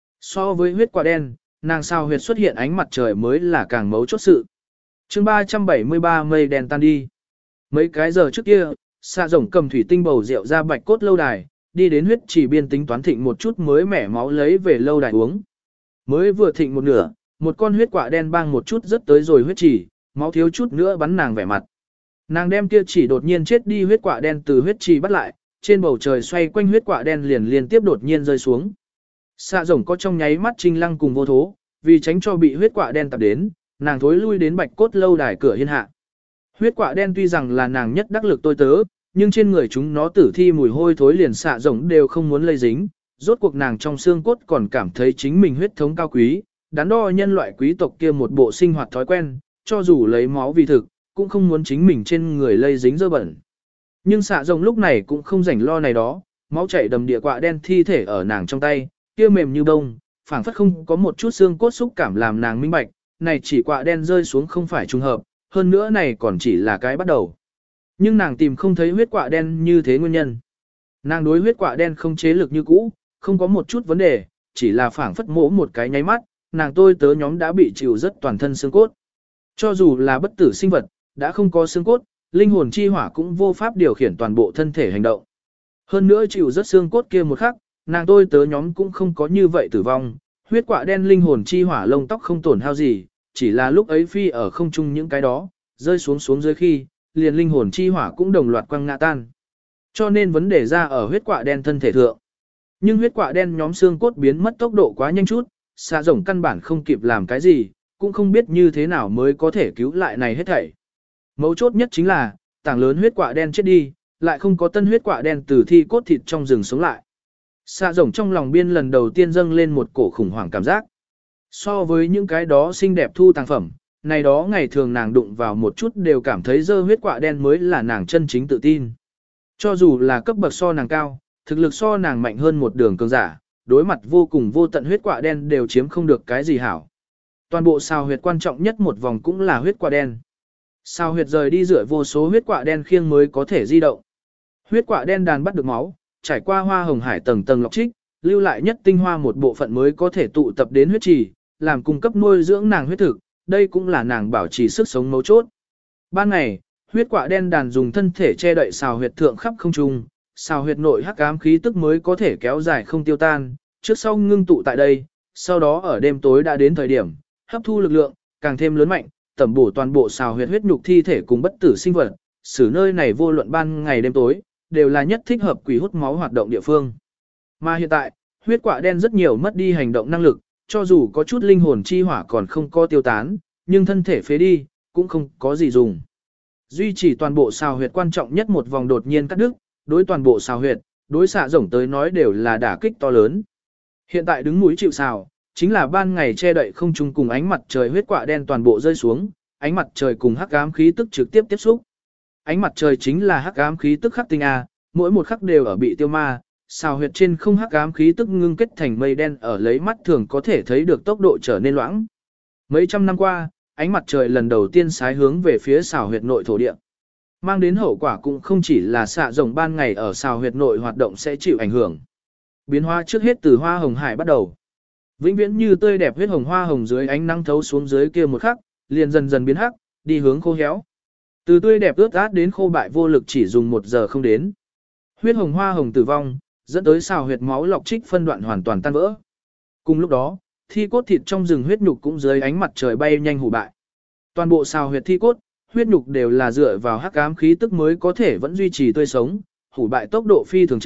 So với huyết quạ đen, nàng sao huyệt xuất hiện ánh mặt trời mới là càng mấu chốt sự. chương ba trăm bảy mươi ba mây đen tan đi. Mấy cái giờ trước kia, xạ rồng cầm thủy tinh bầu rượu ra bạch cốt lâu đài, đi đến huyết chỉ biên tính toán thịnh một chút mới mẻ máu lấy về lâu đài uống. Mới vừa thịnh một nửa, một con huyết quạ đen bang một chút rất tới rồi huyết chỉ, máu thiếu chút nữa bắn nàng vẻ mặt. Nàng đem kia chỉ đột nhiên chết đi huyết quạ đen từ huyết trì bắt lại, trên bầu trời xoay quanh huyết quạ đen liền liên tiếp đột nhiên rơi xuống. Xạ rồng có trong nháy mắt trinh lăng cùng vô thố, vì tránh cho bị huyết quạ đen tập đến, nàng thối lui đến bạch cốt lâu đài cửa hiên hạ. Huyết quạ đen tuy rằng là nàng nhất đắc lực tôi tớ, nhưng trên người chúng nó tử thi mùi hôi thối liền xạ rồng đều không muốn lây dính, rốt cuộc nàng trong xương cốt còn cảm thấy chính mình huyết thống cao quý, đắn đo nhân loại quý tộc kia một bộ sinh hoạt thói quen, cho dù lấy máu vì thực, cũng không muốn chính mình trên người lây dính dơ bẩn. Nhưng xạ rồng lúc này cũng không rảnh lo này đó, máu chảy đầm địa quạ đen thi thể ở nàng trong tay, kia mềm như bông, phảng phất không có một chút xương cốt xúc cảm làm nàng minh bạch, này chỉ quạ đen rơi xuống không phải trùng hợp, hơn nữa này còn chỉ là cái bắt đầu. Nhưng nàng tìm không thấy huyết quạ đen như thế nguyên nhân. Nàng đối huyết quạ đen không chế lực như cũ, không có một chút vấn đề, chỉ là phảng phất mỗ một cái nháy mắt, nàng tôi tớ nhóm đã bị chịu rất toàn thân xương cốt. Cho dù là bất tử sinh vật, đã không có xương cốt, linh hồn chi hỏa cũng vô pháp điều khiển toàn bộ thân thể hành động. Hơn nữa chịu rất xương cốt kia một khắc, nàng tôi tớ nhóm cũng không có như vậy tử vong, huyết quạ đen linh hồn chi hỏa lông tóc không tổn hao gì, chỉ là lúc ấy phi ở không trung những cái đó, rơi xuống xuống dưới khi, liền linh hồn chi hỏa cũng đồng loạt quăng ngã tan. Cho nên vấn đề ra ở huyết quạ đen thân thể thượng. Nhưng huyết quạ đen nhóm xương cốt biến mất tốc độ quá nhanh chút, xạ rồng căn bản không kịp làm cái gì, cũng không biết như thế nào mới có thể cứu lại này hết thảy. Mấu chốt nhất chính là, tảng lớn huyết quạ đen chết đi, lại không có tân huyết quạ đen từ thi cốt thịt trong rừng sống lại. Xạ rồng trong lòng biên lần đầu tiên dâng lên một cổ khủng hoảng cảm giác. So với những cái đó xinh đẹp thu tàng phẩm, này đó ngày thường nàng đụng vào một chút đều cảm thấy dơ huyết quạ đen mới là nàng chân chính tự tin. Cho dù là cấp bậc so nàng cao, thực lực so nàng mạnh hơn một đường cường giả, đối mặt vô cùng vô tận huyết quạ đen đều chiếm không được cái gì hảo. Toàn bộ sao huyệt quan trọng nhất một vòng cũng là huyết quạ đen. Sao huyệt rời đi rửa vô số huyết quạ đen khiêng mới có thể di động. Huyết quạ đen đàn bắt được máu, trải qua hoa hồng hải tầng tầng lọc trích, lưu lại nhất tinh hoa một bộ phận mới có thể tụ tập đến huyết trì, làm cung cấp nuôi dưỡng nàng huyết thực, đây cũng là nàng bảo trì sức sống mấu chốt. Ban ngày, huyết quạ đen đàn dùng thân thể che đậy xào huyệt thượng khắp không trung, xào huyệt nội hắc ám khí tức mới có thể kéo dài không tiêu tan, trước sau ngưng tụ tại đây, sau đó ở đêm tối đã đến thời điểm, hấp thu lực lượng, càng thêm lớn mạnh, tẩm bổ toàn bộ xào huyệt huyết nhục thi thể cùng bất tử sinh vật, xử nơi này vô luận ban ngày đêm tối, đều là nhất thích hợp quỷ hút máu hoạt động địa phương. Mà hiện tại, huyết quạ đen rất nhiều mất đi hành động năng lực, cho dù có chút linh hồn chi hỏa còn không có tiêu tán, nhưng thân thể phế đi, cũng không có gì dùng. Duy trì toàn bộ xào huyệt quan trọng nhất một vòng đột nhiên cắt đứt, đối toàn bộ xào huyệt, đối xạ rồng tới nói đều là đả kích to lớn. Hiện tại đứng núi chịu xào, chính là ban ngày che đậy không trung cùng ánh mặt trời huyết quạ đen toàn bộ rơi xuống, ánh mặt trời cùng hắc ám khí tức trực tiếp tiếp xúc. Ánh mặt trời chính là hắc ám khí tức khắc tinh a, mỗi một khắc đều ở bị tiêu ma, xào huyệt trên không hắc ám khí tức ngưng kết thành mây đen ở lấy mắt thường có thể thấy được tốc độ trở nên loãng. Mấy trăm năm qua, ánh mặt trời lần đầu tiên sái hướng về phía xào huyệt nội thổ địa. Mang đến hậu quả cũng không chỉ là xạ rồng ban ngày ở xào huyệt nội hoạt động sẽ chịu ảnh hưởng. Biến hóa trước hết từ hoa hồng hải bắt đầu. Vĩnh viễn như tươi đẹp huyết hồng hoa hồng dưới ánh nắng thấu xuống dưới kia một khắc, liền dần dần biến hắc, đi hướng khô héo. Từ tươi đẹp ướt át đến khô bại vô lực chỉ dùng một giờ không đến. Huyết hồng hoa hồng tử vong, dẫn tới xào huyệt máu lọc trích phân đoạn hoàn toàn tan vỡ. Cùng lúc đó, thi cốt thịt trong rừng huyết nhục cũng dưới ánh mặt trời bay nhanh hủ bại. Toàn bộ xào huyệt thi cốt, huyết nhục đều là dựa vào hắc ám khí tức mới có thể vẫn duy trì tươi sống, hủ bại tốc độ phi thường chậm,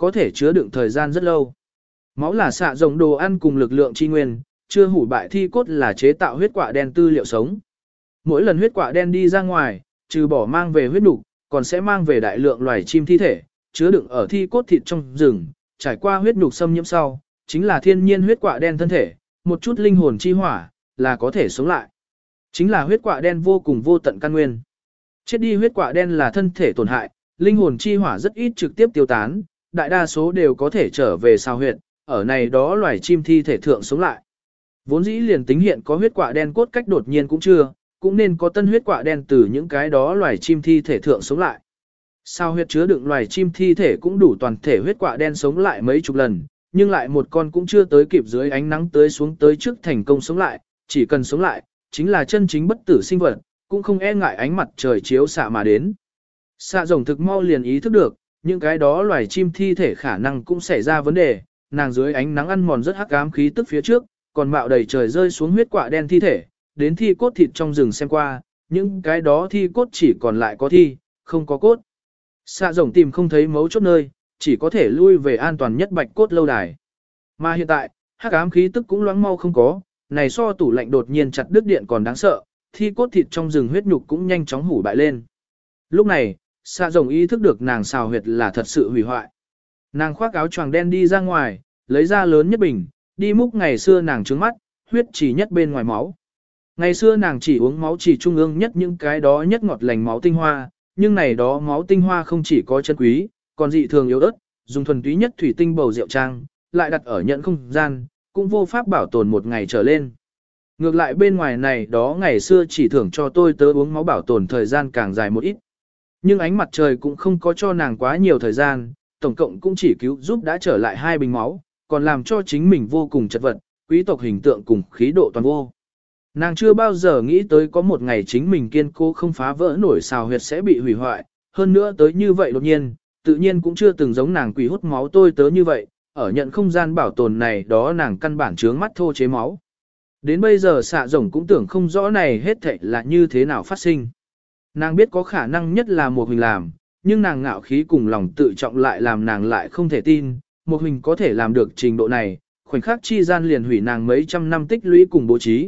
có thể chứa đựng thời gian rất lâu. Máu là xạ rồng đồ ăn cùng lực lượng chi nguyên, chưa hủ bại thi cốt là chế tạo huyết quả đen tư liệu sống. Mỗi lần huyết quả đen đi ra ngoài, trừ bỏ mang về huyết nục, còn sẽ mang về đại lượng loài chim thi thể, chứa đựng ở thi cốt thịt trong rừng, trải qua huyết nục xâm nhiễm sau, chính là thiên nhiên huyết quả đen thân thể, một chút linh hồn chi hỏa, là có thể sống lại. Chính là huyết quả đen vô cùng vô tận căn nguyên. Chết đi huyết quả đen là thân thể tổn hại, linh hồn chi hỏa rất ít trực tiếp tiêu tán, đại đa số đều có thể trở về sao huyệt, ở này đó loài chim thi thể thượng sống lại. Vốn dĩ liền tính hiện có huyết quả đen cốt cách đột nhiên cũng chưa, cũng nên có tân huyết quả đen từ những cái đó loài chim thi thể thượng sống lại. Sao huyết chứa đựng loài chim thi thể cũng đủ toàn thể huyết quả đen sống lại mấy chục lần, nhưng lại một con cũng chưa tới kịp dưới ánh nắng tới xuống tới trước thành công sống lại, chỉ cần sống lại, chính là chân chính bất tử sinh vật, cũng không e ngại ánh mặt trời chiếu xạ mà đến. Xạ rồng thực mau liền ý thức được, những cái đó loài chim thi thể khả năng cũng xảy ra vấn đề, nàng dưới ánh nắng ăn mòn rất hắc ám khí tức phía trước, còn mạo đầy trời rơi xuống huyết quả đen thi thể, đến thi cốt thịt trong rừng xem qua, những cái đó thi cốt chỉ còn lại có thi, không có cốt. Xạ rồng tìm không thấy mấu chốt nơi, chỉ có thể lui về an toàn nhất bạch cốt lâu đài. Mà hiện tại, hắc ám khí tức cũng loãng mau không có, này so tủ lạnh đột nhiên chặt đứt điện còn đáng sợ, thi cốt thịt trong rừng huyết nhục cũng nhanh chóng hủ bại lên. Lúc này, xạ rồng ý thức được nàng xào huyệt là thật sự hủy hoại. Nàng khoác áo choàng đen đi ra ngoài, lấy ra lớn nhất bình, đi múc ngày xưa nàng trướng mắt, huyết chỉ nhất bên ngoài máu. Ngày xưa nàng chỉ uống máu chỉ trung ương nhất những cái đó nhất ngọt lành máu tinh hoa, nhưng này đó máu tinh hoa không chỉ có chân quý, còn dị thường yếu ớt, dùng thuần túy nhất thủy tinh bầu rượu trang, lại đặt ở nhận không gian, cũng vô pháp bảo tồn một ngày trở lên. Ngược lại bên ngoài này đó ngày xưa chỉ thưởng cho tôi tớ uống máu bảo tồn thời gian càng dài một ít. Nhưng ánh mặt trời cũng không có cho nàng quá nhiều thời gian, tổng cộng cũng chỉ cứu giúp đã trở lại hai bình máu, còn làm cho chính mình vô cùng chật vật, quý tộc hình tượng cùng khí độ toàn vô. Nàng chưa bao giờ nghĩ tới có một ngày chính mình kiên cố không phá vỡ nổi xào huyệt sẽ bị hủy hoại, hơn nữa tới như vậy đột nhiên, tự nhiên cũng chưa từng giống nàng quỷ hút máu tôi tớ như vậy, ở nhận không gian bảo tồn này đó nàng căn bản trướng mắt thô chế máu. Đến bây giờ xạ rồng cũng tưởng không rõ này hết thảy là như thế nào phát sinh. Nàng biết có khả năng nhất là một hình làm, nhưng nàng ngạo khí cùng lòng tự trọng lại làm nàng lại không thể tin, một hình có thể làm được trình độ này, khoảnh khắc chi gian liền hủy nàng mấy trăm năm tích lũy cùng bố trí.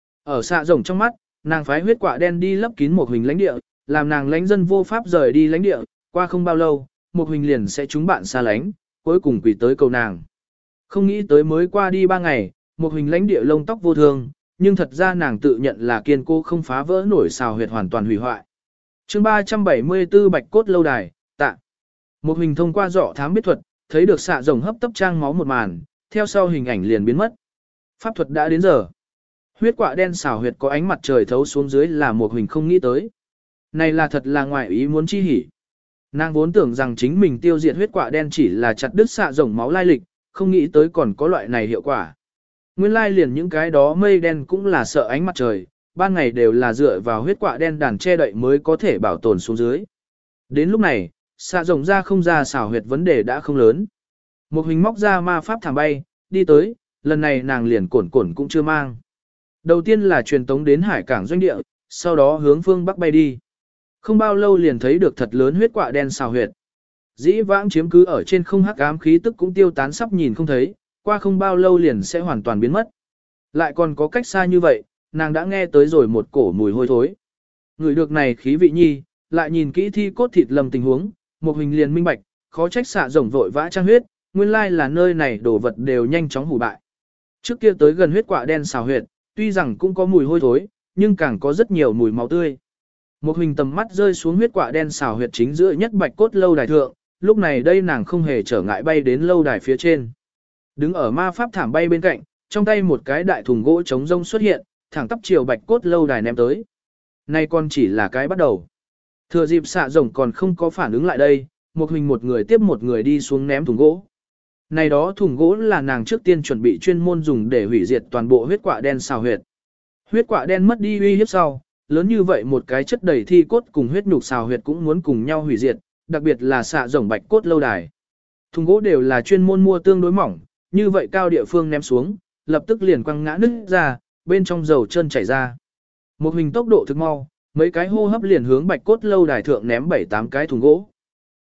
Ở xạ rồng trong mắt, nàng phái huyết quả đen đi lấp kín một hình lãnh địa, làm nàng lãnh dân vô pháp rời đi lãnh địa, qua không bao lâu, một hình liền sẽ chúng bạn xa lánh, cuối cùng quỷ tới cầu nàng. Không nghĩ tới mới qua đi ba ngày, một hình lãnh địa lông tóc vô thương, nhưng thật ra nàng tự nhận là kiên cố không phá vỡ nổi xào huyệt hoàn toàn hủy hoại. Chương ba trăm bảy mươi tư Bạch cốt lâu đài, tạ. Một hình thông qua dọ thám biết thuật, thấy được xạ rồng hấp tấp trang máu một màn, theo sau hình ảnh liền biến mất. Pháp thuật đã đến giờ. Huyết quạ đen xào huyệt có ánh mặt trời thấu xuống dưới là một hình không nghĩ tới. Này là thật là ngoại ý muốn chi hỉ. Nàng vốn tưởng rằng chính mình tiêu diệt huyết quạ đen chỉ là chặt đứt xạ rồng máu lai lịch, không nghĩ tới còn có loại này hiệu quả. Nguyên lai liền những cái đó mây đen cũng là sợ ánh mặt trời, ban ngày đều là dựa vào huyết quạ đen đàn che đậy mới có thể bảo tồn xuống dưới. Đến lúc này, xạ rồng ra không ra xảo huyệt vấn đề đã không lớn. Một hình móc ra ma pháp thảm bay, đi tới, lần này nàng liền cổn cổn cũng chưa mang. Đầu tiên là truyền tống đến hải cảng doanh địa, sau đó hướng phương bắc bay đi. Không bao lâu liền thấy được thật lớn huyết quạ đen xào huyệt. Dĩ vãng chiếm cứ ở trên không hắc ám khí tức cũng tiêu tán sắp nhìn không thấy, qua không bao lâu liền sẽ hoàn toàn biến mất. Lại còn có cách xa như vậy, nàng đã nghe tới rồi một cổ mùi hôi thối. Người được này khí vị nhi, lại nhìn kỹ thi cốt thịt lầm tình huống, một hình liền minh bạch, khó trách xạ rồng vội vã trang huyết, nguyên lai là nơi này đồ vật đều nhanh chóng hủ bại. Trước kia tới gần huyết quạ đen xào huyệt, tuy rằng cũng có mùi hôi thối, nhưng càng có rất nhiều mùi máu tươi. Một hình tầm mắt rơi xuống huyết quạ đen xào huyệt chính giữa nhất bạch cốt lâu đài thượng, lúc này đây nàng không hề trở ngại bay đến lâu đài phía trên. Đứng ở ma pháp thảm bay bên cạnh, trong tay một cái đại thùng gỗ trống rông xuất hiện, thẳng tắp chiều bạch cốt lâu đài ném tới. Nay còn chỉ là cái bắt đầu. Thừa dịp xạ rồng còn không có phản ứng lại đây, một hình một người tiếp một người đi xuống ném thùng gỗ. Này đó thùng gỗ là nàng trước tiên chuẩn bị chuyên môn dùng để hủy diệt toàn bộ huyết quạ đen xào huyệt. Huyết quạ đen mất đi uy hiếp sau, lớn như vậy một cái chất đầy thi cốt cùng huyết nhục xào huyệt cũng muốn cùng nhau hủy diệt, đặc biệt là xạ rồng bạch cốt lâu đài. Thùng gỗ đều là chuyên môn mua tương đối mỏng, như vậy cao địa phương ném xuống, lập tức liền quăng ngã nứt ra, bên trong dầu chân chảy ra. Một hình tốc độ thực mau, mấy cái hô hấp liền hướng bạch cốt lâu đài thượng ném bảy tám cái thùng gỗ.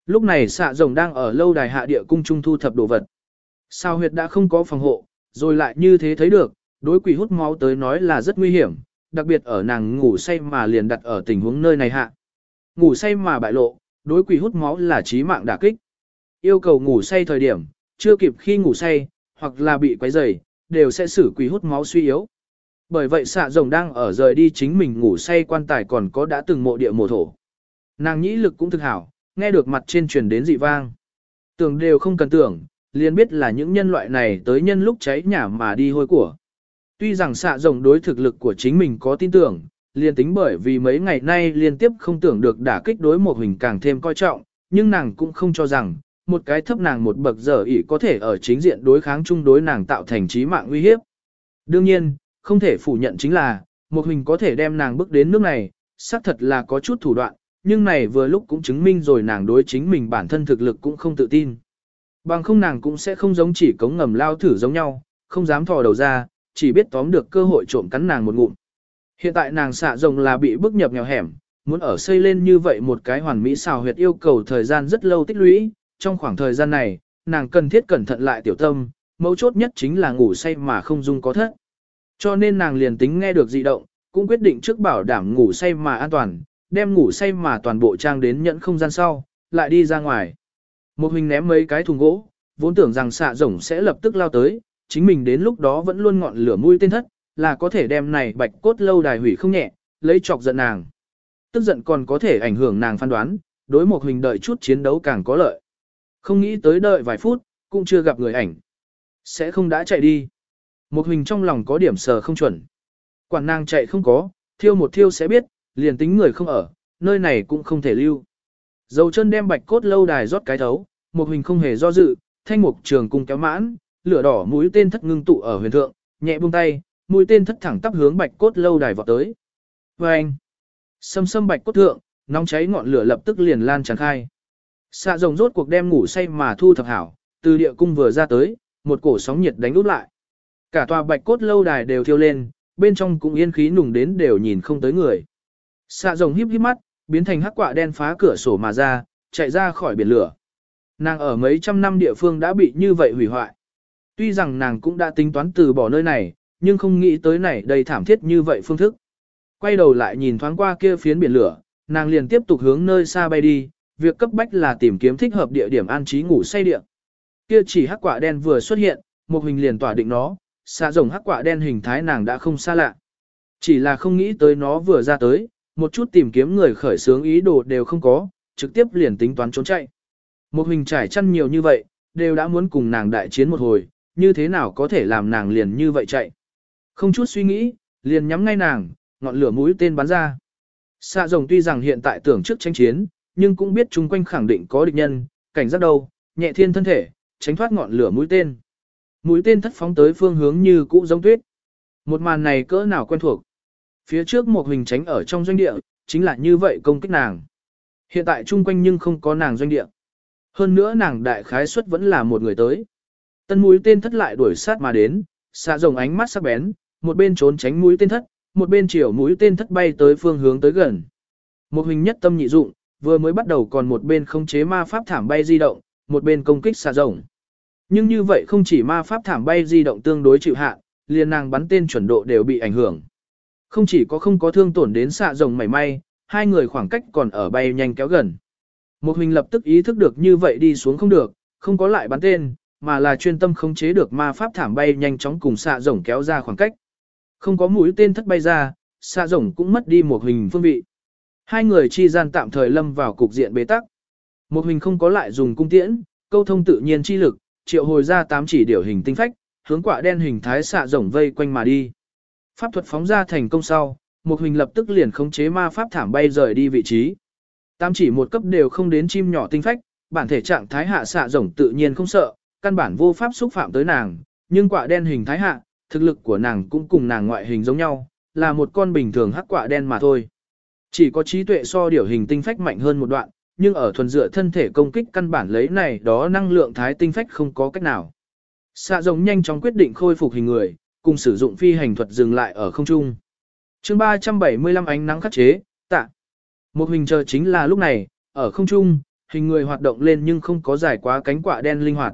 Lúc này xạ rồng đang ở lâu đài hạ địa cung trung thu thập đồ vật. Sao huyệt đã không có phòng hộ, rồi lại như thế thấy được, đối quỷ hút máu tới nói là rất nguy hiểm, đặc biệt ở nàng ngủ say mà liền đặt ở tình huống nơi này hạ. Ngủ say mà bại lộ, đối quỷ hút máu là chí mạng đả kích. Yêu cầu ngủ say thời điểm, chưa kịp khi ngủ say, hoặc là bị quấy rầy, đều sẽ xử quỷ hút máu suy yếu. Bởi vậy xạ rồng đang ở rời đi chính mình ngủ say quan tài còn có đã từng mộ địa mộ thổ. Nàng nhĩ lực cũng thực hảo, nghe được mặt trên truyền đến dị vang. Tưởng đều không cần tưởng, liền biết là những nhân loại này tới nhân lúc cháy nhà mà đi hôi của. Tuy rằng xạ rồng đối thực lực của chính mình có tin tưởng, liền tính bởi vì mấy ngày nay liên tiếp không tưởng được đả kích đối một hình càng thêm coi trọng, nhưng nàng cũng không cho rằng, một cái thấp nàng một bậc giờ ỷ có thể ở chính diện đối kháng chung đối nàng tạo thành chí mạng uy hiếp. Đương nhiên, không thể phủ nhận chính là, một hình có thể đem nàng bước đến nước này, xác thật là có chút thủ đoạn, nhưng này vừa lúc cũng chứng minh rồi nàng đối chính mình bản thân thực lực cũng không tự tin. Bằng không nàng cũng sẽ không giống chỉ cống ngầm lao thử giống nhau, không dám thò đầu ra, chỉ biết tóm được cơ hội trộm cắn nàng một ngụm. Hiện tại nàng xạ rồng là bị bức nhập nghèo hẻm, muốn ở xây lên như vậy một cái hoàn mỹ xào huyệt yêu cầu thời gian rất lâu tích lũy, trong khoảng thời gian này, nàng cần thiết cẩn thận lại tiểu tâm, mấu chốt nhất chính là ngủ say mà không dung có thất. Cho nên nàng liền tính nghe được dị động, cũng quyết định trước bảo đảm ngủ say mà an toàn, đem ngủ say mà toàn bộ trang đến nhẫn không gian sau, lại đi ra ngoài. Một hình ném mấy cái thùng gỗ, vốn tưởng rằng xạ rồng sẽ lập tức lao tới, chính mình đến lúc đó vẫn luôn ngọn lửa mũi tên thất, là có thể đem này bạch cốt lâu đài hủy không nhẹ, lấy chọc giận nàng. Tức giận còn có thể ảnh hưởng nàng phán đoán, đối một hình đợi chút chiến đấu càng có lợi. Không nghĩ tới đợi vài phút, cũng chưa gặp người ảnh. Sẽ không đã chạy đi. Một hình trong lòng có điểm sờ không chuẩn. Quản nàng chạy không có, thiêu một thiêu sẽ biết, liền tính người không ở, nơi này cũng không thể lưu. Dầu chân đem bạch cốt lâu đài rót cái thấu, một hình không hề do dự, thanh mục trường cung kéo mãn, lửa đỏ mũi tên thất ngưng tụ ở huyền thượng, nhẹ buông tay, mũi tên thất thẳng tắp hướng bạch cốt lâu đài vọt tới. Và anh, xâm xâm bạch cốt thượng, nóng cháy ngọn lửa lập tức liền lan tràn khai. Xạ rồng rốt cuộc đem ngủ say mà thu thập hảo, từ địa cung vừa ra tới, một cổ sóng nhiệt đánh úp lại. Cả tòa bạch cốt lâu đài đều thiêu lên, bên trong cũng yên khí nùng đến đều nhìn không tới người. Xạ rồng híp híp mắt, biến thành hắc quạ đen phá cửa sổ mà ra, chạy ra khỏi biển lửa. Nàng ở mấy trăm năm địa phương đã bị như vậy hủy hoại. Tuy rằng nàng cũng đã tính toán từ bỏ nơi này, nhưng không nghĩ tới này đầy thảm thiết như vậy phương thức. Quay đầu lại nhìn thoáng qua kia phiến biển lửa, nàng liền tiếp tục hướng nơi xa bay đi, việc cấp bách là tìm kiếm thích hợp địa điểm an trí ngủ say địa. Kia chỉ hắc quạ đen vừa xuất hiện, một hình liền tỏa định nó, xạ rồng hắc quạ đen hình thái nàng đã không xa lạ. Chỉ là không nghĩ tới nó vừa ra tới, một chút tìm kiếm người khởi xướng ý đồ đều không có, trực tiếp liền tính toán trốn chạy. Một hình trải chăn nhiều như vậy, đều đã muốn cùng nàng đại chiến một hồi, như thế nào có thể làm nàng liền như vậy chạy. Không chút suy nghĩ, liền nhắm ngay nàng, ngọn lửa mũi tên bắn ra. Xạ rồng tuy rằng hiện tại tưởng trước tranh chiến, nhưng cũng biết chung quanh khẳng định có địch nhân, cảnh giác đâu, nhẹ thiên thân thể, tránh thoát ngọn lửa mũi tên. Mũi tên thất phóng tới phương hướng như cũ giống tuyết. Một màn này cỡ nào quen thuộc. Phía trước một hình tránh ở trong doanh địa, chính là như vậy công kích nàng. Hiện tại chung quanh nhưng không có nàng doanh địa. Hơn nữa nàng đại khái suất vẫn là một người tới. Tân mũi tên thất lại đuổi sát mà đến, xạ rồng ánh mắt sắc bén, một bên trốn tránh mũi tên thất, một bên chiều mũi tên thất bay tới phương hướng tới gần. Một hình nhất tâm nhị dụng, vừa mới bắt đầu còn một bên không chế ma pháp thảm bay di động, một bên công kích xạ rồng. Nhưng như vậy không chỉ ma pháp thảm bay di động tương đối chịu hạn, liền nàng bắn tên chuẩn độ đều bị ảnh hưởng. Không chỉ có không có thương tổn đến xạ rồng mảy may, hai người khoảng cách còn ở bay nhanh kéo gần. Một hình lập tức ý thức được như vậy đi xuống không được, không có lại bắn tên, mà là chuyên tâm khống chế được ma pháp thảm bay nhanh chóng cùng xạ rồng kéo ra khoảng cách. Không có mũi tên thất bay ra, xạ rồng cũng mất đi một hình phương vị. Hai người chi gian tạm thời lâm vào cục diện bế tắc. Một hình không có lại dùng cung tiễn, câu thông tự nhiên chi lực, triệu hồi ra tám chỉ điểu hình tinh phách, hướng quả đen hình thái xạ rồng vây quanh mà đi. Pháp thuật phóng ra thành công sau, một hình lập tức liền khống chế ma pháp thảm bay rời đi vị trí. Tám chỉ một cấp đều không đến chim nhỏ tinh phách, bản thể trạng thái hạ xạ rồng tự nhiên không sợ, căn bản vô pháp xúc phạm tới nàng, nhưng quả đen hình thái hạ, thực lực của nàng cũng cùng nàng ngoại hình giống nhau, là một con bình thường hắc quả đen mà thôi. Chỉ có trí tuệ so điểu hình tinh phách mạnh hơn một đoạn, nhưng ở thuần dựa thân thể công kích căn bản lấy này đó năng lượng thái tinh phách không có cách nào. Xạ rồng nhanh chóng quyết định khôi phục hình người, cùng sử dụng phi hành thuật dừng lại ở không trung. Chương ba trăm bảy mươi lăm ánh nắng khắc chế, tạ. Một hình chờ chính là lúc này, ở không trung, hình người hoạt động lên nhưng không có dài quá cánh quạ đen linh hoạt.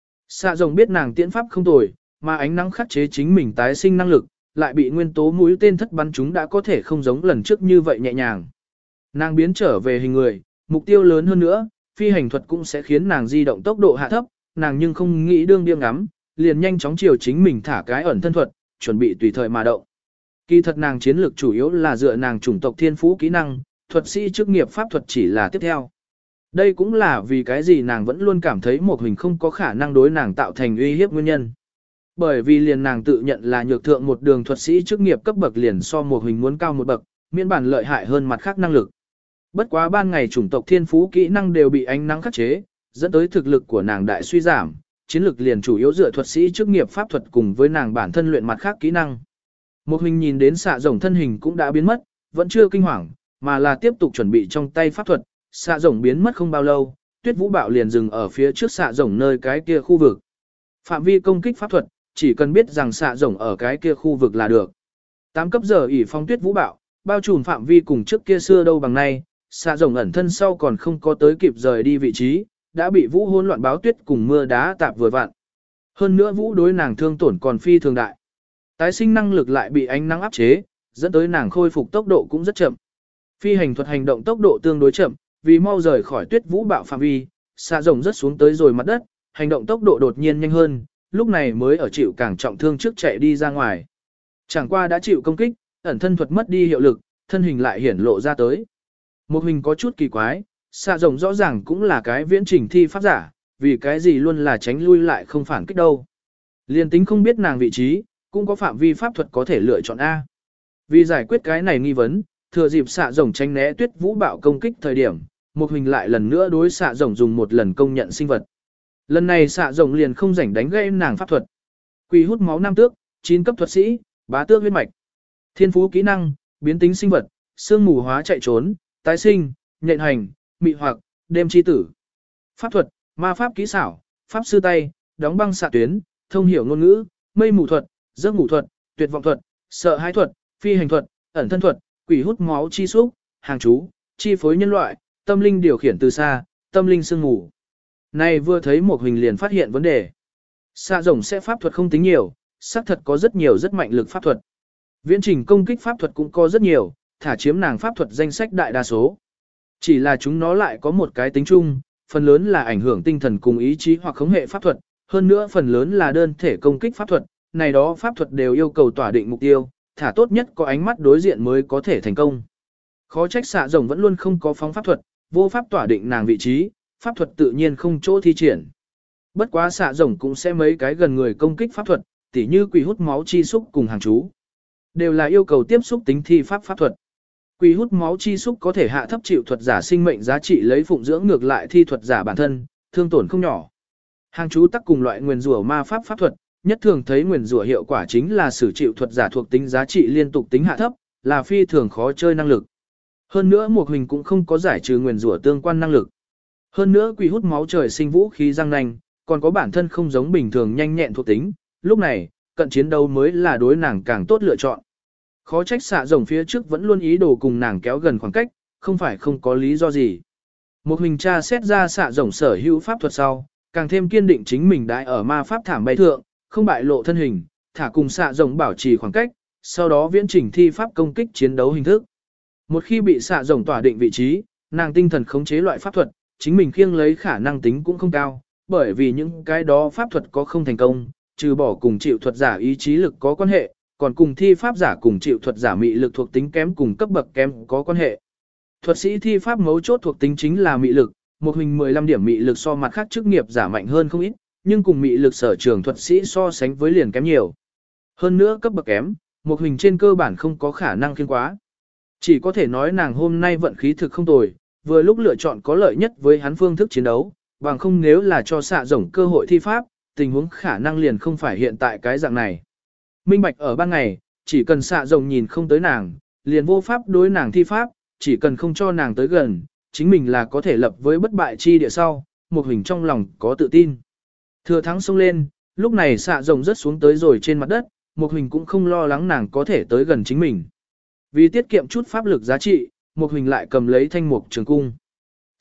Xạ rồng biết nàng tiễn pháp không tồi, mà ánh nắng khắc chế chính mình tái sinh năng lực, lại bị nguyên tố mũi tên thất bắn chúng đã có thể không giống lần trước như vậy nhẹ nhàng. Nàng biến trở về hình người, mục tiêu lớn hơn nữa, phi hành thuật cũng sẽ khiến nàng di động tốc độ hạ thấp, nàng nhưng không nghĩ đương điên ngắm, liền nhanh chóng chiều chính mình thả cái ẩn thân thuật, chuẩn bị tùy thời mà động. Kỳ thật nàng chiến lược chủ yếu là dựa nàng chủng tộc thiên phú kỹ năng, thuật sĩ chức nghiệp pháp thuật chỉ là tiếp theo. Đây cũng là vì cái gì nàng vẫn luôn cảm thấy một hình không có khả năng đối nàng tạo thành uy hiếp nguyên nhân. Bởi vì liền nàng tự nhận là nhược thượng một đường thuật sĩ chức nghiệp cấp bậc liền so một hình muốn cao một bậc, miễn bản lợi hại hơn mặt khác năng lực. Bất quá ban ngày chủng tộc thiên phú kỹ năng đều bị ánh nắng khắc chế, dẫn tới thực lực của nàng đại suy giảm, chiến lược liền chủ yếu dựa thuật sĩ chức nghiệp pháp thuật cùng với nàng bản thân luyện mặt khác kỹ năng. Một hình nhìn đến xạ rồng thân hình cũng đã biến mất, vẫn chưa kinh hoàng, mà là tiếp tục chuẩn bị trong tay pháp thuật, xạ rồng biến mất không bao lâu, Tuyết Vũ Bạo liền dừng ở phía trước xạ rồng nơi cái kia khu vực. Phạm vi công kích pháp thuật, chỉ cần biết rằng xạ rồng ở cái kia khu vực là được. Tám cấp giờ ỷ phong Tuyết Vũ Bạo, bao trùm phạm vi cùng trước kia xưa đâu bằng nay, xạ rồng ẩn thân sau còn không có tới kịp rời đi vị trí, đã bị vũ hỗn loạn báo tuyết cùng mưa đá tạp vừa vặn. Hơn nữa vũ đối nàng thương tổn còn phi thường đại. Tái sinh năng lực lại bị ánh nắng áp chế, dẫn tới nàng khôi phục tốc độ cũng rất chậm. Phi hành thuật hành động tốc độ tương đối chậm, vì mau rời khỏi Tuyết Vũ Bạo phạm vi, xạ rồng rất xuống tới rồi mặt đất, hành động tốc độ đột nhiên nhanh hơn, lúc này mới ở chịu càng trọng thương trước chạy đi ra ngoài. Chẳng qua đã chịu công kích, ẩn thân thuật mất đi hiệu lực, thân hình lại hiển lộ ra tới. Một hình có chút kỳ quái, xạ rồng rõ ràng cũng là cái viễn trình thi pháp giả, vì cái gì luôn là tránh lui lại không phản kích đâu. Liên tính không biết nàng vị trí, cũng có phạm vi pháp thuật có thể lựa chọn A. Vì giải quyết cái này nghi vấn, thừa dịp xạ rồng tránh né Tuyết Vũ Bạo công kích thời điểm, một hình lại lần nữa đối xạ rồng dùng một lần công nhận sinh vật. Lần này xạ rồng liền không rảnh đánh gây nàng pháp thuật. Quỷ hút máu nam tước, chín cấp thuật sĩ, bá tước huyết mạch. Thiên phú kỹ năng, biến tính sinh vật, sương mù hóa chạy trốn, tái sinh, nhện hành, mị hoặc, đêm chi tử. Pháp thuật, ma pháp kỹ xảo, pháp sư tay, đóng băng xạ tuyến, thông hiểu ngôn ngữ, mây mù thuật, giấc ngủ thuật, tuyệt vọng thuật, sợ hãi thuật, phi hành thuật, ẩn thân thuật, quỷ hút máu chi xúc, hàng chú, chi phối nhân loại, tâm linh điều khiển từ xa, tâm linh sương ngủ. Này vừa thấy một hình liền phát hiện vấn đề. Xạ rồng sẽ pháp thuật không tính nhiều, xác thật có rất nhiều rất mạnh lực pháp thuật. Viễn trình công kích pháp thuật cũng có rất nhiều, thả chiếm nàng pháp thuật danh sách đại đa số. Chỉ là chúng nó lại có một cái tính chung, phần lớn là ảnh hưởng tinh thần cùng ý chí hoặc khống hệ pháp thuật, hơn nữa phần lớn là đơn thể công kích pháp thuật, này đó pháp thuật đều yêu cầu tỏa định mục tiêu, thả tốt nhất có ánh mắt đối diện mới có thể thành công. Khó trách xạ rồng vẫn luôn không có phóng pháp thuật, vô pháp tỏa định nàng vị trí, pháp thuật tự nhiên không chỗ thi triển. Bất quá xạ rồng cũng sẽ mấy cái gần người công kích pháp thuật, tỉ như quỷ hút máu chi xúc cùng hàng chú. Đều là yêu cầu tiếp xúc tính thi pháp pháp thuật. Quỷ hút máu chi xúc có thể hạ thấp chịu thuật giả sinh mệnh giá trị lấy phụng dưỡng ngược lại thi thuật giả bản thân, thương tổn không nhỏ. Hàng chú tắc cùng loại nguyền rủa ma pháp pháp thuật, nhất thường thấy nguyền rủa hiệu quả chính là sử chịu thuật giả thuộc tính giá trị liên tục tính hạ thấp, là phi thường khó chơi năng lực. Hơn nữa một hình cũng không có giải trừ nguyền rủa tương quan năng lực. Hơn nữa quỷ hút máu trời sinh vũ khí răng nanh, còn có bản thân không giống bình thường nhanh nhẹn thuộc tính, lúc này, cận chiến đấu mới là đối nàng càng tốt lựa chọn. Khó trách xạ rồng phía trước vẫn luôn ý đồ cùng nàng kéo gần khoảng cách, không phải không có lý do gì. Một hình tra xét ra xạ rồng sở hữu pháp thuật sau, càng thêm kiên định chính mình đã ở ma pháp thảm bay thượng, không bại lộ thân hình, thả cùng xạ rồng bảo trì khoảng cách, sau đó viễn chỉnh thi pháp công kích chiến đấu hình thức. Một khi bị xạ rồng tỏa định vị trí, nàng tinh thần khống chế loại pháp thuật, chính mình khiêng lấy khả năng tính cũng không cao, bởi vì những cái đó pháp thuật có không thành công, trừ bỏ cùng chịu thuật giả ý chí lực có quan hệ, còn cùng thi pháp giả cùng chịu thuật giả mị lực thuộc tính kém cùng cấp bậc kém có quan hệ. Thuật sĩ thi pháp mấu chốt thuộc tính chính là mị lực, một hình mười lăm điểm mị lực so mặt khác chức nghiệp giả mạnh hơn không ít, nhưng cùng mị lực sở trường thuật sĩ so sánh với liền kém nhiều. Hơn nữa cấp bậc kém, một hình trên cơ bản không có khả năng khiêng quá. Chỉ có thể nói nàng hôm nay vận khí thực không tồi, vừa lúc lựa chọn có lợi nhất với hắn phương thức chiến đấu, bằng không nếu là cho xạ rồng cơ hội thi pháp, tình huống khả năng liền không phải hiện tại cái dạng này. Minh bạch ở ban ngày, chỉ cần xạ rồng nhìn không tới nàng, liền vô pháp đối nàng thi pháp, chỉ cần không cho nàng tới gần, chính mình là có thể lập với bất bại chi địa sau, một hình trong lòng có tự tin. Thừa thắng xông lên, lúc này xạ rồng rớt xuống tới rồi trên mặt đất, một hình cũng không lo lắng nàng có thể tới gần chính mình. Vì tiết kiệm chút pháp lực giá trị, một hình lại cầm lấy thanh mục trường cung.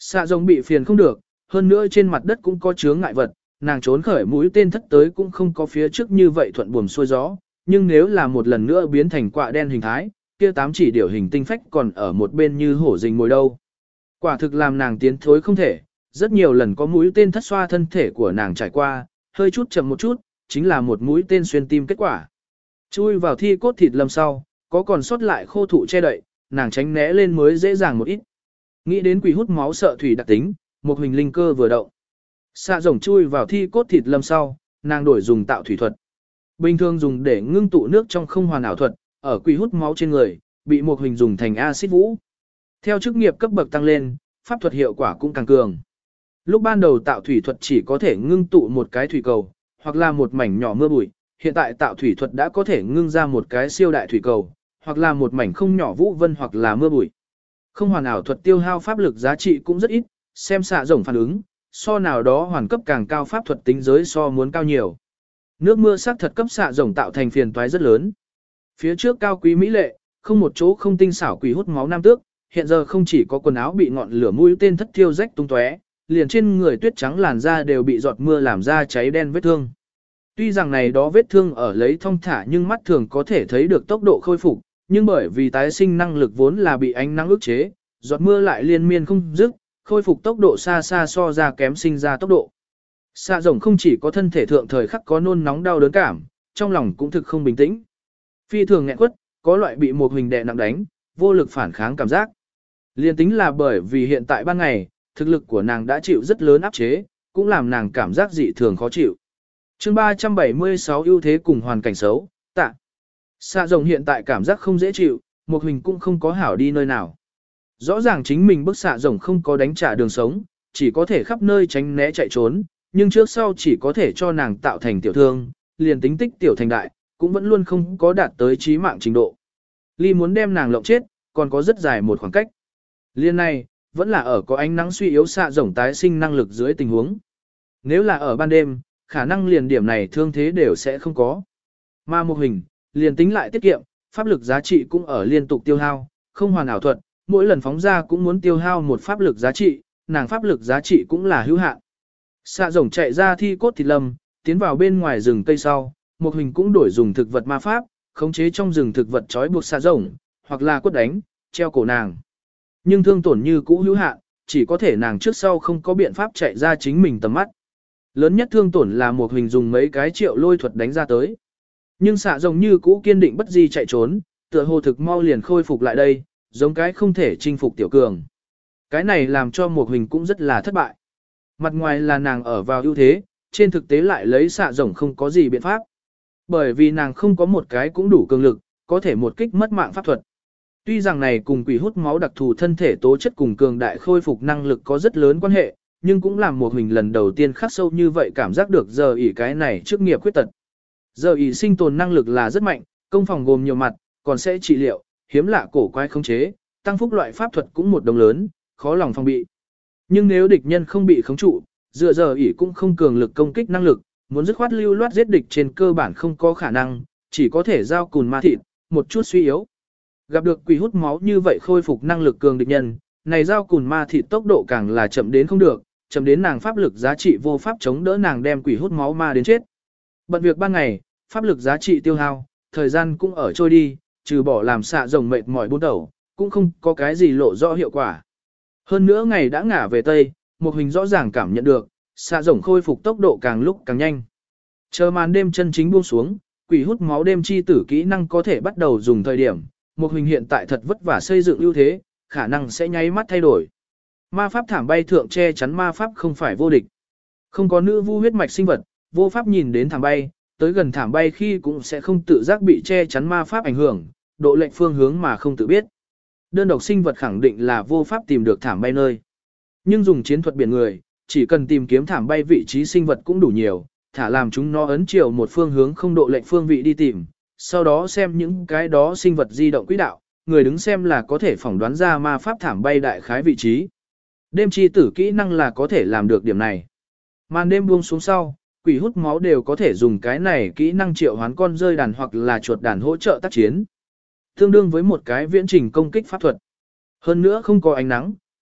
Xạ rồng bị phiền không được, hơn nữa trên mặt đất cũng có chướng ngại vật, nàng trốn khởi mũi tên thất tới cũng không có phía trước như vậy thuận buồm xuôi gió, nhưng nếu là một lần nữa biến thành quạ đen hình thái, kia tám chỉ điểu hình tinh phách còn ở một bên như hổ rình mồi đâu. Quả thực làm nàng tiến thối không thể, rất nhiều lần có mũi tên thất xoa thân thể của nàng trải qua, hơi chút chậm một chút, chính là một mũi tên xuyên tim kết quả. Chui vào thi cốt thịt lâm sau, có còn sót lại khô thụ che đậy, nàng tránh né lên mới dễ dàng một ít. Nghĩ đến quỷ hút máu sợ thủy đặc tính, một hình linh cơ vừa động. Xạ rồng chui vào thi cốt thịt lâm sau, nàng đổi dùng tạo thủy thuật. Bình thường dùng để ngưng tụ nước trong không hoàn ảo thuật, ở quỷ hút máu trên người, bị một hình dùng thành axit vũ. Theo chức nghiệp cấp bậc tăng lên, pháp thuật hiệu quả cũng càng cường. Lúc ban đầu tạo thủy thuật chỉ có thể ngưng tụ một cái thủy cầu, hoặc là một mảnh nhỏ mưa bụi, hiện tại tạo thủy thuật đã có thể ngưng ra một cái siêu đại thủy cầu, hoặc là một mảnh không nhỏ vũ vân hoặc là mưa bụi. Không hoàn ảo thuật tiêu hao pháp lực giá trị cũng rất ít, xem xạ rồng phản ứng, so nào đó hoàn cấp càng cao pháp thuật tính giới so muốn cao nhiều. Nước mưa sắc thật cấp xạ rồng tạo thành phiền toái rất lớn. Phía trước cao quý mỹ lệ, không một chỗ không tinh xảo quỷ hút máu nam tước, hiện giờ không chỉ có quần áo bị ngọn lửa mũi tên thất thiêu rách tung tóe, liền trên người tuyết trắng làn da đều bị giọt mưa làm ra cháy đen vết thương. Tuy rằng này đó vết thương ở lấy thong thả nhưng mắt thường có thể thấy được tốc độ khôi phục, nhưng bởi vì tái sinh năng lực vốn là bị ánh nắng ức chế, giọt mưa lại liên miên không dứt, khôi phục tốc độ xa xa so ra kém sinh ra tốc độ. Xạ rồng không chỉ có thân thể thượng thời khắc có nôn nóng đau đớn cảm, trong lòng cũng thực không bình tĩnh. Phi thường nghẹn quất, có loại bị một hình đè nặng đánh, vô lực phản kháng cảm giác. Liên tính là bởi vì hiện tại ban ngày, thực lực của nàng đã chịu rất lớn áp chế, cũng làm nàng cảm giác dị thường khó chịu. Chương ba trăm bảy mươi sáu ưu thế cùng hoàn cảnh xấu, tạ. Xạ rồng hiện tại cảm giác không dễ chịu, một hình cũng không có hảo đi nơi nào. Rõ ràng chính mình bức xạ rồng không có đánh trả đường sống, chỉ có thể khắp nơi tránh né chạy trốn, nhưng trước sau chỉ có thể cho nàng tạo thành tiểu thương, liền tính tích tiểu thành đại, cũng vẫn luôn không có đạt tới chí mạng trình độ. Ly muốn đem nàng lộng chết, còn có rất dài một khoảng cách. Liên này, vẫn là ở có ánh nắng suy yếu xạ rồng tái sinh năng lực dưới tình huống. Nếu là ở ban đêm, khả năng liền điểm này thương thế đều sẽ không có. Mà một hình, liền tính lại tiết kiệm, pháp lực giá trị cũng ở liên tục tiêu hao, không hoàn ảo thuật, mỗi lần phóng ra cũng muốn tiêu hao một pháp lực giá trị, nàng pháp lực giá trị cũng là hữu hạn. Xạ rồng chạy ra thi cốt thịt lâm, tiến vào bên ngoài rừng cây sau, một hình cũng đổi dùng thực vật ma pháp, khống chế trong rừng thực vật trói buộc xạ rồng, hoặc là quất đánh, treo cổ nàng. Nhưng thương tổn như cũ hữu hạn, chỉ có thể nàng trước sau không có biện pháp chạy ra chính mình tầm mắt. Lớn nhất thương tổn là một hình dùng mấy cái triệu lôi thuật đánh ra tới. Nhưng xạ rồng như cũ kiên định bất di chạy trốn, tựa hồ thực mau liền khôi phục lại đây, giống cái không thể chinh phục tiểu cường. Cái này làm cho một hình cũng rất là thất bại. Mặt ngoài là nàng ở vào ưu thế, trên thực tế lại lấy xạ rồng không có gì biện pháp. Bởi vì nàng không có một cái cũng đủ cường lực, có thể một kích mất mạng pháp thuật. Tuy rằng này cùng quỷ hút máu đặc thù thân thể tố chất cùng cường đại khôi phục năng lực có rất lớn quan hệ, nhưng cũng làm một hình lần đầu tiên khắc sâu như vậy cảm giác được giờ ỷ cái này trước nghiệp khuyết tật. Giờ ỷ sinh tồn năng lực là rất mạnh, công phòng gồm nhiều mặt, còn sẽ trị liệu, hiếm lạ cổ quái khống chế, tăng phúc loại pháp thuật cũng một đồng lớn, khó lòng phòng bị. Nhưng nếu địch nhân không bị khống trụ, dựa giờ ỷ cũng không cường lực công kích năng lực, muốn dứt khoát lưu loát giết địch trên cơ bản không có khả năng, chỉ có thể giao cùn ma thịt, một chút suy yếu. Gặp được quỷ hút máu như vậy khôi phục năng lực cường địch nhân, này giao cùn ma thịt tốc độ càng là chậm đến không được, chậm đến nàng pháp lực giá trị vô pháp chống đỡ nàng đem quỷ hút máu ma đến chết. Bận việc ban ngày, pháp lực giá trị tiêu hao, thời gian cũng ở trôi đi, trừ bỏ làm xạ rồng mệt mỏi buôn đầu, cũng không có cái gì lộ rõ hiệu quả. Hơn nữa ngày đã ngả về Tây, một hình rõ ràng cảm nhận được, xạ rồng khôi phục tốc độ càng lúc càng nhanh. Chờ màn đêm chân chính buông xuống, quỷ hút máu đêm chi tử kỹ năng có thể bắt đầu dùng thời điểm, một hình hiện tại thật vất vả xây dựng ưu thế, khả năng sẽ nháy mắt thay đổi. Ma pháp thảm bay thượng che chắn ma pháp không phải vô địch. Không có nữ vu huyết mạch sinh vật, vô pháp nhìn đến thảm bay, tới gần thảm bay khi cũng sẽ không tự giác bị che chắn ma pháp ảnh hưởng, độ lệnh phương hướng mà không tự biết. Đơn độc sinh vật khẳng định là vô pháp tìm được thảm bay nơi. Nhưng dùng chiến thuật biển người, chỉ cần tìm kiếm thảm bay vị trí sinh vật cũng đủ nhiều, thả làm chúng nó ấn chiều một phương hướng không độ lệnh phương vị đi tìm, sau đó xem những cái đó sinh vật di động quỹ đạo, người đứng xem là có thể phỏng đoán ra ma pháp thảm bay đại khái vị trí. Đêm chi tử kỹ năng là có thể làm được điểm này. Màn đêm buông xuống sau, quỷ hút máu đều có thể dùng cái này kỹ năng triệu hoán con rơi đàn hoặc là chuột đàn hỗ trợ tác chiến. Tương đương với một cái viễn trình công kích pháp thuật. Hơn nữa không có ánh nắng,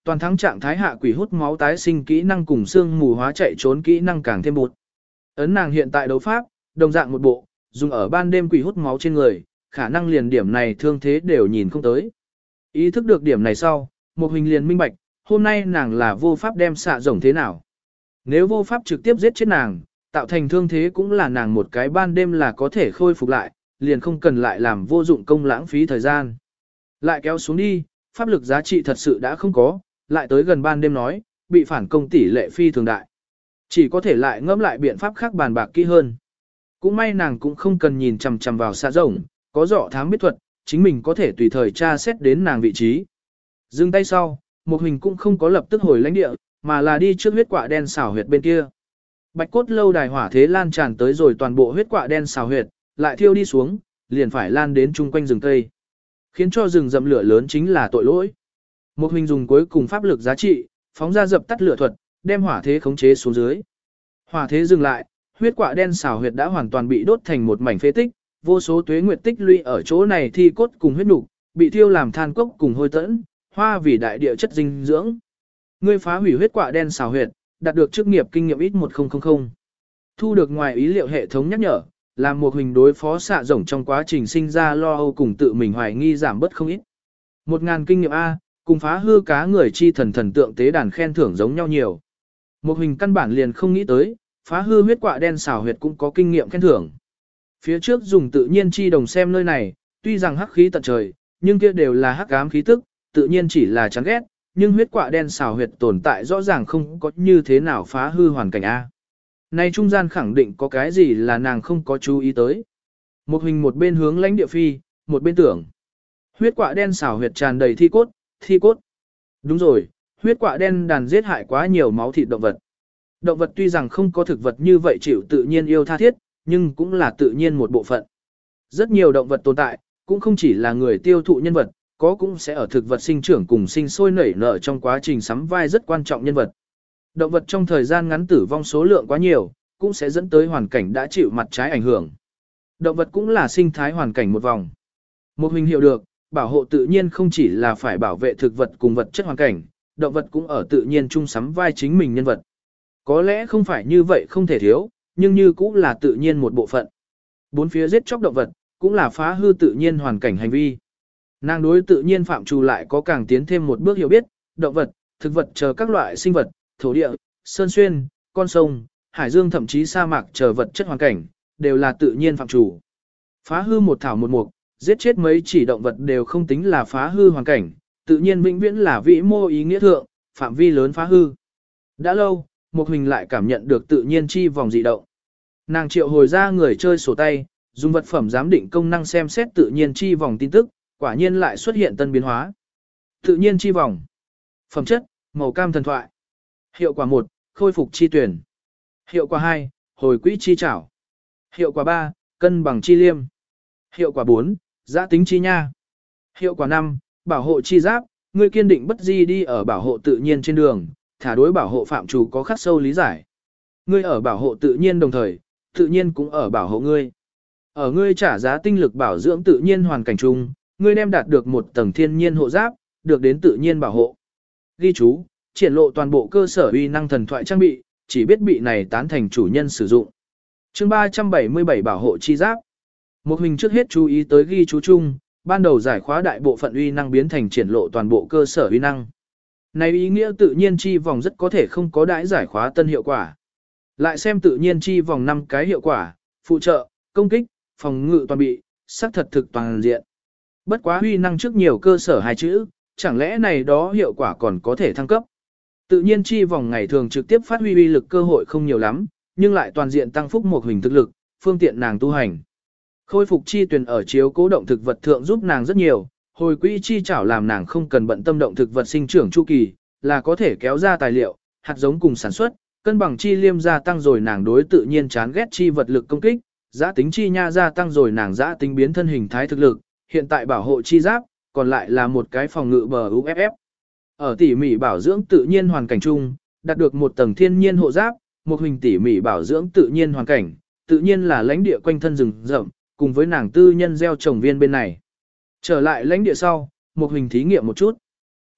toàn thắng trạng thái hạ quỷ hút máu tái sinh kỹ năng cùng xương mù hóa chạy trốn kỹ năng càng thêm bụt. Ấn nàng hiện tại đấu pháp, đồng dạng một bộ, dùng ở ban đêm quỷ hút máu trên người, khả năng liền điểm này thương thế đều nhìn không tới. Ý thức được điểm này sau, một hình liền minh bạch, hôm nay nàng là vô pháp đem xạ rồng thế nào. Nếu vô pháp trực tiếp giết chết nàng, tạo thành thương thế cũng là nàng một cái ban đêm là có thể khôi phục lại, liền không cần lại làm vô dụng công lãng phí thời gian. Lại kéo xuống đi, pháp lực giá trị thật sự đã không có, lại tới gần ban đêm nói, bị phản công tỷ lệ phi thường đại. Chỉ có thể lại ngẫm lại biện pháp khác bàn bạc kỹ hơn. Cũng may nàng cũng không cần nhìn chằm chằm vào xạ rồng, có rõ thám biết thuật, chính mình có thể tùy thời tra xét đến nàng vị trí. Dừng tay sau, một hình cũng không có lập tức hồi lãnh địa, mà là đi trước huyết quạ đen xảo huyệt bên kia. Bạch cốt lâu đài hỏa thế lan tràn tới rồi toàn bộ huyết quạ đen xảo huyệt, lại thiêu đi xuống, liền phải lan đến chung quanh rừng cây. Khiến cho rừng rậm lửa lớn chính là tội lỗi. Một hình dùng cuối cùng pháp lực giá trị, phóng ra dập tắt lửa thuật, đem hỏa thế khống chế xuống dưới. Hỏa thế dừng lại, huyết quạ đen xảo huyệt đã hoàn toàn bị đốt thành một mảnh phế tích, vô số tuế nguyệt tích lũy ở chỗ này thi cốt cùng huyết nục, bị thiêu làm than cốc cùng hôi tẫn, hoa vì đại địa chất dinh dưỡng. Ngươi phá hủy huyết quạ đen xảo huyệt, đạt được chức nghiệp kinh nghiệm ít một nghìn. Thu được ngoài ý liệu hệ thống nhắc nhở, làm một hình đối phó xạ rồng trong quá trình sinh ra lo âu cùng tự mình hoài nghi giảm bớt không ít. Một ngàn kinh nghiệm A, cùng phá hư cá người chi thần thần tượng tế đàn khen thưởng giống nhau nhiều. Một hình căn bản liền không nghĩ tới, phá hư huyết quạ đen xảo huyệt cũng có kinh nghiệm khen thưởng. Phía trước dùng tự nhiên chi đồng xem nơi này, tuy rằng hắc khí tận trời, nhưng kia đều là hắc ám khí tức, tự nhiên chỉ là chán ghét, nhưng huyết quạ đen xảo huyệt tồn tại rõ ràng không có như thế nào phá hư hoàn cảnh A. Này trung gian khẳng định có cái gì là nàng không có chú ý tới. Một hình một bên hướng lãnh địa phi, một bên tưởng. Huyết quạ đen xảo huyệt tràn đầy thi cốt, thi cốt. Đúng rồi, huyết quạ đen đàn giết hại quá nhiều máu thịt động vật. Động vật tuy rằng không có thực vật như vậy chịu tự nhiên yêu tha thiết, nhưng cũng là tự nhiên một bộ phận. Rất nhiều động vật tồn tại, cũng không chỉ là người tiêu thụ nhân vật, có cũng sẽ ở thực vật sinh trưởng cùng sinh sôi nảy nở trong quá trình sắm vai rất quan trọng nhân vật. Động vật trong thời gian ngắn tử vong số lượng quá nhiều, cũng sẽ dẫn tới hoàn cảnh đã chịu mặt trái ảnh hưởng. Động vật cũng là sinh thái hoàn cảnh một vòng. Một hình hiểu được, bảo hộ tự nhiên không chỉ là phải bảo vệ thực vật cùng vật chất hoàn cảnh, động vật cũng ở tự nhiên chung sắm vai chính mình nhân vật. Có lẽ không phải như vậy không thể thiếu, nhưng như cũng là tự nhiên một bộ phận. Bốn phía giết chóc động vật, cũng là phá hư tự nhiên hoàn cảnh hành vi. Nàng đối tự nhiên phạm trù lại có càng tiến thêm một bước hiểu biết, động vật, thực vật chờ các loại sinh vật, thổ địa, sơn xuyên, con sông, hải dương thậm chí sa mạc chờ vật chất hoàn cảnh, đều là tự nhiên phạm trù. Phá hư một thảo một mục, giết chết mấy chỉ động vật đều không tính là phá hư hoàn cảnh, tự nhiên vĩnh viễn là vĩ mô ý nghĩa thượng, phạm vi lớn phá hư. Đã lâu, một hình lại cảm nhận được tự nhiên chi vòng dị động. Nàng triệu hồi ra người chơi sổ tay, dùng vật phẩm giám định công năng xem xét tự nhiên chi vòng tin tức, quả nhiên lại xuất hiện tân biến hóa. Tự nhiên chi vòng. Phẩm chất, màu cam thần thoại. Hiệu quả một, khôi phục chi tuyển. Hiệu quả hai, hồi quỹ chi trảo. Hiệu quả ba, cân bằng chi liêm. Hiệu quả bốn, giã tính chi nha. Hiệu quả năm, bảo hộ chi giáp, ngươi kiên định bất di đi ở bảo hộ tự nhiên trên đường, thả đối bảo hộ phạm trù có khắc sâu lý giải. Ngươi ở bảo hộ tự nhiên đồng thời, tự nhiên cũng ở bảo hộ ngươi. Ở ngươi trả giá tinh lực bảo dưỡng tự nhiên hoàn cảnh chung, ngươi đem đạt được một tầng thiên nhiên hộ giáp, được đến tự nhiên bảo hộ. Ghi chú, triển lộ toàn bộ cơ sở uy năng thần thoại trang bị, chỉ biết bị này tán thành chủ nhân sử dụng. Chương ba trăm bảy mươi bảy bảo hộ chi giáp. Một hình trước hết chú ý tới ghi chú chung, ban đầu giải khóa đại bộ phận uy năng biến thành triển lộ toàn bộ cơ sở uy năng. Này ý nghĩa tự nhiên chi vòng rất có thể không có đãi giải khóa tân hiệu quả. Lại xem tự nhiên chi vòng năm cái hiệu quả, phụ trợ, công kích, phòng ngự toàn bị, sắc thật thực toàn diện. Bất quá uy năng trước nhiều cơ sở hai chữ, chẳng lẽ này đó hiệu quả còn có thể thăng cấp. Tự nhiên chi vòng ngày thường trực tiếp phát huy uy lực cơ hội không nhiều lắm, nhưng lại toàn diện tăng phúc một hình thực lực, phương tiện nàng tu hành. Khôi phục chi tuyển ở chiếu cố động thực vật thượng giúp nàng rất nhiều, hồi quỹ chi chảo làm nàng không cần bận tâm động thực vật sinh trưởng chu kỳ, là có thể kéo ra tài liệu, hạt giống cùng sản xuất, cân bằng chi liêm gia tăng rồi nàng đối tự nhiên chán ghét chi vật lực công kích, giã tính chi nha gia tăng rồi nàng giã tính biến thân hình thái thực lực, hiện tại bảo hộ chi giáp, còn lại là một cái phòng ngự bờ u ép ép. Ở tỉ mỉ bảo dưỡng tự nhiên hoàn cảnh chung, đạt được một tầng thiên nhiên hộ giáp, một hình tỉ mỉ bảo dưỡng tự nhiên hoàn cảnh, tự nhiên là lãnh địa quanh thân rừng rậm, cùng với nàng tư nhân gieo trồng viên bên này. Trở lại lãnh địa sau, một hình thí nghiệm một chút.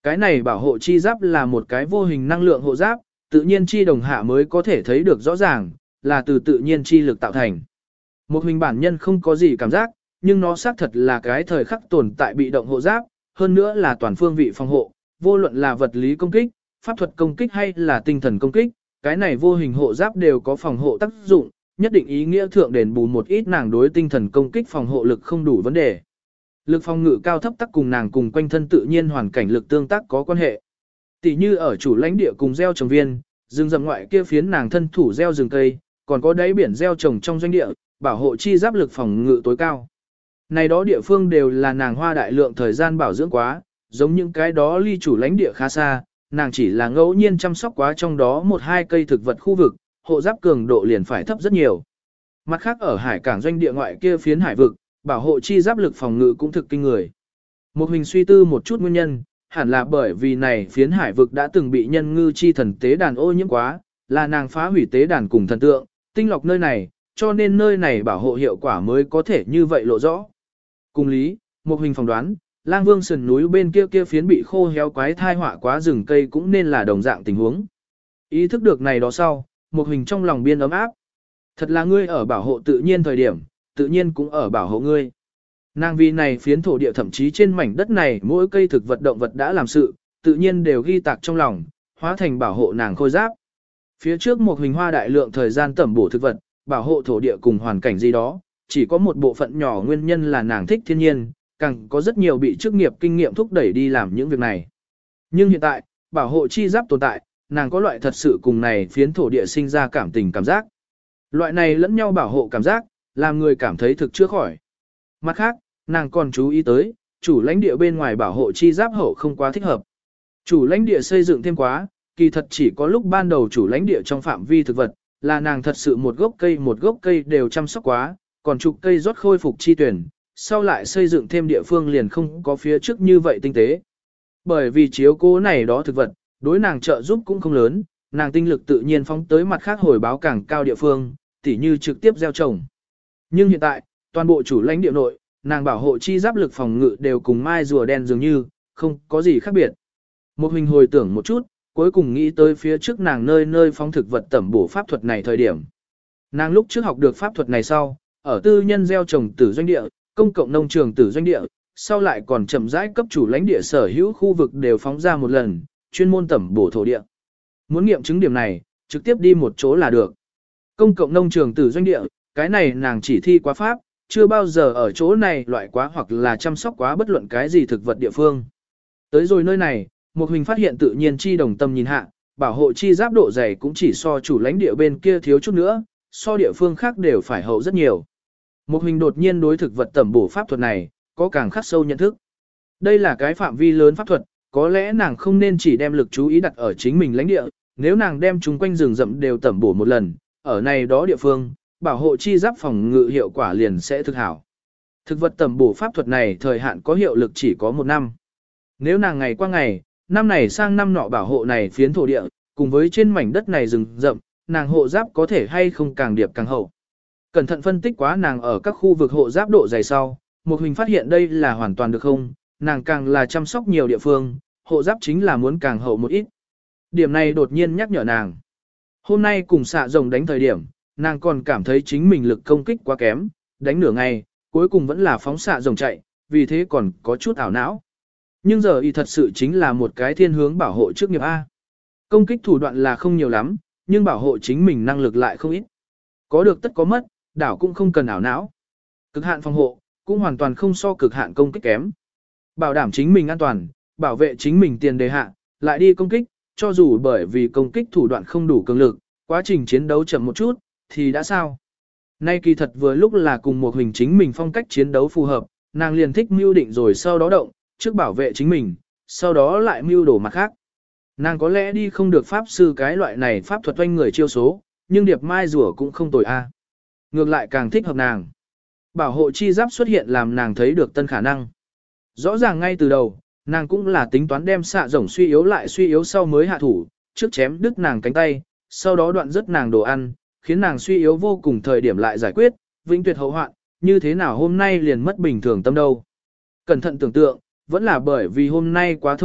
Cái này bảo hộ chi giáp là một cái vô hình năng lượng hộ giáp, tự nhiên chi đồng hạ mới có thể thấy được rõ ràng, là từ tự nhiên chi lực tạo thành. Một hình bản nhân không có gì cảm giác, nhưng nó xác thật là cái thời khắc tồn tại bị động hộ giáp, hơn nữa là toàn phương vị phòng hộ, vô luận là vật lý công kích, pháp thuật công kích hay là tinh thần công kích, cái này vô hình hộ giáp đều có phòng hộ tác dụng, nhất định ý nghĩa thượng đền bù một ít nàng đối tinh thần công kích phòng hộ lực không đủ vấn đề. Lực phòng ngự cao thấp tắc cùng nàng cùng quanh thân tự nhiên hoàn cảnh lực tương tác có quan hệ. Tỷ như ở chủ lãnh địa cùng gieo trồng viên, rừng rậm ngoại kia phiến nàng thân thủ gieo rừng cây, còn có đáy biển gieo trồng trong doanh địa, bảo hộ chi giáp lực phòng ngự tối cao. Này đó địa phương đều là nàng hoa đại lượng thời gian bảo dưỡng quá, giống những cái đó ly chủ lãnh địa khá xa, nàng chỉ là ngẫu nhiên chăm sóc quá trong đó một hai cây thực vật khu vực, hộ giáp cường độ liền phải thấp rất nhiều. Mặt khác ở hải cảng doanh địa ngoại kia phiến hải vực, bảo hộ chi giáp lực phòng ngự cũng thực kinh người. Một mình suy tư một chút nguyên nhân, hẳn là bởi vì này phiến hải vực đã từng bị nhân ngư chi thần tế đàn ô nhiễm quá, là nàng phá hủy tế đàn cùng thần tượng, tinh lọc nơi này, cho nên nơi này bảo hộ hiệu quả mới có thể như vậy lộ rõ. Cùng lý, một hình phỏng đoán, Lang Vương sườn núi bên kia kia phiến bị khô héo quái thai họa quá rừng cây cũng nên là đồng dạng tình huống. Ý thức được này đó sau, một hình trong lòng biên ấm áp. Thật là ngươi ở bảo hộ tự nhiên thời điểm, tự nhiên cũng ở bảo hộ ngươi. Nàng vì này phiến thổ địa thậm chí trên mảnh đất này mỗi cây thực vật động vật đã làm sự, tự nhiên đều ghi tạc trong lòng, hóa thành bảo hộ nàng khôi giáp. Phía trước một hình hoa đại lượng thời gian tẩm bổ thực vật, bảo hộ thổ địa cùng hoàn cảnh gì đó, chỉ có một bộ phận nhỏ nguyên nhân là nàng thích thiên nhiên, càng có rất nhiều bị chức nghiệp kinh nghiệm thúc đẩy đi làm những việc này. Nhưng hiện tại, bảo hộ chi giáp tồn tại, nàng có loại thật sự cùng này phiến thổ địa sinh ra cảm tình cảm giác. Loại này lẫn nhau bảo hộ cảm giác, làm người cảm thấy thực chưa khỏi. Mặt khác, nàng còn chú ý tới, chủ lãnh địa bên ngoài bảo hộ chi giáp hậu không quá thích hợp. Chủ lãnh địa xây dựng thêm quá, kỳ thật chỉ có lúc ban đầu chủ lãnh địa trong phạm vi thực vật, là nàng thật sự một gốc cây một gốc cây đều chăm sóc quá, còn chục cây rót khôi phục chi tuyển, sau lại xây dựng thêm địa phương liền không có phía trước như vậy tinh tế. Bởi vì chiếu cố này đó thực vật, đối nàng trợ giúp cũng không lớn, nàng tinh lực tự nhiên phóng tới mặt khác hồi báo càng cao địa phương, tỉ như trực tiếp gieo trồng. Nhưng hiện tại, toàn bộ chủ lãnh địa nội, nàng bảo hộ chi giáp lực phòng ngự đều cùng mai rùa đen dường như, không có gì khác biệt. Một hình hồi tưởng một chút, cuối cùng nghĩ tới phía trước nàng nơi nơi phóng thực vật tẩm bổ pháp thuật này thời điểm. Nàng lúc trước học được pháp thuật này sau, ở tư nhân gieo trồng tử doanh địa, công cộng nông trường tử doanh địa, sau lại còn chậm rãi cấp chủ lãnh địa sở hữu khu vực đều phóng ra một lần, chuyên môn tẩm bổ thổ địa. Muốn nghiệm chứng điểm này, trực tiếp đi một chỗ là được. Công cộng nông trường tử doanh địa, cái này nàng chỉ thi quá pháp, chưa bao giờ ở chỗ này loại quá hoặc là chăm sóc quá bất luận cái gì thực vật địa phương. Tới rồi nơi này, một hình phát hiện tự nhiên chi đồng tâm nhìn hạ, bảo hộ chi giáp độ dày cũng chỉ so chủ lãnh địa bên kia thiếu chút nữa, so địa phương khác đều phải hậu rất nhiều. Một hình đột nhiên đối thực vật tẩm bổ pháp thuật này, có càng khắc sâu nhận thức. Đây là cái phạm vi lớn pháp thuật, có lẽ nàng không nên chỉ đem lực chú ý đặt ở chính mình lãnh địa, nếu nàng đem chúng quanh rừng rậm đều tẩm bổ một lần, ở này đó địa phương, bảo hộ chi giáp phòng ngự hiệu quả liền sẽ thực hảo. Thực vật tẩm bổ pháp thuật này thời hạn có hiệu lực chỉ có một năm. Nếu nàng ngày qua ngày, năm này sang năm nọ bảo hộ này phiến thổ địa, cùng với trên mảnh đất này rừng rậm, nàng hộ giáp có thể hay không càng điệp càng hậu. Cẩn thận phân tích quá nàng ở các khu vực hộ giáp độ dày sau, một hình phát hiện đây là hoàn toàn được không, nàng càng là chăm sóc nhiều địa phương, hộ giáp chính là muốn càng hậu một ít. Điểm này đột nhiên nhắc nhở nàng. Hôm nay cùng xạ rồng đánh thời điểm, nàng còn cảm thấy chính mình lực công kích quá kém, đánh nửa ngày, cuối cùng vẫn là phóng xạ rồng chạy, vì thế còn có chút ảo não. Nhưng giờ y thật sự chính là một cái thiên hướng bảo hộ trước nghiệp A. Công kích thủ đoạn là không nhiều lắm, nhưng bảo hộ chính mình năng lực lại không ít. Có được tất có mất, đảo cũng không cần ảo não. Cực hạn phòng hộ, cũng hoàn toàn không so cực hạn công kích kém. Bảo đảm chính mình an toàn, bảo vệ chính mình tiền đề hạ, lại đi công kích, cho dù bởi vì công kích thủ đoạn không đủ cường lực, quá trình chiến đấu chậm một chút, thì đã sao? Nay kỳ thật vừa lúc là cùng một hình chính mình phong cách chiến đấu phù hợp, nàng liền thích mưu định rồi sau đó động, trước bảo vệ chính mình, sau đó lại mưu đổ mặt khác. Nàng có lẽ đi không được pháp sư cái loại này pháp thuật oanh người chiêu số, nhưng điệp mai rùa cũng không tồi a. Ngược lại càng thích hợp nàng. Bảo hộ chi giáp xuất hiện làm nàng thấy được tân khả năng. Rõ ràng ngay từ đầu, nàng cũng là tính toán đem xạ rồng suy yếu lại suy yếu sau mới hạ thủ, trước chém đứt nàng cánh tay, sau đó đoạn rất nàng đồ ăn, khiến nàng suy yếu vô cùng thời điểm lại giải quyết, vĩnh tuyệt hậu hoạn, như thế nào hôm nay liền mất bình thường tâm đâu. Cẩn thận tưởng tượng, vẫn là bởi vì hôm nay quá thông thuận,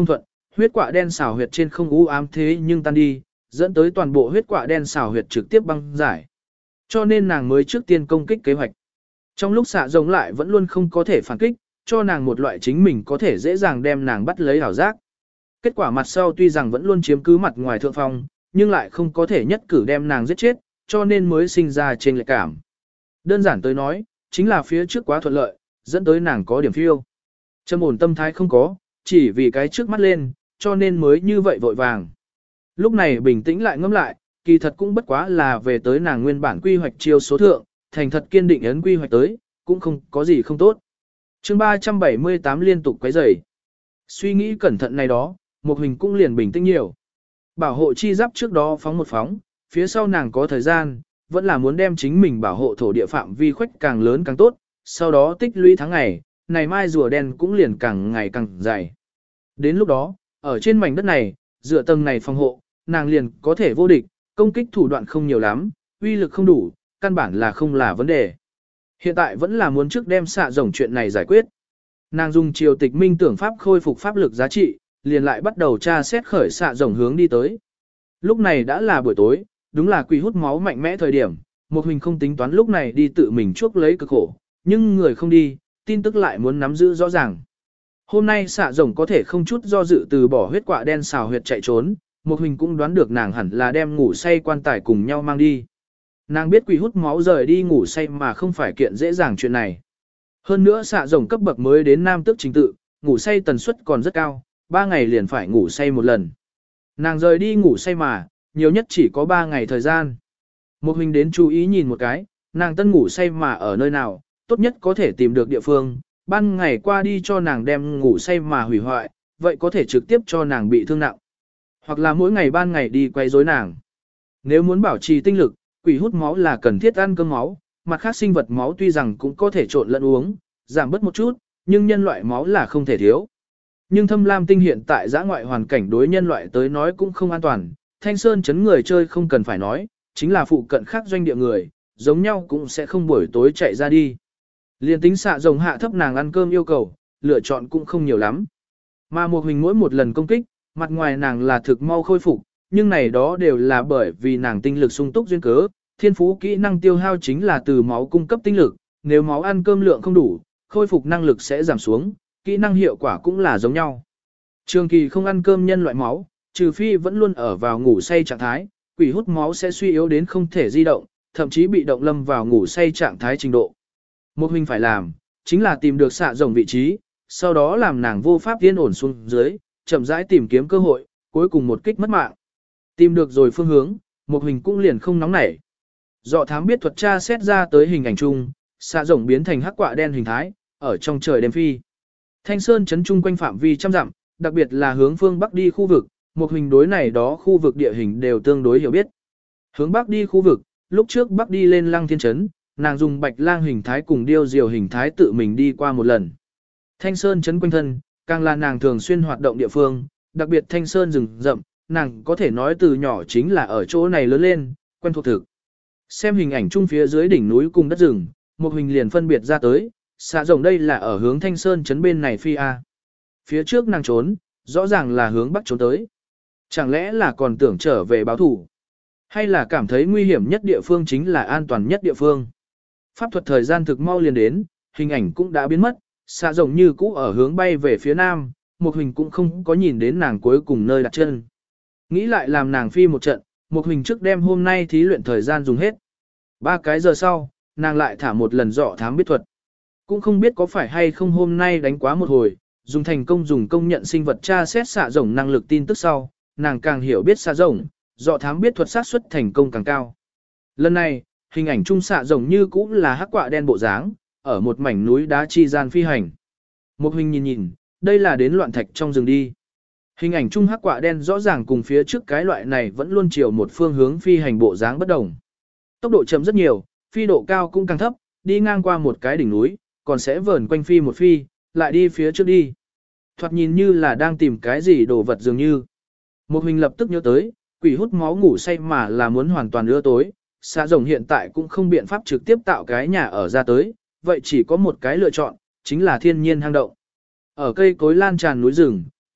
huyết quạ đen xảo huyệt trên không u ám thế nhưng tan đi, dẫn tới toàn bộ huyết quạ đen xảo huyệt trực tiếp băng giải. Cho nên nàng mới trước tiên công kích kế hoạch. Trong lúc xạ rồng lại vẫn luôn không có thể phản kích, cho nàng một loại chính mình có thể dễ dàng đem nàng bắt lấy ảo giác. Kết quả mặt sau tuy rằng vẫn luôn chiếm cứ mặt ngoài thượng phong, nhưng lại không có thể nhất cử đem nàng giết chết, cho nên mới sinh ra trên lệch cảm. Đơn giản tới nói, chính là phía trước quá thuận lợi, dẫn tới nàng có điểm phiêu. Trầm ổn tâm thái không có, chỉ vì cái trước mắt lên, cho nên mới như vậy vội vàng. Lúc này bình tĩnh lại ngẫm lại, kỳ thật cũng bất quá là về tới nàng nguyên bản quy hoạch chiêu số thượng, thành thật kiên định ấn quy hoạch tới, cũng không có gì không tốt. Chương ba trăm bảy mươi tám liên tục quấy rầy. Suy nghĩ cẩn thận này đó, một hình cũng liền bình tĩnh nhiều. Bảo hộ chi giáp trước đó phóng một phóng, phía sau nàng có thời gian, vẫn là muốn đem chính mình bảo hộ thổ địa phạm vi khuếch càng lớn càng tốt, sau đó tích lũy tháng ngày, này mai rùa đen cũng liền càng ngày càng dày. Đến lúc đó, ở trên mảnh đất này, dựa tầng này phòng hộ, nàng liền có thể vô địch, công kích thủ đoạn không nhiều lắm, uy lực không đủ, căn bản là không là vấn đề. Hiện tại vẫn là muốn trước đem xạ rồng chuyện này giải quyết. Nàng dùng triều tịch minh tưởng pháp khôi phục pháp lực giá trị, liền lại bắt đầu tra xét khởi xạ rồng hướng đi tới. Lúc này đã là buổi tối, đúng là quỷ hút máu mạnh mẽ thời điểm, một hình không tính toán lúc này đi tự mình chuốc lấy cực khổ, nhưng người không đi, tin tức lại muốn nắm giữ rõ ràng. Hôm nay xạ rồng có thể không chút do dự từ bỏ huyết quạ đen xào huyệt chạy trốn, một hình cũng đoán được nàng hẳn là đem ngủ say quan tài cùng nhau mang đi. Nàng biết quỷ hút máu rời đi ngủ say mà không phải kiện dễ dàng chuyện này. Hơn nữa xạ rồng cấp bậc mới đến nam tước chính tự, ngủ say tần suất còn rất cao, ba ngày liền phải ngủ say một lần. Nàng rời đi ngủ say mà, nhiều nhất chỉ có ba ngày thời gian. Một hình đến chú ý nhìn một cái, nàng tân ngủ say mà ở nơi nào, tốt nhất có thể tìm được địa phương, ban ngày qua đi cho nàng đem ngủ say mà hủy hoại, vậy có thể trực tiếp cho nàng bị thương nặng. Hoặc là mỗi ngày ban ngày đi quay rối nàng. Nếu muốn bảo trì tinh lực, quỷ hút máu là cần thiết ăn cơm máu, mặt khác sinh vật máu tuy rằng cũng có thể trộn lẫn uống, giảm bớt một chút, nhưng nhân loại máu là không thể thiếu. Nhưng thâm lam tinh hiện tại giã ngoại hoàn cảnh đối nhân loại tới nói cũng không an toàn, Thanh Sơn chấn người chơi không cần phải nói, chính là phụ cận khác doanh địa người, giống nhau cũng sẽ không buổi tối chạy ra đi. Liên tính xạ rồng hạ thấp nàng ăn cơm yêu cầu, lựa chọn cũng không nhiều lắm. Mà một hình mỗi một lần công kích, mặt ngoài nàng là thực mau khôi phục, nhưng này đó đều là bởi vì nàng tinh lực sung túc duyên cớ, thiên phú kỹ năng tiêu hao chính là từ máu cung cấp tinh lực, nếu máu ăn cơm lượng không đủ, khôi phục năng lực sẽ giảm xuống, kỹ năng hiệu quả cũng là giống nhau. Trường kỳ không ăn cơm nhân loại máu, trừ phi vẫn luôn ở vào ngủ say trạng thái, quỷ hút máu sẽ suy yếu đến không thể di động, thậm chí bị động lâm vào ngủ say trạng thái trình độ. Một hình phải làm, chính là tìm được xạ rồng vị trí, sau đó làm nàng vô pháp yên ổn xuống dưới, chậm rãi tìm kiếm cơ hội, cuối cùng một kích mất mạng. Tìm được rồi phương hướng, một hình cũng liền không nóng nảy. Dọ thám biết thuật tra xét ra tới hình ảnh chung, xạ rồng biến thành hắc quạ đen hình thái, ở trong trời đêm phi. Thanh Sơn chấn chung quanh phạm vi trăm dặm, đặc biệt là hướng phương bắc đi khu vực, một hình đối này đó khu vực địa hình đều tương đối hiểu biết. Hướng bắc đi khu vực, lúc trước bắc đi lên Lăng Thiên chấn, nàng dùng bạch lang hình thái cùng điêu diều hình thái tự mình đi qua một lần. Thanh Sơn chấn quanh thân, càng là nàng thường xuyên hoạt động địa phương, đặc biệt Thanh Sơn rừng rậm, nàng có thể nói từ nhỏ chính là ở chỗ này lớn lên, quen thuộc thực. Xem hình ảnh chung phía dưới đỉnh núi cùng đất rừng, một hình liền phân biệt ra tới, xạ rồng đây là ở hướng Thanh Sơn chấn bên này phi A. Phía trước nàng trốn, rõ ràng là hướng bắc trốn tới. Chẳng lẽ là còn tưởng trở về báo thủ? Hay là cảm thấy nguy hiểm nhất địa phương chính là an toàn nhất địa phương? Pháp thuật thời gian thực mau liền đến, hình ảnh cũng đã biến mất, xạ rồng như cũ ở hướng bay về phía nam, một hình cũng không có nhìn đến nàng cuối cùng nơi đặt chân. Nghĩ lại làm nàng phi một trận, một hình trước đêm hôm nay thí luyện thời gian dùng hết. Ba cái giờ sau, nàng lại thả một lần dọ thám biết thuật. Cũng không biết có phải hay không hôm nay đánh quá một hồi, dùng thành công dùng công nhận sinh vật tra xét xạ rồng năng lực tin tức sau, nàng càng hiểu biết xạ rồng, dọ thám biết thuật xác suất thành công càng cao. Lần này, hình ảnh trung xạ rồng như cũ là hắc quạ đen bộ dáng, ở một mảnh núi đá chi gian phi hành. Một hình nhìn nhìn, đây là đến loạn thạch trong rừng đi. Hình ảnh trung hắc quạ đen rõ ràng cùng phía trước cái loại này vẫn luôn chiều một phương hướng phi hành bộ dáng bất đồng. Tốc độ chậm rất nhiều, phi độ cao cũng càng thấp, đi ngang qua một cái đỉnh núi, còn sẽ vờn quanh phi một phi, lại đi phía trước đi. Thoạt nhìn như là đang tìm cái gì đồ vật dường như. Một hình lập tức nhớ tới, quỷ hút máu ngủ say mà là muốn hoàn toàn ưa tối, xạ rồng hiện tại cũng không biện pháp trực tiếp tạo cái nhà ở ra tới, vậy chỉ có một cái lựa chọn, chính là thiên nhiên hang động. Ở cây cối lan tràn núi rừng,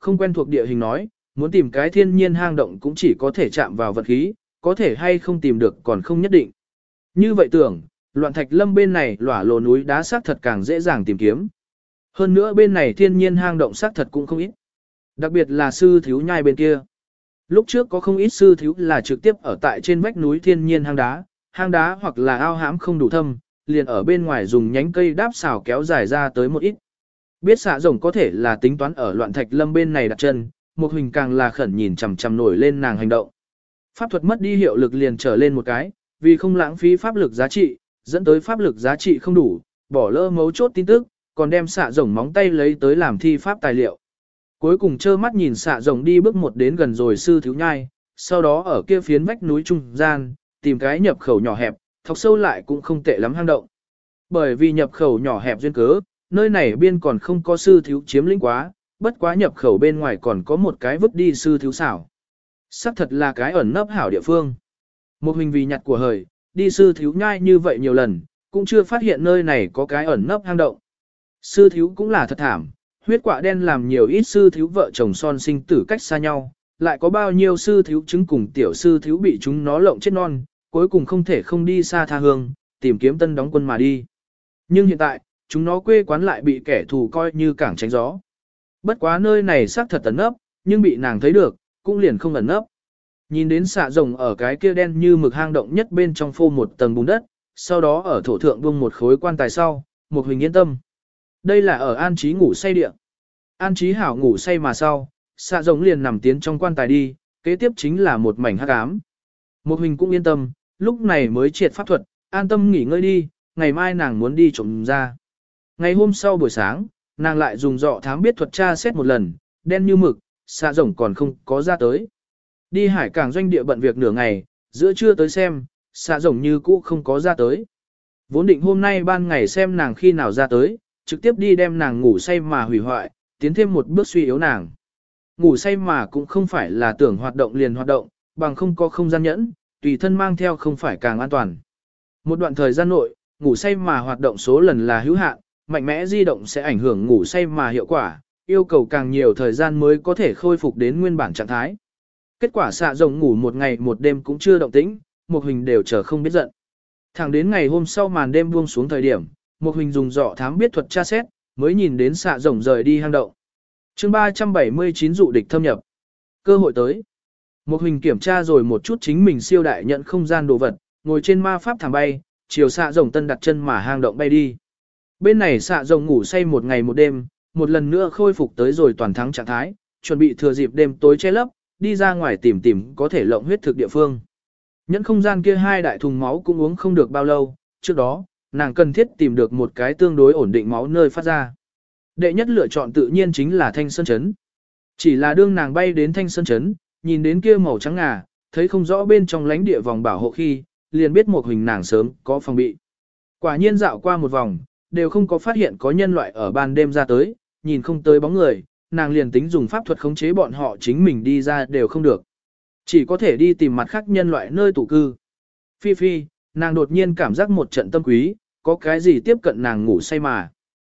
không quen thuộc địa hình nói, muốn tìm cái thiên nhiên hang động cũng chỉ có thể chạm vào vật khí, có thể hay không tìm được còn không nhất định. Như vậy tưởng, loạn thạch lâm bên này lỏa lồ núi đá xác thật càng dễ dàng tìm kiếm. Hơn nữa bên này thiên nhiên hang động xác thật cũng không ít. Đặc biệt là sư thiếu nhai bên kia. Lúc trước có không ít sư thiếu là trực tiếp ở tại trên vách núi thiên nhiên hang đá, hang đá hoặc là ao hãm không đủ thâm, liền ở bên ngoài dùng nhánh cây đáp xào kéo dài ra tới một ít. Biết xạ rồng có thể là tính toán ở loạn thạch lâm bên này đặt chân, một hình càng là khẩn nhìn chằm chằm nổi lên nàng hành động. Pháp thuật mất đi hiệu lực liền trở lên một cái, vì không lãng phí pháp lực giá trị, dẫn tới pháp lực giá trị không đủ, bỏ lỡ mấu chốt tin tức, còn đem xạ rồng móng tay lấy tới làm thi pháp tài liệu. Cuối cùng trơ mắt nhìn xạ rồng đi bước một đến gần rồi sư thiếu nhai, sau đó ở kia phiến vách núi trung gian, tìm cái nhập khẩu nhỏ hẹp, thọc sâu lại cũng không tệ lắm hang động. Bởi vì nhập khẩu nhỏ hẹp duyên cớ, nơi này biên còn không có sư thiếu chiếm lĩnh quá, bất quá nhập khẩu bên ngoài còn có một cái vứt đi sư thiếu xảo. Sắc thật là cái ẩn nấp hảo địa phương. Một hình vì nhặt của hời, đi sư thiếu nhai như vậy nhiều lần, cũng chưa phát hiện nơi này có cái ẩn nấp hang động. Sư thiếu cũng là thật thảm, huyết quạ đen làm nhiều ít sư thiếu vợ chồng son sinh tử cách xa nhau, lại có bao nhiêu sư thiếu chứng cùng tiểu sư thiếu bị chúng nó lộng chết non, cuối cùng không thể không đi xa tha hương, tìm kiếm tân đóng quân mà đi. Nhưng hiện tại, chúng nó quê quán lại bị kẻ thù coi như cảng tránh gió. Bất quá nơi này xác thật ẩn nấp, nhưng bị nàng thấy được, cũng liền không ẩn nấp. Nhìn đến xạ rồng ở cái kia đen như mực hang động nhất bên trong phô một tầng bùn đất, sau đó ở thổ thượng buông một khối quan tài sau, một hình yên tâm. Đây là ở an trí ngủ say địa. An trí hảo ngủ say mà sau, xạ rồng liền nằm tiến trong quan tài đi, kế tiếp chính là một mảnh hắc ám. Một hình cũng yên tâm, lúc này mới triệt pháp thuật, an tâm nghỉ ngơi đi, ngày mai nàng muốn đi trộm ra. Ngày hôm sau buổi sáng, nàng lại dùng dọ thám biết thuật tra xét một lần, đen như mực, xạ rồng còn không có ra tới. Đi hải cảng doanh địa bận việc nửa ngày, giữa trưa tới xem, xạ rồng như cũ không có ra tới. Vốn định hôm nay ban ngày xem nàng khi nào ra tới, trực tiếp đi đem nàng ngủ say mà hủy hoại, tiến thêm một bước suy yếu nàng. Ngủ say mà cũng không phải là tưởng hoạt động liền hoạt động, bằng không có không gian nhẫn, tùy thân mang theo không phải càng an toàn. Một đoạn thời gian nội, ngủ say mà hoạt động số lần là hữu hạn, mạnh mẽ di động sẽ ảnh hưởng ngủ say mà hiệu quả, yêu cầu càng nhiều thời gian mới có thể khôi phục đến nguyên bản trạng thái. Kết quả xạ rồng ngủ một ngày một đêm cũng chưa động tĩnh, một hình đều chờ không biết giận. Thẳng đến ngày hôm sau màn đêm buông xuống thời điểm, một hình dùng dọ thám biết thuật tra xét, mới nhìn đến xạ rồng rời đi hang động. Chương ba trăm bảy mươi chín dụ địch thâm nhập. Cơ hội tới. Một hình kiểm tra rồi một chút chính mình siêu đại nhận không gian đồ vật, ngồi trên ma pháp thảm bay, chiều xạ rồng tân đặt chân mà hang động bay đi. Bên này xạ rồng ngủ say một ngày một đêm, một lần nữa khôi phục tới rồi toàn thắng trạng thái, chuẩn bị thừa dịp đêm tối che lấp, đi ra ngoài tìm tìm có thể lộng huyết thực địa phương. Nhẫn không gian kia hai đại thùng máu cũng uống không được bao lâu, trước đó, nàng cần thiết tìm được một cái tương đối ổn định máu nơi phát ra. Đệ nhất lựa chọn tự nhiên chính là Thanh Sơn Trấn. Chỉ là đương nàng bay đến Thanh Sơn Trấn, nhìn đến kia màu trắng ngà, thấy không rõ bên trong lãnh địa vòng bảo hộ khi, liền biết một hình nàng sớm có phòng bị. Quả nhiên dạo qua một vòng, đều không có phát hiện có nhân loại ở ban đêm ra tới, nhìn không tới bóng người, nàng liền tính dùng pháp thuật khống chế bọn họ chính mình đi ra đều không được. Chỉ có thể đi tìm mặt khác nhân loại nơi tụ cư. Phi phi, nàng đột nhiên cảm giác một trận tâm quý, có cái gì tiếp cận nàng ngủ say mà.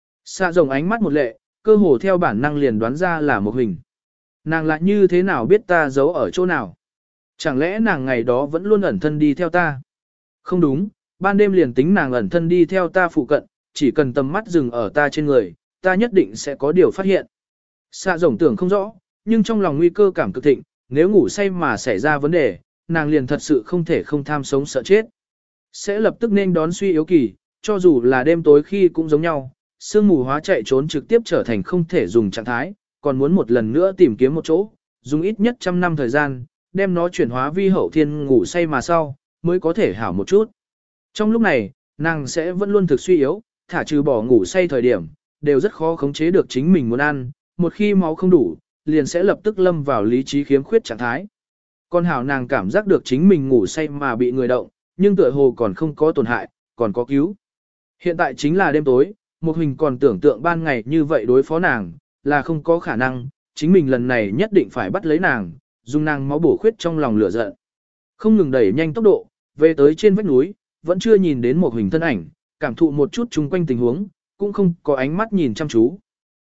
Xạ rồng ánh mắt một lệ, cơ hồ theo bản năng liền đoán ra là một hình. Nàng lại như thế nào biết ta giấu ở chỗ nào? Chẳng lẽ nàng ngày đó vẫn luôn ẩn thân đi theo ta? Không đúng, ban đêm liền tính nàng ẩn thân đi theo ta phụ cận, chỉ cần tầm mắt dừng ở ta trên người, ta nhất định sẽ có điều phát hiện. Xạ rồng tưởng không rõ, nhưng trong lòng nguy cơ cảm cực thịnh, nếu ngủ say mà xảy ra vấn đề, nàng liền thật sự không thể không tham sống sợ chết. Sẽ lập tức nên đón suy yếu kỳ, cho dù là đêm tối khi cũng giống nhau, sương mù hóa chạy trốn trực tiếp trở thành không thể dùng trạng thái, còn muốn một lần nữa tìm kiếm một chỗ, dùng ít nhất trăm năm thời gian, đem nó chuyển hóa vi hậu thiên ngủ say mà sau, mới có thể hảo một chút. Trong lúc này, nàng sẽ vẫn luôn thực suy yếu, thả trừ bỏ ngủ say thời điểm, đều rất khó khống chế được chính mình muốn ăn, một khi máu không đủ, liền sẽ lập tức lâm vào lý trí khiếm khuyết trạng thái. Con hảo nàng cảm giác được chính mình ngủ say mà bị người động, nhưng tựa hồ còn không có tổn hại, còn có cứu. Hiện tại chính là đêm tối, một hình còn tưởng tượng ban ngày như vậy đối phó nàng, là không có khả năng, chính mình lần này nhất định phải bắt lấy nàng, dùng nàng máu bổ khuyết trong lòng lửa giận. Không ngừng đẩy nhanh tốc độ, về tới trên vách núi, vẫn chưa nhìn đến một hình thân ảnh, cảm thụ một chút chung quanh tình huống, cũng không có ánh mắt nhìn chăm chú.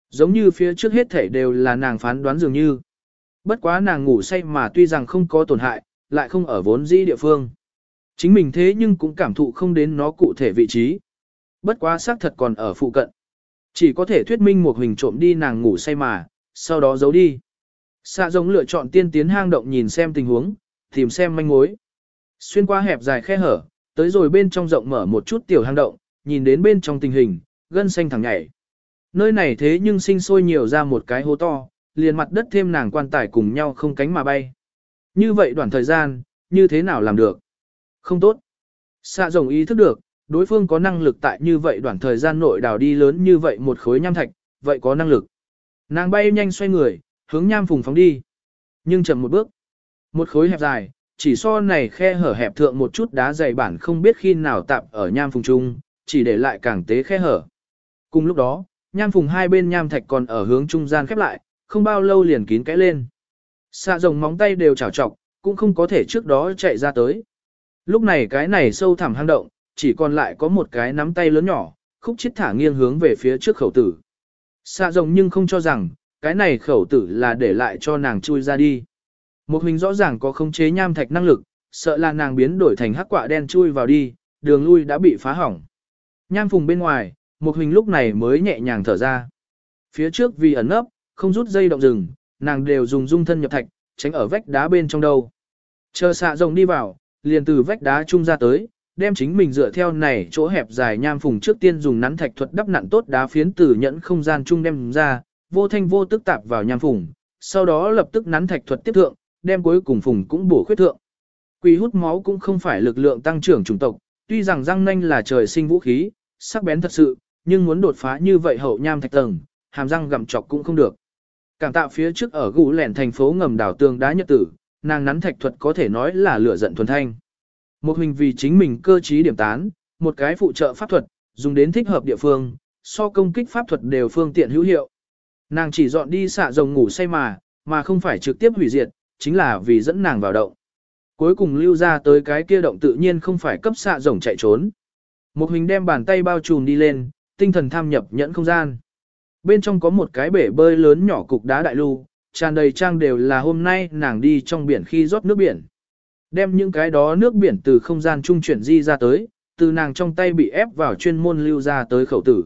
Giống như phía trước hết thảy đều là nàng phán đoán dường như. Bất quá nàng ngủ say mà tuy rằng không có tổn hại, lại không ở vốn dĩ địa phương. Chính mình thế nhưng cũng cảm thụ không đến nó cụ thể vị trí. Bất quá xác thật còn ở phụ cận. Chỉ có thể thuyết minh một hình trộm đi nàng ngủ say mà, sau đó giấu đi. Xạ rồng lựa chọn tiên tiến hang động nhìn xem tình huống, tìm xem manh mối. Xuyên qua hẹp dài khe hở, tới rồi bên trong rộng mở một chút tiểu hang động, nhìn đến bên trong tình hình, gân xanh thẳng nhảy. Nơi này thế nhưng sinh sôi nhiều ra một cái hố to, liền mặt đất thêm nàng quan tài cùng nhau không cánh mà bay. Như vậy đoạn thời gian, như thế nào làm được? Không tốt. Xạ rồng ý thức được, đối phương có năng lực tại như vậy đoạn thời gian nội đào đi lớn như vậy một khối nham thạch, vậy có năng lực. Nàng bay nhanh xoay người, hướng nham phùng phóng đi. Nhưng chậm một bước. Một khối hẹp dài, chỉ so này khe hở hẹp thượng một chút đá dày bản không biết khi nào tạp ở nham phùng trung, chỉ để lại càng tế khe hở. Cùng lúc đó, nham phùng hai bên nham thạch còn ở hướng trung gian khép lại, không bao lâu liền kín kẽ lên. Xạ rồng móng tay đều chảo chọc, cũng không có thể trước đó chạy ra tới. Lúc này cái này sâu thẳm hang động, chỉ còn lại có một cái nắm tay lớn nhỏ, khúc chết thả nghiêng hướng về phía trước khẩu tử. Xạ rồng nhưng không cho rằng, cái này khẩu tử là để lại cho nàng chui ra đi. Một hình rõ ràng có khống chế nham thạch năng lực, sợ là nàng biến đổi thành hắc quạ đen chui vào đi, đường lui đã bị phá hỏng. Nham phùng bên ngoài, một hình lúc này mới nhẹ nhàng thở ra. Phía trước vì ẩn nấp, không rút dây động rừng, nàng đều dùng dung thân nhập thạch, tránh ở vách đá bên trong đâu. Chờ xạ rồng đi vào, liền từ vách đá trung ra tới, đem chính mình dựa theo này chỗ hẹp dài nham phùng trước tiên dùng nắn thạch thuật đắp nặn tốt đá phiến từ nhẫn không gian trung đem ra, vô thanh vô tức tạp vào nham phùng, sau đó lập tức nắn thạch thuật tiếp thượng, đem cuối cùng phùng cũng bổ khuyết thượng. Quỷ hút máu cũng không phải lực lượng tăng trưởng chủng tộc, tuy rằng răng nanh là trời sinh vũ khí, sắc bén thật sự, nhưng muốn đột phá như vậy hậu nham thạch tầng, hàm răng gặm chọc cũng không được. Cảm tạ phía trước ở gù lẻn thành phố ngầm đảo tường đá nhật tử, nàng nắn thạch thuật có thể nói là lửa giận thuần thanh. Một hình vì chính mình cơ trí điểm tán, một cái phụ trợ pháp thuật, dùng đến thích hợp địa phương, so công kích pháp thuật đều phương tiện hữu hiệu. Nàng chỉ dọn đi xạ rồng ngủ say mà, mà không phải trực tiếp hủy diệt, chính là vì dẫn nàng vào động. Cuối cùng lưu ra tới cái kia động tự nhiên không phải cấp xạ rồng chạy trốn. Một hình đem bàn tay bao trùm đi lên, tinh thần tham nhập nhẫn không gian. Bên trong có một cái bể bơi lớn nhỏ cục đá đại lưu, tràn đầy trang đều là hôm nay nàng đi trong biển khi rót nước biển. Đem những cái đó nước biển từ không gian trung chuyển di ra tới, từ nàng trong tay bị ép vào chuyên môn lưu ra tới khẩu tử.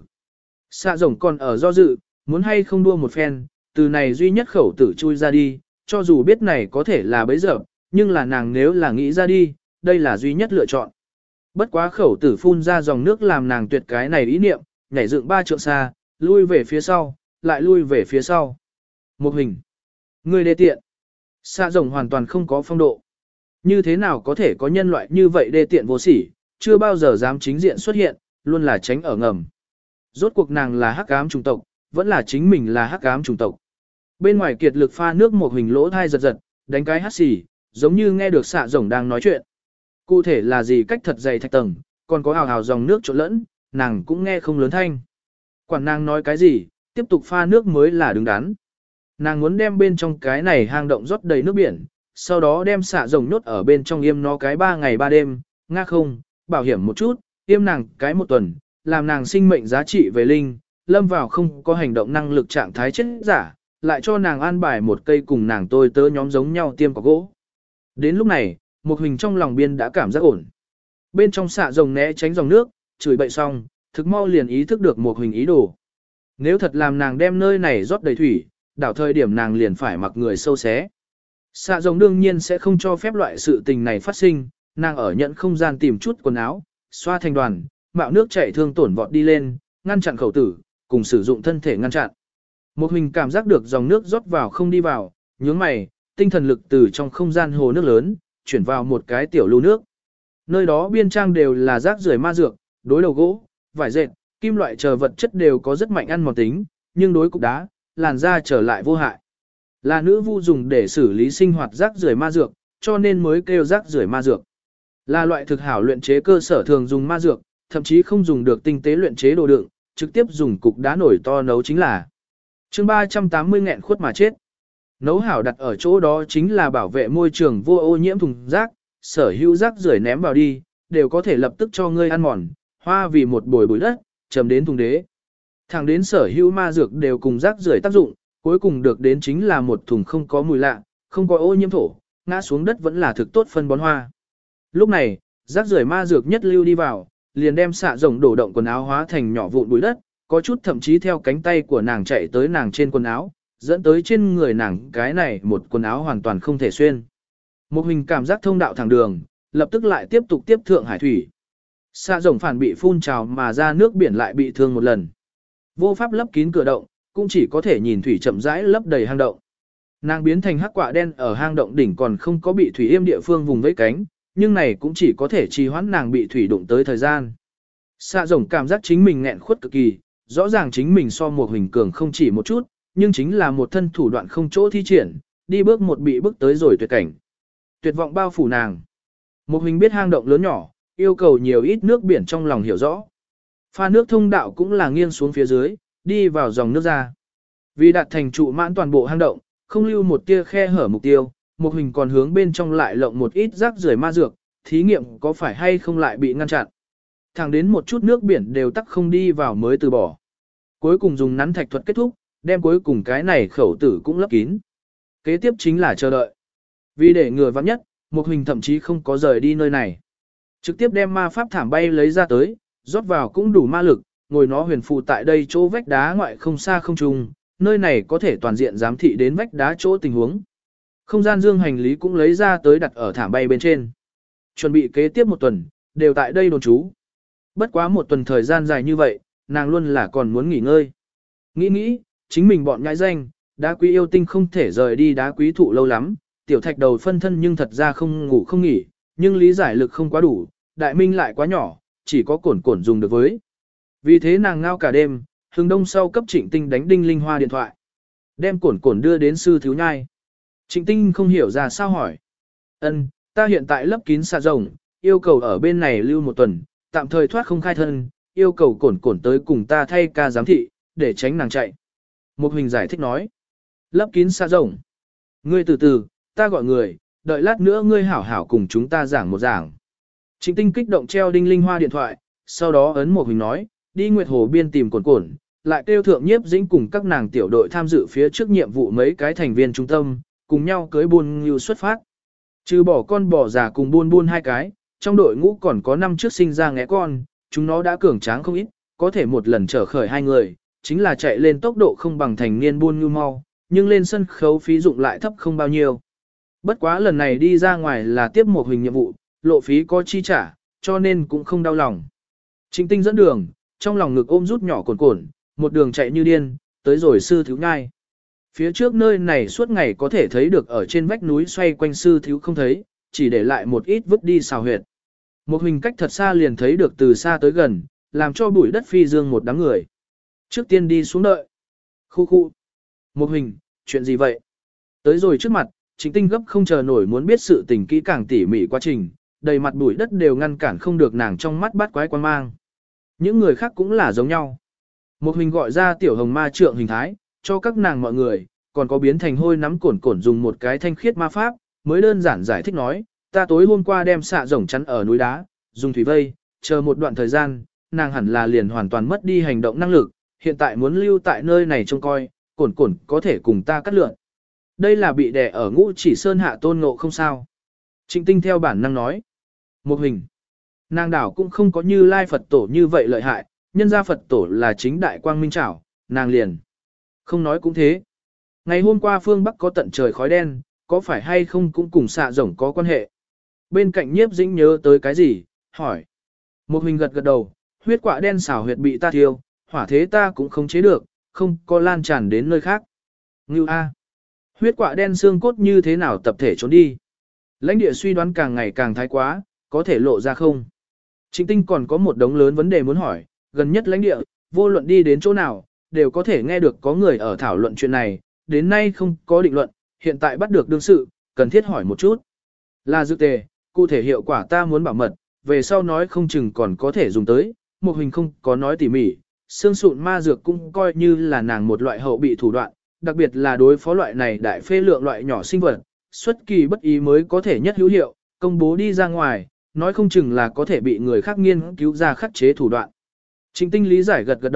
Xạ rồng còn ở do dự, muốn hay không đua một phen, từ này duy nhất khẩu tử chui ra đi, cho dù biết này có thể là bấy giờ, nhưng là nàng nếu là nghĩ ra đi, đây là duy nhất lựa chọn. Bất quá khẩu tử phun ra dòng nước làm nàng tuyệt cái này ý niệm, nhảy dựng ba trượng xa, lui về phía sau, lại lui về phía sau. Một hình. Người đê tiện. Xạ rồng hoàn toàn không có phong độ. Như thế nào có thể có nhân loại như vậy đê tiện vô sỉ, chưa bao giờ dám chính diện xuất hiện, luôn là tránh ở ngầm. Rốt cuộc nàng là hắc ám chủng tộc, vẫn là chính mình là hắc ám chủng tộc. Bên ngoài kiệt lực pha nước một hình lỗ thai giật giật, đánh cái hắt xì, giống như nghe được xạ rồng đang nói chuyện. Cụ thể là gì cách thật dày thạch tầng, còn có hào hào dòng nước trộn lẫn, nàng cũng nghe không lớn thanh. Quản nàng nói cái gì, tiếp tục pha nước mới là đứng đắn. Nàng muốn đem bên trong cái này hang động rót đầy nước biển, sau đó đem xạ rồng nhốt ở bên trong yêm nó cái ba ngày ba đêm, nga không, bảo hiểm một chút, yêm nàng cái một tuần, làm nàng sinh mệnh giá trị về linh, lâm vào không có hành động năng lực trạng thái chết giả, lại cho nàng an bài một cây cùng nàng tôi tớ nhóm giống nhau tiêm cọc gỗ. Đến lúc này, một hình trong lòng biên đã cảm giác ổn. Bên trong xạ rồng né tránh dòng nước, chửi bậy xong, thực mau liền ý thức được một hình ý đồ. Nếu thật làm nàng đem nơi này rót đầy thủy, đảo thời điểm nàng liền phải mặc người sâu xé. Xạ rồng đương nhiên sẽ không cho phép loại sự tình này phát sinh, nàng ở nhận không gian tìm chút quần áo, xoa thành đoàn, mạo nước chảy thương tổn vọt đi lên, ngăn chặn khẩu tử, cùng sử dụng thân thể ngăn chặn. Một hình cảm giác được dòng nước rót vào không đi vào, nhướng mày, tinh thần lực từ trong không gian hồ nước lớn, chuyển vào một cái tiểu lưu nước. Nơi đó biên trang đều là rác rưởi ma dược, đối đầu gỗ, vải dệt, kim loại chờ vật chất đều có rất mạnh ăn mòn tính, nhưng đối cục đá, làn da trở lại vô hại. Là nữ vu dùng để xử lý sinh hoạt rác rưởi ma dược, cho nên mới kêu rác rưởi ma dược. Là loại thực hảo luyện chế cơ sở thường dùng ma dược, thậm chí không dùng được tinh tế luyện chế đồ đựng, trực tiếp dùng cục đá nổi to nấu chính là. Chương ba trăm tám mươi nghẹn khuất mà chết. Nấu hảo đặt ở chỗ đó chính là bảo vệ môi trường vô ô nhiễm thùng rác, sở hữu rác rưởi ném vào đi, đều có thể lập tức cho ngươi ăn mòn, hoa vì một bồi bụi đất, trầm đến thùng đế. Thẳng đến sở hữu ma dược đều cùng rác rưởi tác dụng, cuối cùng được đến chính là một thùng không có mùi lạ, không có ô nhiễm thổ, ngã xuống đất vẫn là thực tốt phân bón hoa. Lúc này, rác rưởi ma dược nhất lưu đi vào, liền đem xạ rồng đổ động quần áo hóa thành nhỏ vụn bụi đất, có chút thậm chí theo cánh tay của nàng chạy tới nàng trên quần áo, dẫn tới trên người nàng cái này một quần áo hoàn toàn không thể xuyên. Một hình cảm giác thông đạo thẳng đường, lập tức lại tiếp tục tiếp thượng hải thủy. Xạ rồng phản bị phun trào mà ra nước biển lại bị thương một lần. Vô pháp lấp kín cửa động, cũng chỉ có thể nhìn thủy chậm rãi lấp đầy hang động. Nàng biến thành hắc quạ đen ở hang động đỉnh còn không có bị thủy yêm địa phương vùng vẫy cánh, nhưng này cũng chỉ có thể trì hoãn nàng bị thủy đụng tới thời gian. Xạ rồng cảm giác chính mình nghẹn khuất cực kỳ, rõ ràng chính mình so một hình cường không chỉ một chút, nhưng chính là một thân thủ đoạn không chỗ thi triển, đi bước một bị bước tới rồi tuyệt cảnh. Tuyệt vọng bao phủ nàng. Một hình biết hang động lớn nhỏ, yêu cầu nhiều ít nước biển trong lòng hiểu rõ. Pha nước thông đạo cũng là nghiêng xuống phía dưới, đi vào dòng nước ra. Vì đạt thành trụ mãn toàn bộ hang động, không lưu một tia khe hở mục tiêu, một hình còn hướng bên trong lại lộng một ít rác rưởi ma dược, thí nghiệm có phải hay không lại bị ngăn chặn. Thẳng đến một chút nước biển đều tắc không đi vào mới từ bỏ. Cuối cùng dùng nắn thạch thuật kết thúc, đem cuối cùng cái này khẩu tử cũng lấp kín. Kế tiếp chính là chờ đợi. Vì để ngừa vắng nhất, một hình thậm chí không có rời đi nơi này. Trực tiếp đem ma pháp thảm bay lấy ra tới, rót vào cũng đủ ma lực, ngồi nó huyền phù tại đây chỗ vách đá ngoại không xa không trùng, nơi này có thể toàn diện giám thị đến vách đá chỗ tình huống. Không gian dương hành lý cũng lấy ra tới đặt ở thảm bay bên trên. Chuẩn bị kế tiếp một tuần, đều tại đây đồn trú. Bất quá một tuần thời gian dài như vậy, nàng luôn là còn muốn nghỉ ngơi. Nghĩ nghĩ, chính mình bọn nhãi danh, đá quý yêu tinh không thể rời đi đá quý thụ lâu lắm, tiểu thạch đầu phân thân nhưng thật ra không ngủ không nghỉ, nhưng lý giải lực không quá đủ, đại minh lại quá nhỏ, chỉ có cổn cổn dùng được với. Vì thế nàng ngao cả đêm, hừng đông sau cấp Trịnh Tinh đánh đinh linh hoa điện thoại. Đem cổn cổn đưa đến sư thiếu nhai. Trịnh Tinh không hiểu ra sao hỏi. Ân, ta hiện tại lấp kín xạ rồng, yêu cầu ở bên này lưu một tuần, tạm thời thoát không khai thân, yêu cầu cổn cổn tới cùng ta thay ca giám thị, để tránh nàng chạy. Một hình giải thích nói. Lấp kín xạ rồng. Ngươi từ từ, ta gọi người, đợi lát nữa ngươi hảo hảo cùng chúng ta giảng một giảng. Trịnh Tinh kích động treo đinh linh hoa điện thoại, sau đó ấn một hình nói, đi Nguyệt Hồ biên tìm cổn cổn, lại kêu thượng nhiếp dĩnh cùng các nàng tiểu đội tham dự phía trước nhiệm vụ mấy cái thành viên trung tâm, cùng nhau cưới buôn ngưu xuất phát. Trừ bỏ con bò già cùng buôn buôn hai cái, trong đội ngũ còn có năm trước sinh ra ngẽ con, chúng nó đã cường tráng không ít, có thể một lần trở khởi hai người, chính là chạy lên tốc độ không bằng thành niên buôn ngưu mau, nhưng lên sân khấu phí dụng lại thấp không bao nhiêu. Bất quá lần này đi ra ngoài là tiếp một hình nhiệm vụ, lộ phí có chi trả, cho nên cũng không đau lòng. Trịnh Tinh dẫn đường, trong lòng ngực ôm rút nhỏ cồn cồn, một đường chạy như điên, tới rồi sư thiếu nhai. Phía trước nơi này suốt ngày có thể thấy được ở trên vách núi xoay quanh sư thiếu không thấy, chỉ để lại một ít vứt đi xào huyệt. Một hình cách thật xa liền thấy được từ xa tới gần, làm cho bụi đất phi dương một đám người. Trước tiên đi xuống đợi. Khu khu. Một hình, chuyện gì vậy? Tới rồi trước mặt, Trịnh Tinh gấp không chờ nổi muốn biết sự tình kỹ càng tỉ mỉ quá trình, đầy mặt bụi đất đều ngăn cản không được nàng trong mắt bắt quái quan mang. Những người khác cũng là giống nhau. Một hình gọi ra tiểu hồng ma trượng hình thái, cho các nàng mọi người, còn có biến thành hôi nắm cổn cổn dùng một cái thanh khiết ma pháp, mới đơn giản giải thích nói, ta tối hôm qua đem xạ rồng chắn ở núi đá, dùng thủy vây, chờ một đoạn thời gian, nàng hẳn là liền hoàn toàn mất đi hành động năng lực, hiện tại muốn lưu tại nơi này trông coi, cổn cổn có thể cùng ta cắt lượn. Đây là bị đè ở ngũ chỉ sơn hạ tôn ngộ không sao. Trịnh Tinh theo bản năng nói. Một hình. Nàng đảo cũng không có như lai Phật tổ như vậy lợi hại, nhân ra Phật tổ là chính đại quang minh trảo, nàng liền. Không nói cũng thế. Ngày hôm qua phương Bắc có tận trời khói đen, có phải hay không cũng cùng xạ rồng có quan hệ. Bên cạnh nhiếp dĩnh nhớ tới cái gì, hỏi. Một hình gật gật đầu, huyết quạ đen xảo huyệt bị ta thiêu, hỏa thế ta cũng không chế được, không có lan tràn đến nơi khác. Ngưu A. Huyết quạ đen xương cốt như thế nào tập thể trốn đi. Lãnh địa suy đoán càng ngày càng thái quá, có thể lộ ra không. Trịnh Tinh còn có một đống lớn vấn đề muốn hỏi, gần nhất lãnh địa, vô luận đi đến chỗ nào, đều có thể nghe được có người ở thảo luận chuyện này, đến nay không có định luận, hiện tại bắt được đương sự, cần thiết hỏi một chút. Là dược tề, cụ thể hiệu quả ta muốn bảo mật, về sau nói không chừng còn có thể dùng tới, một hình không có nói tỉ mỉ, xương sụn ma dược cũng coi như là nàng một loại hậu bị thủ đoạn, đặc biệt là đối phó loại này đại phê lượng loại nhỏ sinh vật, xuất kỳ bất ý mới có thể nhất hữu hiệu, công bố đi ra ngoài, nói không chừng là có thể bị người khác nghiên cứu ra khắc chế thủ đoạn. Trịnh Tinh lý giải gật gật đầu,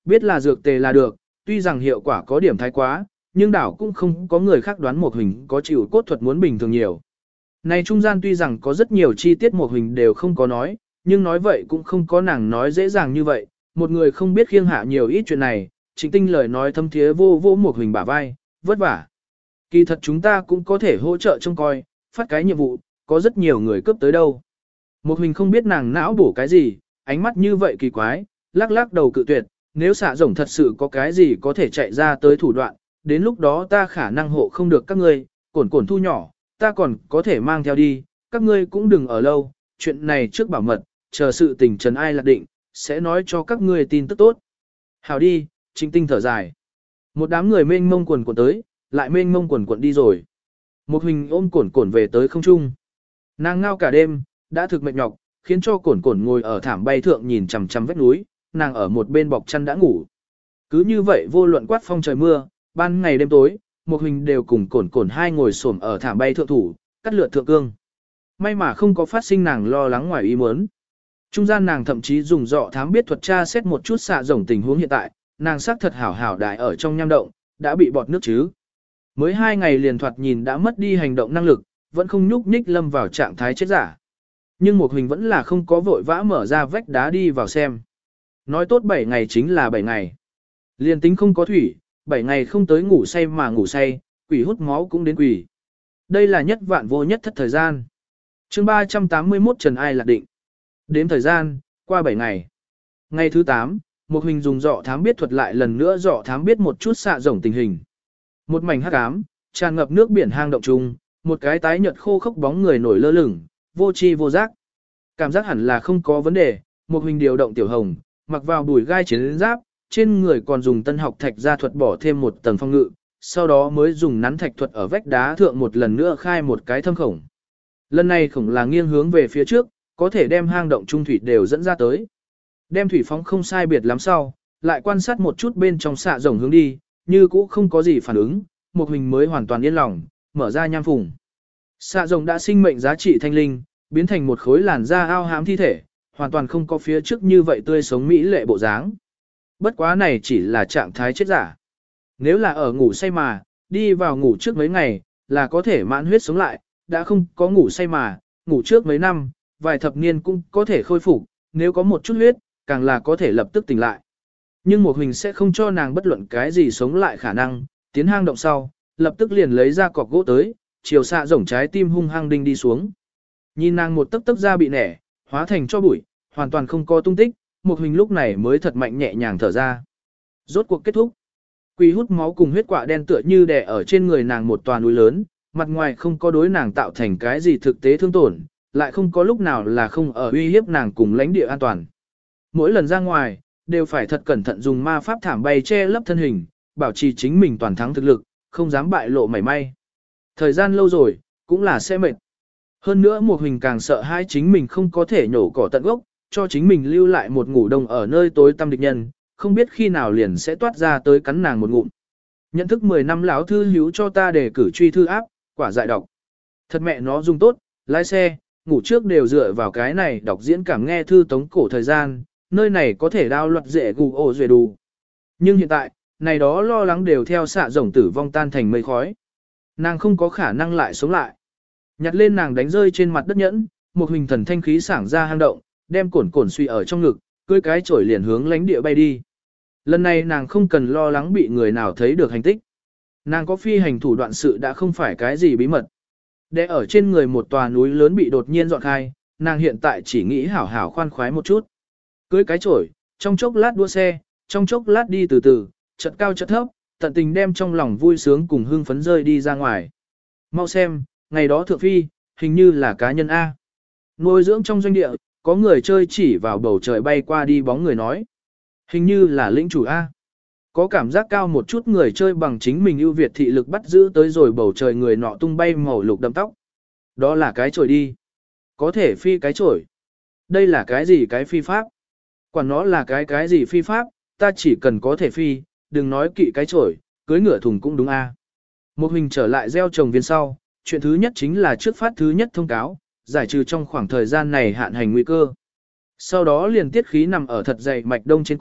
biết là dược tề là được, tuy rằng hiệu quả có điểm thái quá, nhưng đảo cũng không có người khác đoán một hình có chịu cốt thuật muốn bình thường nhiều. Này trung gian tuy rằng có rất nhiều chi tiết một hình đều không có nói, nhưng nói vậy cũng không có nàng nói dễ dàng như vậy, một người không biết khiêng hạ nhiều ít chuyện này, Trịnh Tinh lời nói thâm thiế vô vô một hình bả vai, vất vả. Kỳ thật chúng ta cũng có thể hỗ trợ trông coi, phát cái nhiệm vụ, có rất nhiều người cướp tới đâu. Một hình không biết nàng não bổ cái gì, ánh mắt như vậy kỳ quái, lắc lắc đầu cự tuyệt, nếu xạ rồng thật sự có cái gì có thể chạy ra tới thủ đoạn, đến lúc đó ta khả năng hộ không được các ngươi, cổn cổn thu nhỏ, ta còn có thể mang theo đi, các ngươi cũng đừng ở lâu, chuyện này trước bảo mật, chờ sự tình trần ai lạc định, sẽ nói cho các ngươi tin tức tốt. Hào đi, Trịnh Tinh thở dài. Một đám người mênh mông quần quần tới, lại mênh mông quần quần đi rồi. Một hình ôm cổn cổn về tới không trung. Nàng ngao cả đêm, đã thực mệt nhọc, khiến cho cổn cổn ngồi ở thảm bay thượng nhìn chằm chằm vách núi, nàng ở một bên bọc chăn đã ngủ. Cứ như vậy vô luận quát phong trời mưa, ban ngày đêm tối, một hình đều cùng cổn cổn hai ngồi xổm ở thảm bay thượng thủ, cắt lượt thượng cương. May mà không có phát sinh nàng lo lắng ngoài ý muốn. Trung gian nàng thậm chí dùng dọ thám biết thuật tra xét một chút xạ rồng tình huống hiện tại, nàng xác thật hảo hảo đại ở trong nham động, đã bị bọt nước chứ. Mới hai ngày liền thoạt nhìn đã mất đi hành động năng lực, vẫn không nhúc nhích lâm vào trạng thái chết giả. Nhưng một hình vẫn là không có vội vã mở ra vách đá đi vào xem. Nói tốt bảy ngày chính là bảy ngày. Liền tính không có thủy, bảy ngày không tới ngủ say mà ngủ say, quỷ hút máu cũng đến quỷ. Đây là nhất vạn vô nhất thất thời gian. chương ba trăm tám mươi mốt Trần Ai lạc định. Đếm thời gian, qua bảy ngày. Ngày thứ tám, một hình dùng dọ thám biết thuật lại lần nữa dọ thám biết một chút xạ rồng tình hình. Một mảnh hắc ám, tràn ngập nước biển hang động chung, một cái tái nhợt khô khốc bóng người nổi lơ lửng, vô chi vô giác. Cảm giác hẳn là không có vấn đề, một hình điều động tiểu hồng, mặc vào bùi gai chiến giáp, trên người còn dùng tân học thạch gia thuật bỏ thêm một tầng phong ngự, sau đó mới dùng nắn thạch thuật ở vách đá thượng một lần nữa khai một cái thâm khổng. Lần này khổng là nghiêng hướng về phía trước, có thể đem hang động trung thủy đều dẫn ra tới. Đem thủy phóng không sai biệt lắm sau, lại quan sát một chút bên trong xạ rồng hướng đi, như cũ không có gì phản ứng, một hình mới hoàn toàn yên lòng, mở ra nham phùng. Xạ rồng đã sinh mệnh giá trị thanh linh, biến thành một khối làn da ao hám thi thể, hoàn toàn không có phía trước như vậy tươi sống mỹ lệ bộ dáng. Bất quá này chỉ là trạng thái chết giả. Nếu là ở ngủ say mà, đi vào ngủ trước mấy ngày, là có thể mãn huyết sống lại, đã không có ngủ say mà, ngủ trước mấy năm, vài thập niên cũng có thể khôi phục, nếu có một chút huyết, càng là có thể lập tức tỉnh lại. Nhưng một hình sẽ không cho nàng bất luận cái gì sống lại khả năng, tiến hang động sau, lập tức liền lấy ra cọc gỗ tới, chiều xạ rồng trái tim hung hăng đinh đi xuống. Nhìn nàng một tấc tấc da bị nẻ, hóa thành cho bụi, hoàn toàn không có tung tích, một hình lúc này mới thật mạnh nhẹ nhàng thở ra. Rốt cuộc kết thúc. Quỷ hút máu cùng huyết quả đen tựa như đè ở trên người nàng một tòa núi lớn, mặt ngoài không có đối nàng tạo thành cái gì thực tế thương tổn, lại không có lúc nào là không ở uy hiếp nàng cùng lãnh địa an toàn. Mỗi lần ra ngoài, đều phải thật cẩn thận dùng ma pháp thảm bay che lấp thân hình, bảo trì chính mình toàn thắng thực lực, không dám bại lộ mảy may. Thời gian lâu rồi, cũng là sẽ mệt. Hơn nữa một hình càng sợ hai chính mình không có thể nhổ cỏ tận gốc, cho chính mình lưu lại một ngủ đông ở nơi tối tăm địch nhân, không biết khi nào liền sẽ toát ra tới cắn nàng một ngụm. Nhận thức mười năm lão thư hiếu cho ta để cử truy thư áp, quả dại đọc. Thật mẹ nó dùng tốt, lái xe, ngủ trước đều dựa vào cái này đọc diễn cảm nghe thư tống cổ thời gian, nơi này có thể đao luật dễ gù ổ duệ đủ. Nhưng hiện tại, này đó lo lắng đều theo xạ rồng tử vong tan thành mây khói. Nàng không có khả năng lại sống lại. Nhặt lên nàng đánh rơi trên mặt đất nhẫn, một hình thần thanh khí sảng ra hang động, đem cổn cổn suy ở trong ngực, cưỡi cái chổi liền hướng lánh địa bay đi. Lần này nàng không cần lo lắng bị người nào thấy được hành tích. Nàng có phi hành thủ đoạn sự đã không phải cái gì bí mật. Để ở trên người một tòa núi lớn bị đột nhiên dọn khai, nàng hiện tại chỉ nghĩ hảo hảo khoan khoái một chút. Cưỡi cái chổi, trong chốc lát đua xe, trong chốc lát đi từ từ, chật cao chật thấp, tận tình đem trong lòng vui sướng cùng hưng phấn rơi đi ra ngoài. Mau xem, ngày đó thượng phi, hình như là cá nhân A. Nuôi dưỡng trong doanh địa, có người chơi chỉ vào bầu trời bay qua đi bóng người nói. Hình như là lĩnh chủ A. Có cảm giác cao một chút người chơi bằng chính mình ưu việt thị lực bắt giữ tới rồi bầu trời người nọ tung bay màu lục đậm tóc. Đó là cái chổi đi. Có thể phi cái chổi. Đây là cái gì cái phi pháp? Quản nó là cái cái gì phi pháp, ta chỉ cần có thể phi, đừng nói kỵ cái chổi, cưới ngựa thùng cũng đúng A. Một hình trở lại gieo trồng viên sau, chuyện thứ nhất chính là trước phát thứ nhất thông cáo, giải trừ trong khoảng thời gian này hạn hành nguy cơ. Sau đó liền tiết khí nằm ở thật dày mạch đông trên cỏ,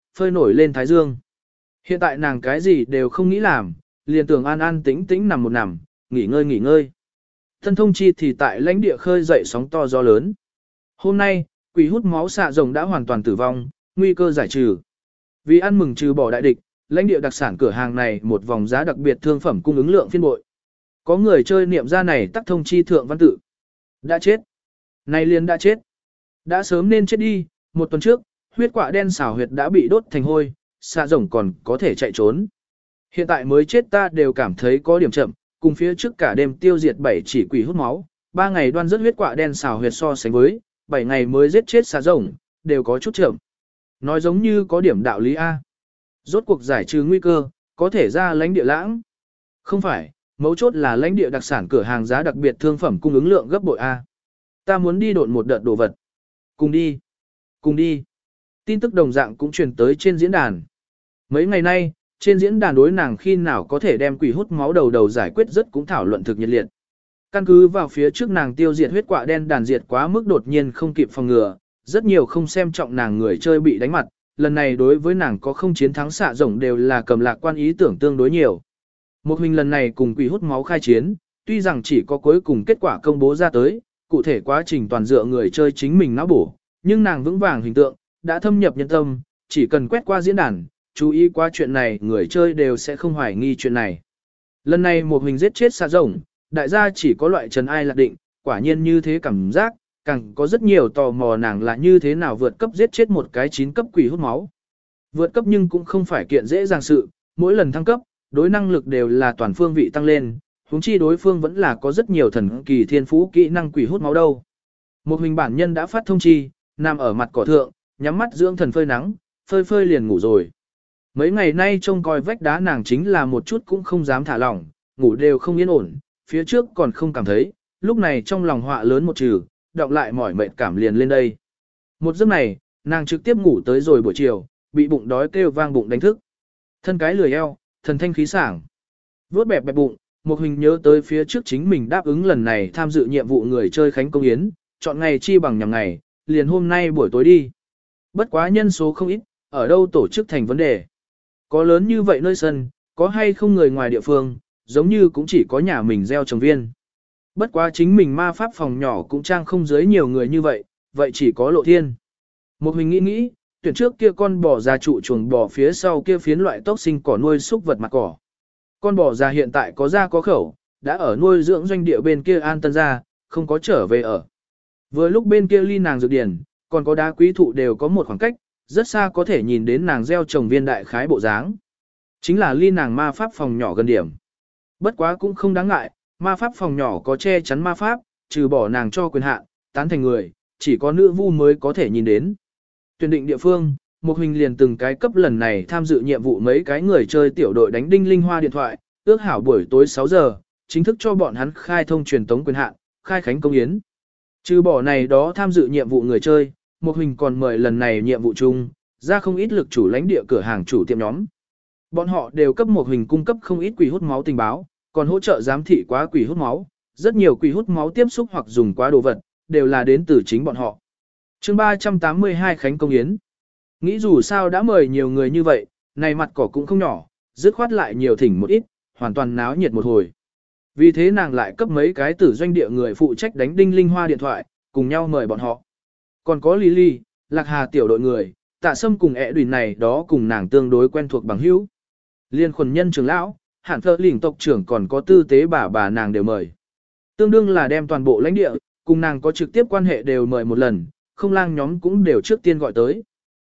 phơi nổi lên thái dương. Hiện tại nàng cái gì đều không nghĩ làm, liền tưởng an an tĩnh tĩnh nằm một nằm, nghỉ ngơi nghỉ ngơi. Thân thông chi thì tại lãnh địa khơi dậy sóng to gió lớn. Hôm nay, quỷ hút máu xạ rồng đã hoàn toàn tử vong, nguy cơ giải trừ. Vì ăn mừng trừ bỏ đại địch, lãnh địa đặc sản cửa hàng này một vòng giá đặc biệt thương phẩm cung ứng lượng phiên bội. Có người chơi niệm ra này tắc thông chi thượng văn tự. Đã chết. Này liền đã chết. Đã sớm nên chết đi, một tuần trước, huyết quạ đen xảo huyệt đã bị đốt thành hôi, xạ rồng còn có thể chạy trốn. Hiện tại mới chết ta đều cảm thấy có điểm chậm, cùng phía trước cả đêm tiêu diệt bảy chỉ quỷ hút máu, ba ngày đoan rất huyết quạ đen xảo huyệt so sánh với, bảy ngày mới giết chết xạ rồng, đều có chút chậm. Nói giống như có điểm đạo lý A. Rốt cuộc giải trừ nguy cơ, có thể ra lãnh địa lãng. Không phải, mấu chốt là lãnh địa đặc sản cửa hàng giá đặc biệt thương phẩm cung ứng lượng gấp bội A. Ta muốn đi độn một đợt đồ vật. Cùng đi. Cùng đi. Tin tức đồng dạng cũng truyền tới trên diễn đàn. Mấy ngày nay, trên diễn đàn đối nàng khi nào có thể đem quỷ hút máu đầu đầu giải quyết rất cũng thảo luận thực nhiệt liệt. Căn cứ vào phía trước nàng tiêu diệt huyết quạ đen đàn diệt quá mức đột nhiên không kịp phòng ngừa, rất nhiều không xem trọng nàng người chơi bị đánh mặt, lần này đối với nàng có không chiến thắng xạ rồng đều là cầm lạc quan ý tưởng tương đối nhiều. Một mình lần này cùng quỷ hút máu khai chiến, tuy rằng chỉ có cuối cùng kết quả công bố ra tới, cụ thể quá trình toàn dựa người chơi chính mình não bổ, nhưng nàng vững vàng hình tượng, đã thâm nhập nhân tâm, chỉ cần quét qua diễn đàn, chú ý qua chuyện này người chơi đều sẽ không hoài nghi chuyện này. Lần này một mình giết chết xạ rồng, đại gia chỉ có loại trần ai lạc định, quả nhiên như thế cảm giác, càng có rất nhiều tò mò nàng là như thế nào vượt cấp giết chết một cái chín cấp quỷ hút máu. Vượt cấp nhưng cũng không phải kiện dễ dàng sự, mỗi lần thăng cấp, đối năng lực đều là toàn phương vị tăng lên, huống chi đối phương vẫn là có rất nhiều thần kỳ thiên phú kỹ năng quỷ hút máu đâu. Một mình bản nhân đã phát thông chi, nằm ở mặt cỏ thượng, nhắm mắt dưỡng thần phơi nắng, phơi phơi liền ngủ rồi. Mấy ngày nay trông coi vách đá nàng chính là một chút cũng không dám thả lỏng, ngủ đều không yên ổn, phía trước còn không cảm thấy, lúc này trong lòng họa lớn một trừ, đọng lại mỏi mệt cảm liền lên đây. Một giấc này, nàng trực tiếp ngủ tới rồi buổi chiều, bị bụng đói kêu vang bụng đánh thức. Thân cái lười eo, thần thanh khí sảng. Vuốt bẹp bẹp bụng, một hình nhớ tới phía trước chính mình đáp ứng lần này tham dự nhiệm vụ người chơi Khánh Công Yến, chọn ngày chi bằng nhằm ngày, liền hôm nay buổi tối đi. Bất quá nhân số không ít, ở đâu tổ chức thành vấn đề. Có lớn như vậy nơi sân, có hay không người ngoài địa phương, giống như cũng chỉ có nhà mình gieo trồng viên. Bất quá chính mình ma pháp phòng nhỏ cũng trang không dưới nhiều người như vậy, vậy chỉ có lộ thiên. Một mình nghĩ nghĩ, tuyển trước kia con bò già trụ chuồng bò phía sau kia phiến loại tốc sinh cỏ nuôi súc vật mặt cỏ. Con bò già hiện tại có da có khẩu, đã ở nuôi dưỡng doanh địa bên kia an tân ra, không có trở về ở. Vừa lúc bên kia ly nàng dược điển, còn có đá quý thụ đều có một khoảng cách, rất xa có thể nhìn đến nàng gieo trồng viên đại khái bộ dáng. Chính là ly nàng ma pháp phòng nhỏ gần điểm. Bất quá cũng không đáng ngại, ma pháp phòng nhỏ có che chắn ma pháp, trừ bỏ nàng cho quyền hạn, tán thành người, chỉ có nữ vu mới có thể nhìn đến. Tuyển định địa phương, một hình liền từng cái cấp lần này tham dự nhiệm vụ mấy cái người chơi tiểu đội đánh đinh linh hoa điện thoại, ước hảo buổi tối sáu giờ, chính thức cho bọn hắn khai thông truyền tống quyền hạn, khai khánh công yến. Trừ bỏ này đó tham dự nhiệm vụ người chơi, một hình còn mời lần này nhiệm vụ chung, ra không ít lực chủ lãnh địa cửa hàng chủ tiệm nhóm. Bọn họ đều cấp một hình cung cấp không ít quỷ hút máu tình báo, còn hỗ trợ giám thị quá quỷ hút máu, rất nhiều quỷ hút máu tiếp xúc hoặc dùng quá đồ vật, đều là đến từ chính bọn họ. Chương ba trăm tám mươi hai Khánh Công Yến. Nghĩ dù sao đã mời nhiều người như vậy, này mặt cỏ cũng không nhỏ, dứt khoát lại nhiều thỉnh một ít, hoàn toàn náo nhiệt một hồi. Vì thế nàng lại cấp mấy cái tử doanh địa người phụ trách đánh đinh linh hoa điện thoại, cùng nhau mời bọn họ. Còn có Lily, Lạc Hà tiểu đội người, Tạ Sâm cùng ẻ đùi này đó cùng nàng tương đối quen thuộc bằng hữu. Liên khuẩn nhân trưởng lão, Hạn Phở lĩnh tộc trưởng còn có tư tế bà bà nàng đều mời. Tương đương là đem toàn bộ lãnh địa, cùng nàng có trực tiếp quan hệ đều mời một lần, không lang nhóm cũng đều trước tiên gọi tới.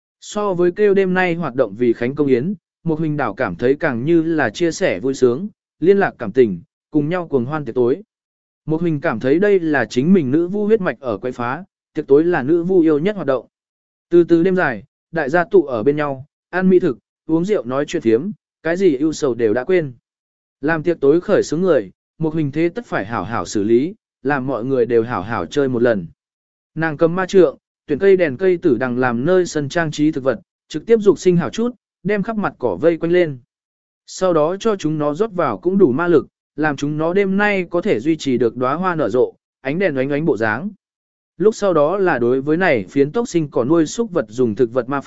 So với kêu đêm nay hoạt động vì Khánh Công Yến, một hình đảo cảm thấy càng như là chia sẻ vui sướng, liên lạc cảm tình, cùng nhau cuồng hoan tiệc tối. Một hình cảm thấy đây là chính mình nữ vu huyết mạch ở quay phá, tiệc tối là nữ vu yêu nhất hoạt động. Từ từ đêm dài, đại gia tụ ở bên nhau, ăn mỹ thực, uống rượu nói chuyện thiếm, cái gì ưu sầu đều đã quên. Làm tiệc tối khởi xướng người, một hình thế tất phải hảo hảo xử lý, làm mọi người đều hảo hảo chơi một lần. Nàng cầm ma trượng, tuyển cây đèn cây tử đằng làm nơi sân trang trí thực vật, trực tiếp dục sinh hảo chút, đem khắp mặt cỏ vây quanh lên. Sau đó cho chúng nó rót vào cũng đủ ma lực, làm chúng nó đêm nay có thể duy trì được đóa hoa nở rộ, ánh đèn oánh oánh bộ dáng. Lúc sau đó là đối với này phiến tốc sinh cỏ nuôi súc vật dùng thực vật ma pháp,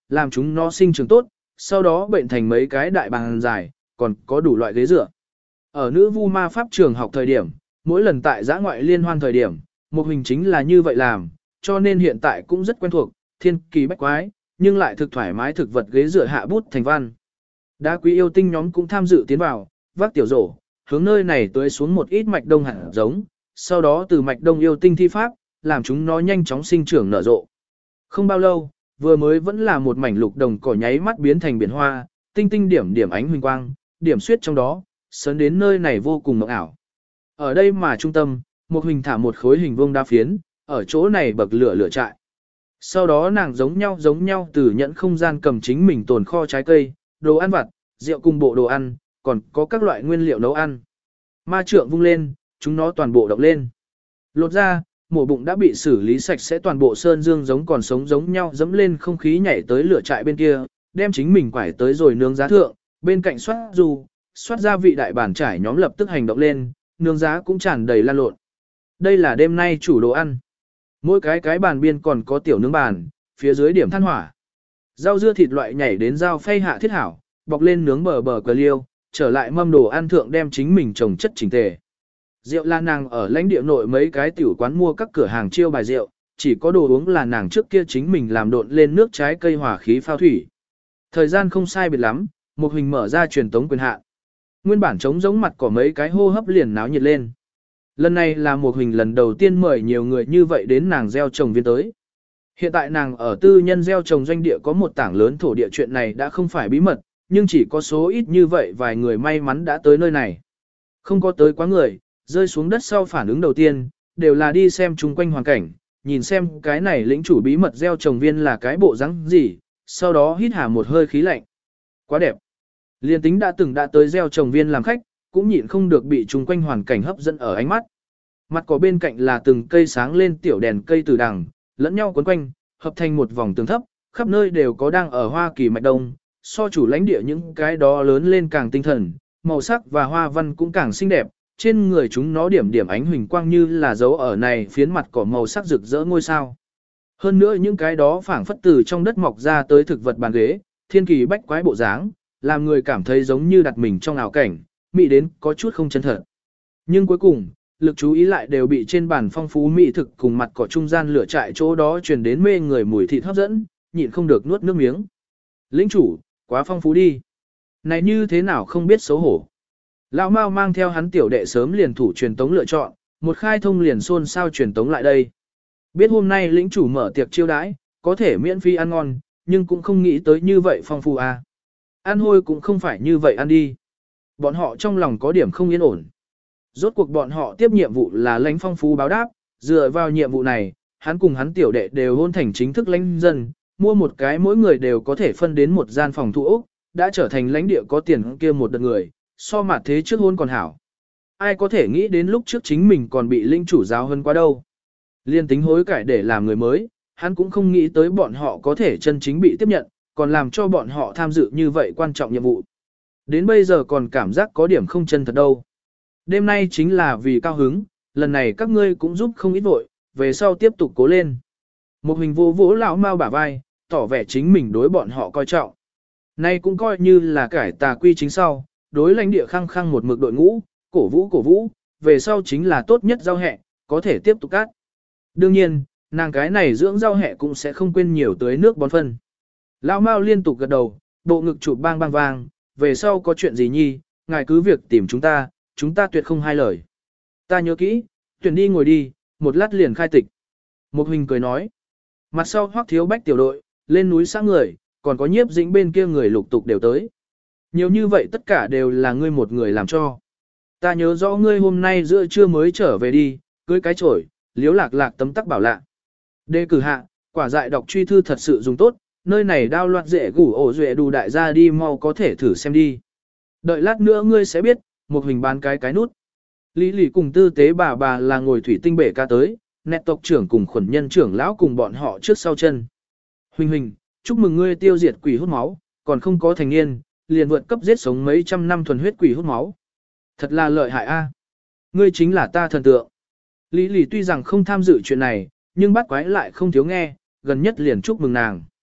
làm chúng nó sinh trưởng tốt, sau đó bệnh thành mấy cái đại bàn dài, còn có đủ loại ghế dựa. Ở nữ vu ma pháp trường học thời điểm, mỗi lần tại giã ngoại liên hoan thời điểm, một hình chính là như vậy làm, cho nên hiện tại cũng rất quen thuộc, thiên kỳ bách quái, nhưng lại thực thoải mái thực vật ghế dựa hạ bút thành văn. Đá quý yêu tinh nhóm cũng tham dự tiến vào, vác tiểu rổ, hướng nơi này tưới xuống một ít mạch đông hạt giống, sau đó từ mạch đông yêu tinh thi pháp, làm chúng nó nhanh chóng sinh trưởng nở rộ. Không bao lâu, vừa mới vẫn là một mảnh lục đồng cỏ nháy mắt biến thành biển hoa, tinh tinh điểm điểm ánh huỳnh quang, điểm xuyết trong đó, sớn đến nơi này vô cùng mộng ảo. Ở đây mà trung tâm, một hình thả một khối hình vuông đa phiến, ở chỗ này bậc lửa lửa trại. Sau đó nàng giống nhau giống nhau từ nhận không gian cầm chính mình tồn kho trái cây, đồ ăn vặt, rượu cùng bộ đồ ăn, còn có các loại nguyên liệu nấu ăn. Ma trượng vung lên, chúng nó toàn bộ động lên. Lột ra, mổ bụng đã bị xử lý sạch sẽ, toàn bộ sơn dương giống còn sống giống nhau dẫm lên không khí nhảy tới lửa trại bên kia, đem chính mình quải tới rồi nướng giá thượng, bên cạnh xoát dù, xoát gia vị đại bản trải nhóm lập tức hành động lên, nướng giá cũng tràn đầy lan lộn. Đây là đêm nay chủ đồ ăn. Mỗi cái cái bàn biên còn có tiểu nướng bàn, phía dưới điểm than hỏa. Rau dưa thịt loại nhảy đến dao phay hạ thiết hảo, bọc lên nướng bờ bờ cờ liêu, trở lại mâm đồ ăn thượng đem chính mình trồng chất chỉnh tề. Rượu là nàng ở lãnh địa nội mấy cái tiểu quán mua các cửa hàng chiêu bài rượu, chỉ có đồ uống là nàng trước kia chính mình làm độn lên nước trái cây hỏa khí phao thủy. Thời gian không sai biệt lắm, một hình mở ra truyền tống quyền hạn. Nguyên bản trống giống mặt có mấy cái hô hấp liền náo nhiệt lên. Lần này là một hình lần đầu tiên mời nhiều người như vậy đến nàng gieo trồng viên tới. Hiện tại nàng ở tư nhân gieo trồng doanh địa có một tảng lớn thổ địa, chuyện này đã không phải bí mật, nhưng chỉ có số ít như vậy vài người may mắn đã tới nơi này. Không có tới quá người, rơi xuống đất sau phản ứng đầu tiên, đều là đi xem chung quanh hoàn cảnh, nhìn xem cái này lĩnh chủ bí mật gieo trồng viên là cái bộ rắn gì, sau đó hít hà một hơi khí lạnh. Quá đẹp. Liên tính đã từng đã tới gieo trồng viên làm khách, cũng nhịn không được bị chung quanh hoàn cảnh hấp dẫn ở ánh mắt. Mặt có bên cạnh là từng cây sáng lên tiểu đèn cây từ đằng, lẫn nhau quấn quanh, hợp thành một vòng tường thấp, khắp nơi đều có đang ở Hoa Kỳ mạch đông, so chủ lãnh địa những cái đó lớn lên càng tinh thần, màu sắc và hoa văn cũng càng xinh đẹp, trên người chúng nó điểm điểm ánh huỳnh quang như là dấu ở này phiến mặt cỏ màu sắc rực rỡ ngôi sao. Hơn nữa những cái đó phảng phất từ trong đất mọc ra tới thực vật bàn ghế, thiên kỳ bách quái bộ dáng, làm người cảm thấy giống như đặt mình trong ảo cảnh, mỹ đến có chút không chân thật. Nhưng cuối cùng, lực chú ý lại đều bị trên bàn phong phú mỹ thực cùng mặt cỏ trung gian lửa trại chỗ đó truyền đến mê người mùi thịt hấp dẫn, nhịn không được nuốt nước miếng. Lĩnh chủ, quá phong phú đi. Này như thế nào không biết xấu hổ. Lão Mao mang theo hắn tiểu đệ sớm liền thủ truyền tống lựa chọn, một khai thông liền xôn xao truyền tống lại đây. Biết hôm nay lĩnh chủ mở tiệc chiêu đãi, có thể miễn phí ăn ngon, nhưng cũng không nghĩ tới như vậy phong phú à. Ăn hôi cũng không phải như vậy ăn đi. Bọn họ trong lòng có điểm không yên ổn. Rốt cuộc bọn họ tiếp nhiệm vụ là lãnh phong phú báo đáp, dựa vào nhiệm vụ này, hắn cùng hắn tiểu đệ đều hôn thành chính thức lãnh dân, mua một cái mỗi người đều có thể phân đến một gian phòng thu ốc, đã trở thành lãnh địa có tiền kia một đợt người, so mặt thế trước hôn còn hảo. Ai có thể nghĩ đến lúc trước chính mình còn bị linh chủ giáo hơn quá đâu. Liên tính hối cải để làm người mới, hắn cũng không nghĩ tới bọn họ có thể chân chính bị tiếp nhận, còn làm cho bọn họ tham dự như vậy quan trọng nhiệm vụ. Đến bây giờ còn cảm giác có điểm không chân thật đâu. Đêm nay chính là vì cao hứng, lần này các ngươi cũng giúp không ít vội, về sau tiếp tục cố lên. Một hình vô vỗ lão Mao bả vai, tỏ vẻ chính mình đối bọn họ coi trọng. Nay cũng coi như là cải tà quy chính sau, đối lãnh địa khăng khăng một mực đội ngũ, cổ vũ cổ vũ, về sau chính là tốt nhất giao hẹ, có thể tiếp tục cắt. Đương nhiên, nàng cái này dưỡng giao hẹ cũng sẽ không quên nhiều tưới nước bón phân. Lão Mao liên tục gật đầu, bộ ngực chụp bang bang vang, về sau có chuyện gì nhi, ngài cứ việc tìm chúng ta, chúng ta tuyệt không hai lời. Ta nhớ kỹ, tuyển đi ngồi đi, một lát liền khai tịch. Một hình cười nói, mặt sau Hoắc Thiếu Bách tiểu đội, lên núi xã người, còn có Nhiếp Dĩnh bên kia người lục tục đều tới. Nhiều như vậy tất cả đều là ngươi một người làm cho. Ta nhớ rõ ngươi hôm nay giữa trưa mới trở về đi, cưới cái chổi, liếu lạc lạc tấm tắc bảo lạ. Đề cử hạ, quả dại đọc truy thư thật sự dùng tốt, nơi này đao loạt dễ gủ ổ duệ đủ đại gia đi mau có thể thử xem đi. Đợi lát nữa ngươi sẽ biết, một hình bán cái cái nút. Lý lì cùng tư tế bà bà là ngồi thủy tinh bể ca tới, nét tộc trưởng cùng khuẩn nhân trưởng lão cùng bọn họ trước sau chân. Huỳnh huỳnh, chúc mừng ngươi tiêu diệt quỷ hút máu, còn không có thành niên, liền vượt cấp giết sống mấy trăm năm thuần huyết quỷ hút máu. Thật là lợi hại a. Ngươi chính là ta thần tượng. Lý lì tuy rằng không tham dự chuyện này, nhưng bắt quái lại không thiếu nghe, gần nhất liền chúc mừng nàng.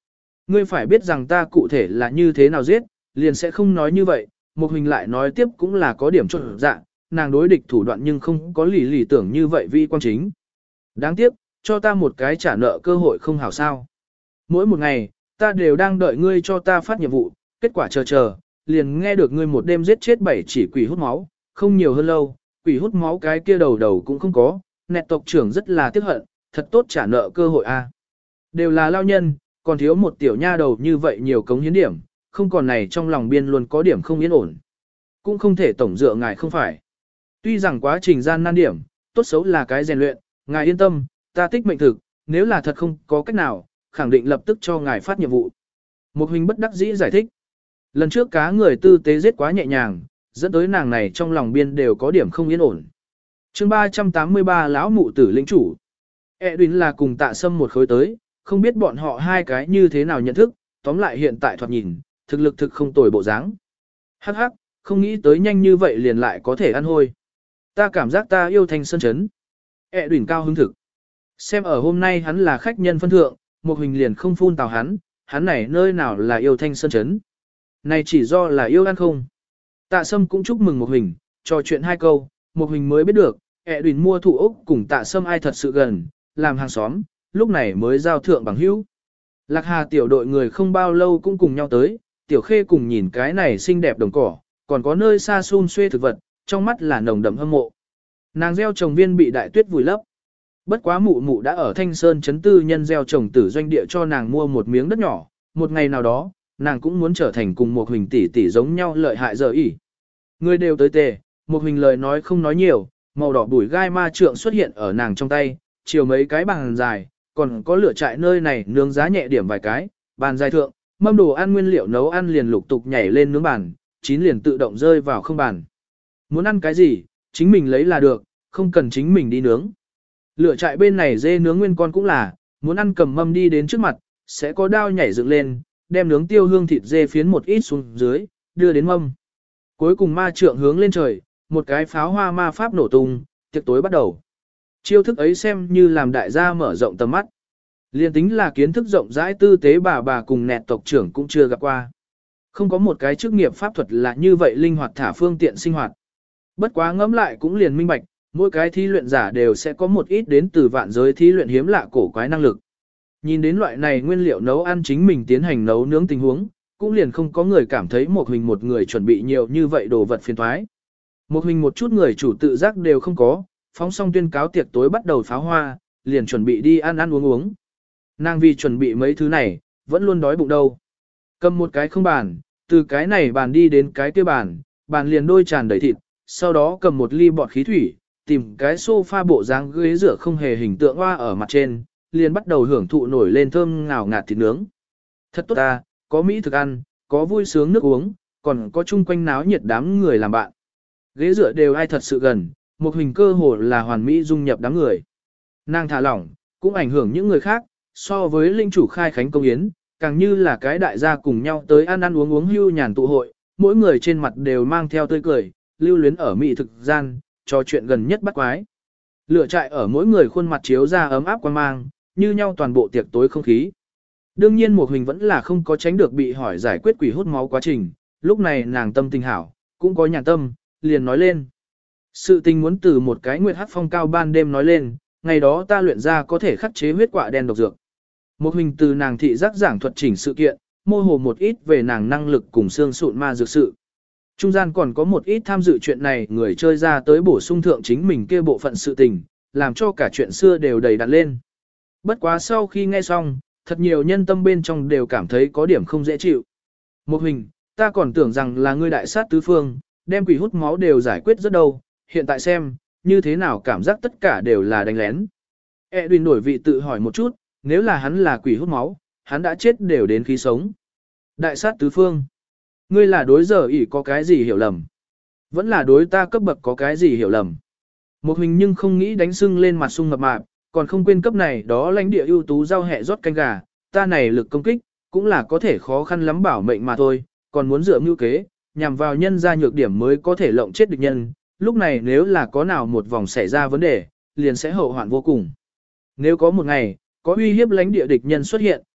Ngươi phải biết rằng ta cụ thể là như thế nào giết, liền sẽ không nói như vậy, một hình lại nói tiếp cũng là có điểm trộn dạng, nàng đối địch thủ đoạn nhưng không có lì lì tưởng như vậy vi quan chính. Đáng tiếc, cho ta một cái trả nợ cơ hội không hảo sao. Mỗi một ngày, ta đều đang đợi ngươi cho ta phát nhiệm vụ, kết quả chờ chờ, liền nghe được ngươi một đêm giết chết bảy chỉ quỷ hút máu, không nhiều hơn lâu, quỷ hút máu cái kia đầu đầu cũng không có, nẹt tộc trưởng rất là tiếc hận, thật tốt trả nợ cơ hội a. Đều là lao nhân, còn thiếu một tiểu nha đầu như vậy nhiều cống hiến điểm, không còn này trong lòng biên luôn có điểm không yên ổn. Cũng không thể tổng dựa ngài không phải. Tuy rằng quá trình gian nan điểm, tốt xấu là cái rèn luyện, ngài yên tâm, ta tích mệnh thực, nếu là thật không có cách nào, khẳng định lập tức cho ngài phát nhiệm vụ. Một huynh bất đắc dĩ giải thích. Lần trước cá người tư tế giết quá nhẹ nhàng, dẫn tới nàng này trong lòng biên đều có điểm không yên ổn. chương ba trăm tám mươi ba lão mụ tử lĩnh chủ. Edwin là cùng tạ sâm một khối tới, không biết bọn họ hai cái như thế nào nhận thức, tóm lại hiện tại thoạt nhìn, thực lực thực không tồi bộ dáng. Hắc hắc, không nghĩ tới nhanh như vậy liền lại có thể ăn hôi. Ta cảm giác ta yêu thanh sơn chấn. Edwin cao hứng thực. Xem ở hôm nay hắn là khách nhân phân thượng, một hình liền không phun tào hắn, hắn này nơi nào là yêu thanh sơn chấn. Này chỉ do là yêu ăn không. Tạ sâm cũng chúc mừng một hình, trò chuyện hai câu, một hình mới biết được, Edwin mua thủ ốc cùng tạ sâm ai thật sự gần, làm hàng xóm, lúc này mới giao thượng bằng hữu. Lạc Hà tiểu đội người không bao lâu cũng cùng nhau tới, tiểu khê cùng nhìn cái này xinh đẹp đồng cỏ, còn có nơi xa xun xuê thực vật, trong mắt là nồng đậm hâm mộ. Nàng gieo trồng viên bị đại tuyết vùi lấp. Bất quá mụ mụ đã ở Thanh Sơn chấn tư nhân gieo trồng tử doanh địa cho nàng mua một miếng đất nhỏ, một ngày nào đó, nàng cũng muốn trở thành cùng một huỳnh tỷ tỷ giống nhau lợi hại giờ ỉ. Người đều tới tề, một huỳnh lời nói không nói nhiều, màu đỏ bùi gai ma trượng xuất hiện ở nàng trong tay, chiều mấy cái bàn dài, còn có lửa trại nơi này nướng giá nhẹ điểm vài cái, bàn dài thượng, mâm đồ ăn nguyên liệu nấu ăn liền lục tục nhảy lên nướng bàn, chín liền tự động rơi vào không bàn. Muốn ăn cái gì, chính mình lấy là được, không cần chính mình đi nướng. Lửa trại bên này dê nướng nguyên con cũng là, muốn ăn cầm mâm đi đến trước mặt, sẽ có đao nhảy dựng lên, đem nướng tiêu hương thịt dê phiến một ít xuống dưới, đưa đến mâm. Cuối cùng ma trượng hướng lên trời, một cái pháo hoa ma pháp nổ tung, tiệc tối bắt đầu. Chiêu thức ấy xem như làm đại gia mở rộng tầm mắt. Liên tính là kiến thức rộng rãi tư tế bà bà cùng nẹt tộc trưởng cũng chưa gặp qua. Không có một cái chức nghiệp pháp thuật là như vậy linh hoạt thả phương tiện sinh hoạt. Bất quá ngẫm lại cũng liền minh bạch, mỗi cái thí luyện giả đều sẽ có một ít đến từ vạn giới thí luyện hiếm lạ cổ quái năng lực. Nhìn đến loại này nguyên liệu nấu ăn chính mình tiến hành nấu nướng tình huống, cũng liền không có người cảm thấy một hình một người chuẩn bị nhiều như vậy đồ vật phiền thoái. Một hình một chút người chủ tự giác đều không có, phóng xong tuyên cáo tiệc tối bắt đầu pháo hoa, liền chuẩn bị đi ăn ăn uống uống. Nàng vì chuẩn bị mấy thứ này, vẫn luôn đói bụng đâu. Cầm một cái không bàn, từ cái này bàn đi đến cái kia bàn, bàn liền đôi tràn đầy thịt, sau đó cầm một ly bọt khí thủy, tìm cái sofa bộ dáng ghế rửa không hề hình tượng hoa ở mặt trên, liền bắt đầu hưởng thụ nổi lên thơm ngào ngạt thịt nướng. Thật tốt ta, có mỹ thực ăn, có vui sướng nước uống, còn có chung quanh náo nhiệt đám người làm bạn. Ghế rửa đều ai thật sự gần, một hình cơ hồ là hoàn mỹ dung nhập đám người. Nàng thả lỏng, cũng ảnh hưởng những người khác, so với linh chủ khai khánh công yến, càng như là cái đại gia cùng nhau tới ăn ăn uống uống hưu nhàn tụ hội, mỗi người trên mặt đều mang theo tươi cười, lưu luyến ở mỹ thực gian, trò chuyện gần nhất bắt quái. Lửa trại ở mỗi người khuôn mặt chiếu ra ấm áp quan mang, như nhau toàn bộ tiệc tối không khí. Đương nhiên một hình vẫn là không có tránh được bị hỏi giải quyết quỷ hút máu quá trình, lúc này nàng tâm tình hảo, cũng có nhàn tâm, liền nói lên. Sự tình muốn từ một cái nguyệt hắc phong cao ban đêm nói lên, ngày đó ta luyện ra có thể khắc chế huyết quả đen độc dược. Một hình từ nàng thị giác giảng thuật chỉnh sự kiện, mô hồ một ít về nàng năng lực cùng xương sụn ma dược sự. Trung gian còn có một ít tham dự chuyện này người chơi ra tới bổ sung thượng chính mình kia bộ phận sự tình, làm cho cả chuyện xưa đều đầy đặn lên. Bất quá sau khi nghe xong, thật nhiều nhân tâm bên trong đều cảm thấy có điểm không dễ chịu. Một hình, ta còn tưởng rằng là ngươi đại sát tứ phương, đem quỷ hút máu đều giải quyết rất đâu, hiện tại xem, như thế nào cảm giác tất cả đều là đánh lén. Edwin đổi vị tự hỏi một chút, nếu là hắn là quỷ hút máu, hắn đã chết đều đến khí sống. Đại sát tứ phương. Ngươi là đối giờ ỷ có cái gì hiểu lầm? Vẫn là đối ta cấp bậc có cái gì hiểu lầm? Một hình nhưng không nghĩ đánh sưng lên mặt sung mập mạp, còn không quên cấp này đó lãnh địa ưu tú rau hẹ rót canh gà, ta này lực công kích, cũng là có thể khó khăn lắm bảo mệnh mà thôi, còn muốn dựa mưu kế, nhằm vào nhân ra nhược điểm mới có thể lộng chết địch nhân, lúc này nếu là có nào một vòng xảy ra vấn đề, liền sẽ hậu hoạn vô cùng. Nếu có một ngày, có uy hiếp lãnh địa địch nhân xuất hiện,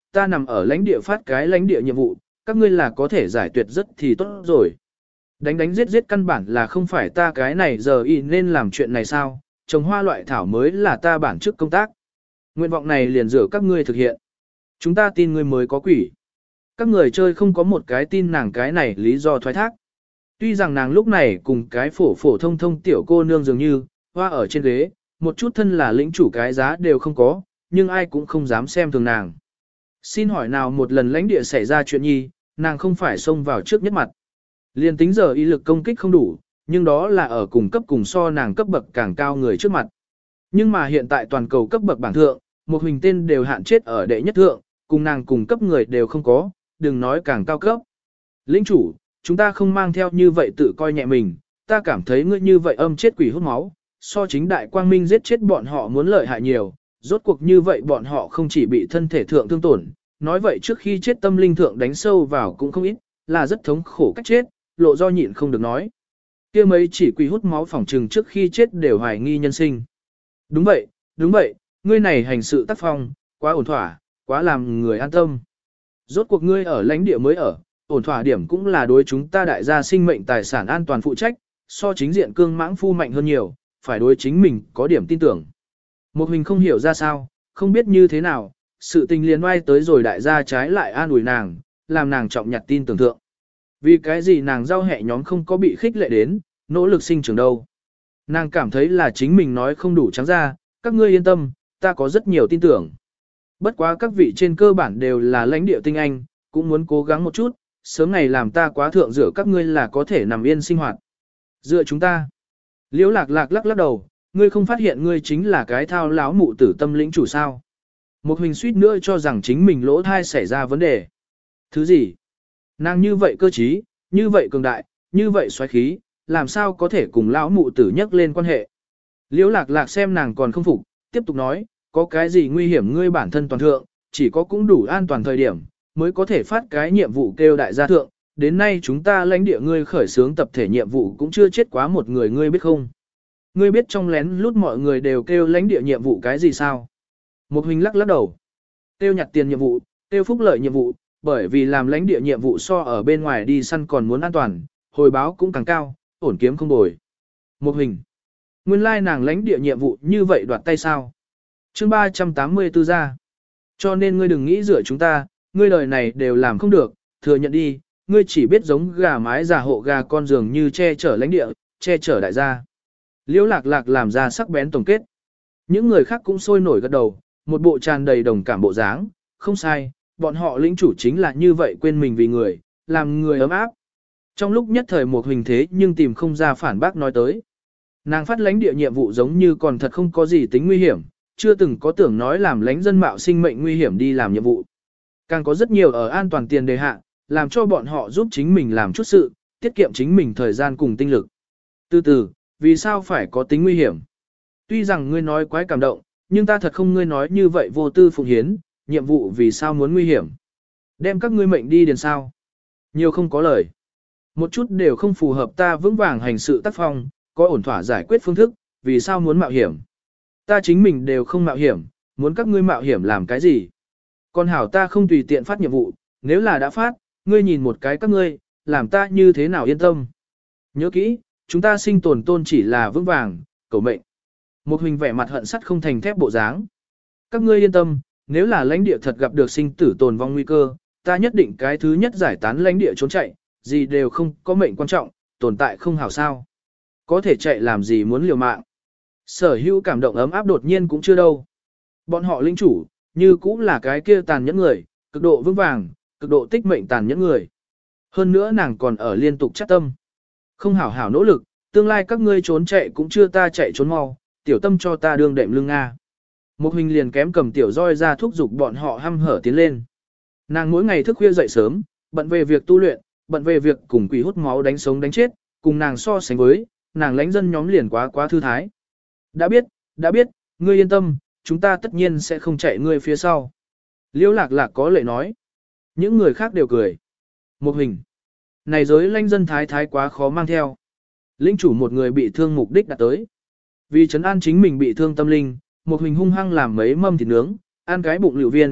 ta nằm ở lãnh địa phát cái lãnh địa nhiệm vụ, các ngươi là có thể giải tuyệt rất thì tốt rồi. Đánh đánh giết giết căn bản là không phải ta cái này giờ y nên làm chuyện này sao, trồng hoa loại thảo mới là ta bản chức công tác. Nguyện vọng này liền rửa các ngươi thực hiện. Chúng ta tin ngươi mới có quỷ. Các người chơi không có một cái tin nàng cái này lý do thoái thác. Tuy rằng nàng lúc này cùng cái phổ phổ thông thông tiểu cô nương dường như, hoa ở trên ghế, một chút thân là lĩnh chủ cái giá đều không có, nhưng ai cũng không dám xem thường nàng. Xin hỏi nào một lần lãnh địa xảy ra chuyện nhi, nàng không phải xông vào trước nhất mặt. Liên tính giờ y lực công kích không đủ, nhưng đó là ở cùng cấp cùng so nàng cấp bậc càng cao người trước mặt. Nhưng mà hiện tại toàn cầu cấp bậc bảng thượng, một hình tên đều hạn chết ở đệ nhất thượng, cùng nàng cùng cấp người đều không có, đừng nói càng cao cấp. Lĩnh chủ, chúng ta không mang theo như vậy tự coi nhẹ mình, ta cảm thấy ngươi như vậy âm chết quỷ hút máu, so chính đại quang minh giết chết bọn họ muốn lợi hại nhiều, rốt cuộc như vậy bọn họ không chỉ bị thân thể thượng thương tổn, nói vậy trước khi chết tâm linh thượng đánh sâu vào cũng không ít, là rất thống khổ cách chết, lộ do nhịn không được nói. Kia mấy chỉ quỷ hút máu phỏng trừng trước khi chết đều hoài nghi nhân sinh. Đúng vậy, đúng vậy, ngươi này hành sự tác phong, quá ổn thỏa, quá làm người an tâm. Rốt cuộc ngươi ở lãnh địa mới ở, ổn thỏa điểm cũng là đối chúng ta đại gia sinh mệnh tài sản an toàn phụ trách, so chính diện cương mãng phu mạnh hơn nhiều, phải đối chính mình có điểm tin tưởng. Một hình không hiểu ra sao, không biết như thế nào, sự tình liền oai tới rồi đại gia trái lại an ủi nàng, làm nàng trọng nhặt tin tưởng thượng. Vì cái gì nàng giao hẹ nhóm không có bị khích lệ đến, nỗ lực sinh trưởng đâu. Nàng cảm thấy là chính mình nói không đủ trắng ra, các ngươi yên tâm, ta có rất nhiều tin tưởng. Bất quá các vị trên cơ bản đều là lãnh địa tinh anh, cũng muốn cố gắng một chút, sớm ngày làm ta quá thượng dựa các ngươi là có thể nằm yên sinh hoạt. Dựa chúng ta. Liễu lạc lạc lắc lắc đầu, ngươi không phát hiện ngươi chính là cái thao láo mụ tử tâm lĩnh chủ sao. Một hình suýt nữa cho rằng chính mình lỗ thai xảy ra vấn đề. Thứ gì? Nàng như vậy cơ trí, như vậy cường đại, như vậy xoáy khí, làm sao có thể cùng lão mụ tử nhắc lên quan hệ. Liễu lạc lạc xem nàng còn không phục, tiếp tục nói, có cái gì nguy hiểm ngươi bản thân toàn thượng, chỉ có cũng đủ an toàn thời điểm, mới có thể phát cái nhiệm vụ kêu đại gia thượng, đến nay chúng ta lãnh địa ngươi khởi xướng tập thể nhiệm vụ cũng chưa chết quá một người ngươi biết không. Ngươi biết trong lén lút mọi người đều kêu lãnh địa nhiệm vụ cái gì sao? Một hình lắc lắc đầu. Kêu nhặt tiền nhiệm vụ, kêu phúc lợi nhiệm vụ, bởi vì làm lãnh địa nhiệm vụ so ở bên ngoài đi săn còn muốn an toàn, hồi báo cũng càng cao, ổn kiếm không bồi. Một hình. Nguyên lai nàng lãnh địa nhiệm vụ như vậy đoạt tay sao? Chương ba trăm tám mươi tư ra. Cho nên ngươi đừng nghĩ rửa chúng ta, ngươi đời này đều làm không được, thừa nhận đi, ngươi chỉ biết giống gà mái già hộ gà con dường như che chở lãnh địa, che chở đại gia. Liễu lạc lạc làm ra sắc bén tổng kết. Những người khác cũng sôi nổi gật đầu, một bộ tràn đầy đồng cảm bộ dáng, không sai, bọn họ lĩnh chủ chính là như vậy quên mình vì người, làm người ấm áp. Trong lúc nhất thời một hình thế nhưng tìm không ra phản bác nói tới. Nàng phát lãnh địa nhiệm vụ giống như còn thật không có gì tính nguy hiểm, chưa từng có tưởng nói làm lãnh dân mạo sinh mệnh nguy hiểm đi làm nhiệm vụ. Càng có rất nhiều ở an toàn tiền đề hạ, làm cho bọn họ giúp chính mình làm chút sự, tiết kiệm chính mình thời gian cùng tinh lực. Từ từ, vì sao phải có tính nguy hiểm? Tuy rằng ngươi nói quái cảm động, nhưng ta thật không ngươi nói như vậy vô tư phụng hiến, nhiệm vụ vì sao muốn nguy hiểm? Đem các ngươi mệnh đi điền sao? Nhiều không có lời. Một chút đều không phù hợp ta vững vàng hành sự tác phong, có ổn thỏa giải quyết phương thức, vì sao muốn mạo hiểm? Ta chính mình đều không mạo hiểm, muốn các ngươi mạo hiểm làm cái gì? Còn hảo ta không tùy tiện phát nhiệm vụ, nếu là đã phát, ngươi nhìn một cái các ngươi, làm ta như thế nào yên tâm? Nhớ kỹ, chúng ta sinh tồn tôn chỉ là vững vàng, cầu mệnh. Một hình vẻ mặt hận sắt không thành thép bộ dáng. Các ngươi yên tâm, nếu là lãnh địa thật gặp được sinh tử tồn vong nguy cơ, ta nhất định cái thứ nhất giải tán lãnh địa trốn chạy, gì đều không có mệnh quan trọng, tồn tại không hảo sao. Có thể chạy làm gì muốn liều mạng. Sở hữu cảm động ấm áp đột nhiên cũng chưa đâu. Bọn họ linh chủ, như cũng là cái kia tàn nhẫn người, cực độ vững vàng, cực độ tích mệnh tàn nhẫn người. Hơn nữa nàng còn ở liên tục chắc tâm. Không hảo hảo nỗ lực, tương lai các ngươi trốn chạy cũng chưa ta chạy trốn mau, tiểu tâm cho ta đương đệm lưng Nga. Một hình liền kém cầm tiểu roi ra thúc giục bọn họ hăm hở tiến lên. Nàng mỗi ngày thức khuya dậy sớm, bận về việc tu luyện, bận về việc cùng quỷ hút máu đánh sống đánh chết, cùng nàng so sánh với, nàng lãnh dân nhóm liền quá quá thư thái. Đã biết, đã biết, ngươi yên tâm, chúng ta tất nhiên sẽ không chạy ngươi phía sau. Liễu lạc lạc có lệ nói. Những người khác đều cười. Một hình. Này giới lãnh dân thái thái quá khó mang theo. Lĩnh chủ một người bị thương mục đích đã tới. Vì trấn an chính mình bị thương tâm linh, một hình hung hăng làm mấy mâm thịt nướng, ăn cái bụng liệu viên,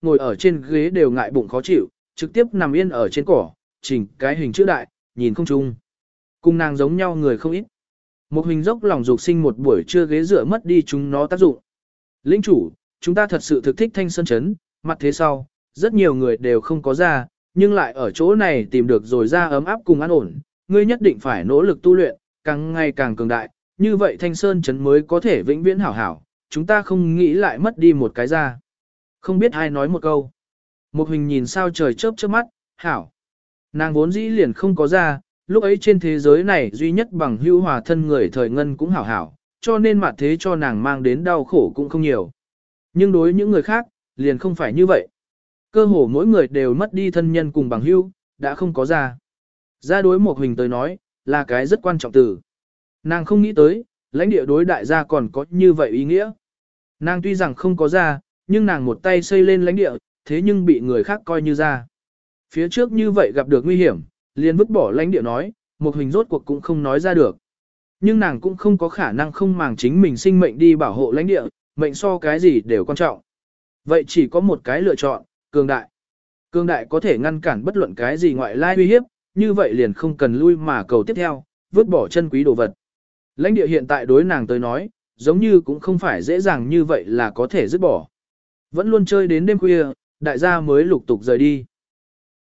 ngồi ở trên ghế đều ngại bụng khó chịu, trực tiếp nằm yên ở trên cỏ, chỉnh cái hình chữ đại, nhìn không chung. Cùng nàng giống nhau người không ít. Một hình dốc lòng dục sinh một buổi trưa ghế dựa mất đi chúng nó tác dụng. Lĩnh chủ, chúng ta thật sự thực thích Thanh Sơn Trấn, mặt thế sau, rất nhiều người đều không có ra, nhưng lại ở chỗ này tìm được rồi ra ấm áp cùng an ổn. Ngươi nhất định phải nỗ lực tu luyện, càng ngày càng cường đại, như vậy Thanh Sơn Trấn mới có thể vĩnh viễn hảo hảo, chúng ta không nghĩ lại mất đi một cái ra. Không biết ai nói một câu. Một hình nhìn sao trời chớp chớp mắt, hảo. Nàng vốn dĩ liền không có ra, lúc ấy trên thế giới này duy nhất bằng hữu hòa thân người thời ngân cũng hảo hảo, cho nên mặt thế cho nàng mang đến đau khổ cũng không nhiều. Nhưng đối những người khác, liền không phải như vậy. Cơ hồ mỗi người đều mất đi thân nhân cùng bằng hữu, đã không có ra. Ra đối một hình tới nói, là cái rất quan trọng từ. Nàng không nghĩ tới, lãnh địa đối đại gia còn có như vậy ý nghĩa. Nàng tuy rằng không có ra, nhưng nàng một tay xây lên lãnh địa, thế nhưng bị người khác coi như ra. Phía trước như vậy gặp được nguy hiểm, liền vứt bỏ lãnh địa nói, một hình rốt cuộc cũng không nói ra được. Nhưng nàng cũng không có khả năng không màng chính mình sinh mệnh đi bảo hộ lãnh địa, mệnh so cái gì đều quan trọng. Vậy chỉ có một cái lựa chọn, cường đại. Cường đại có thể ngăn cản bất luận cái gì ngoại lai uy hiếp, như vậy liền không cần lui mà cầu tiếp theo, vứt bỏ chân quý đồ vật. Lãnh địa hiện tại đối nàng tới nói, giống như cũng không phải dễ dàng như vậy là có thể dứt bỏ. Vẫn luôn chơi đến đêm khuya, đại gia mới lục tục rời đi.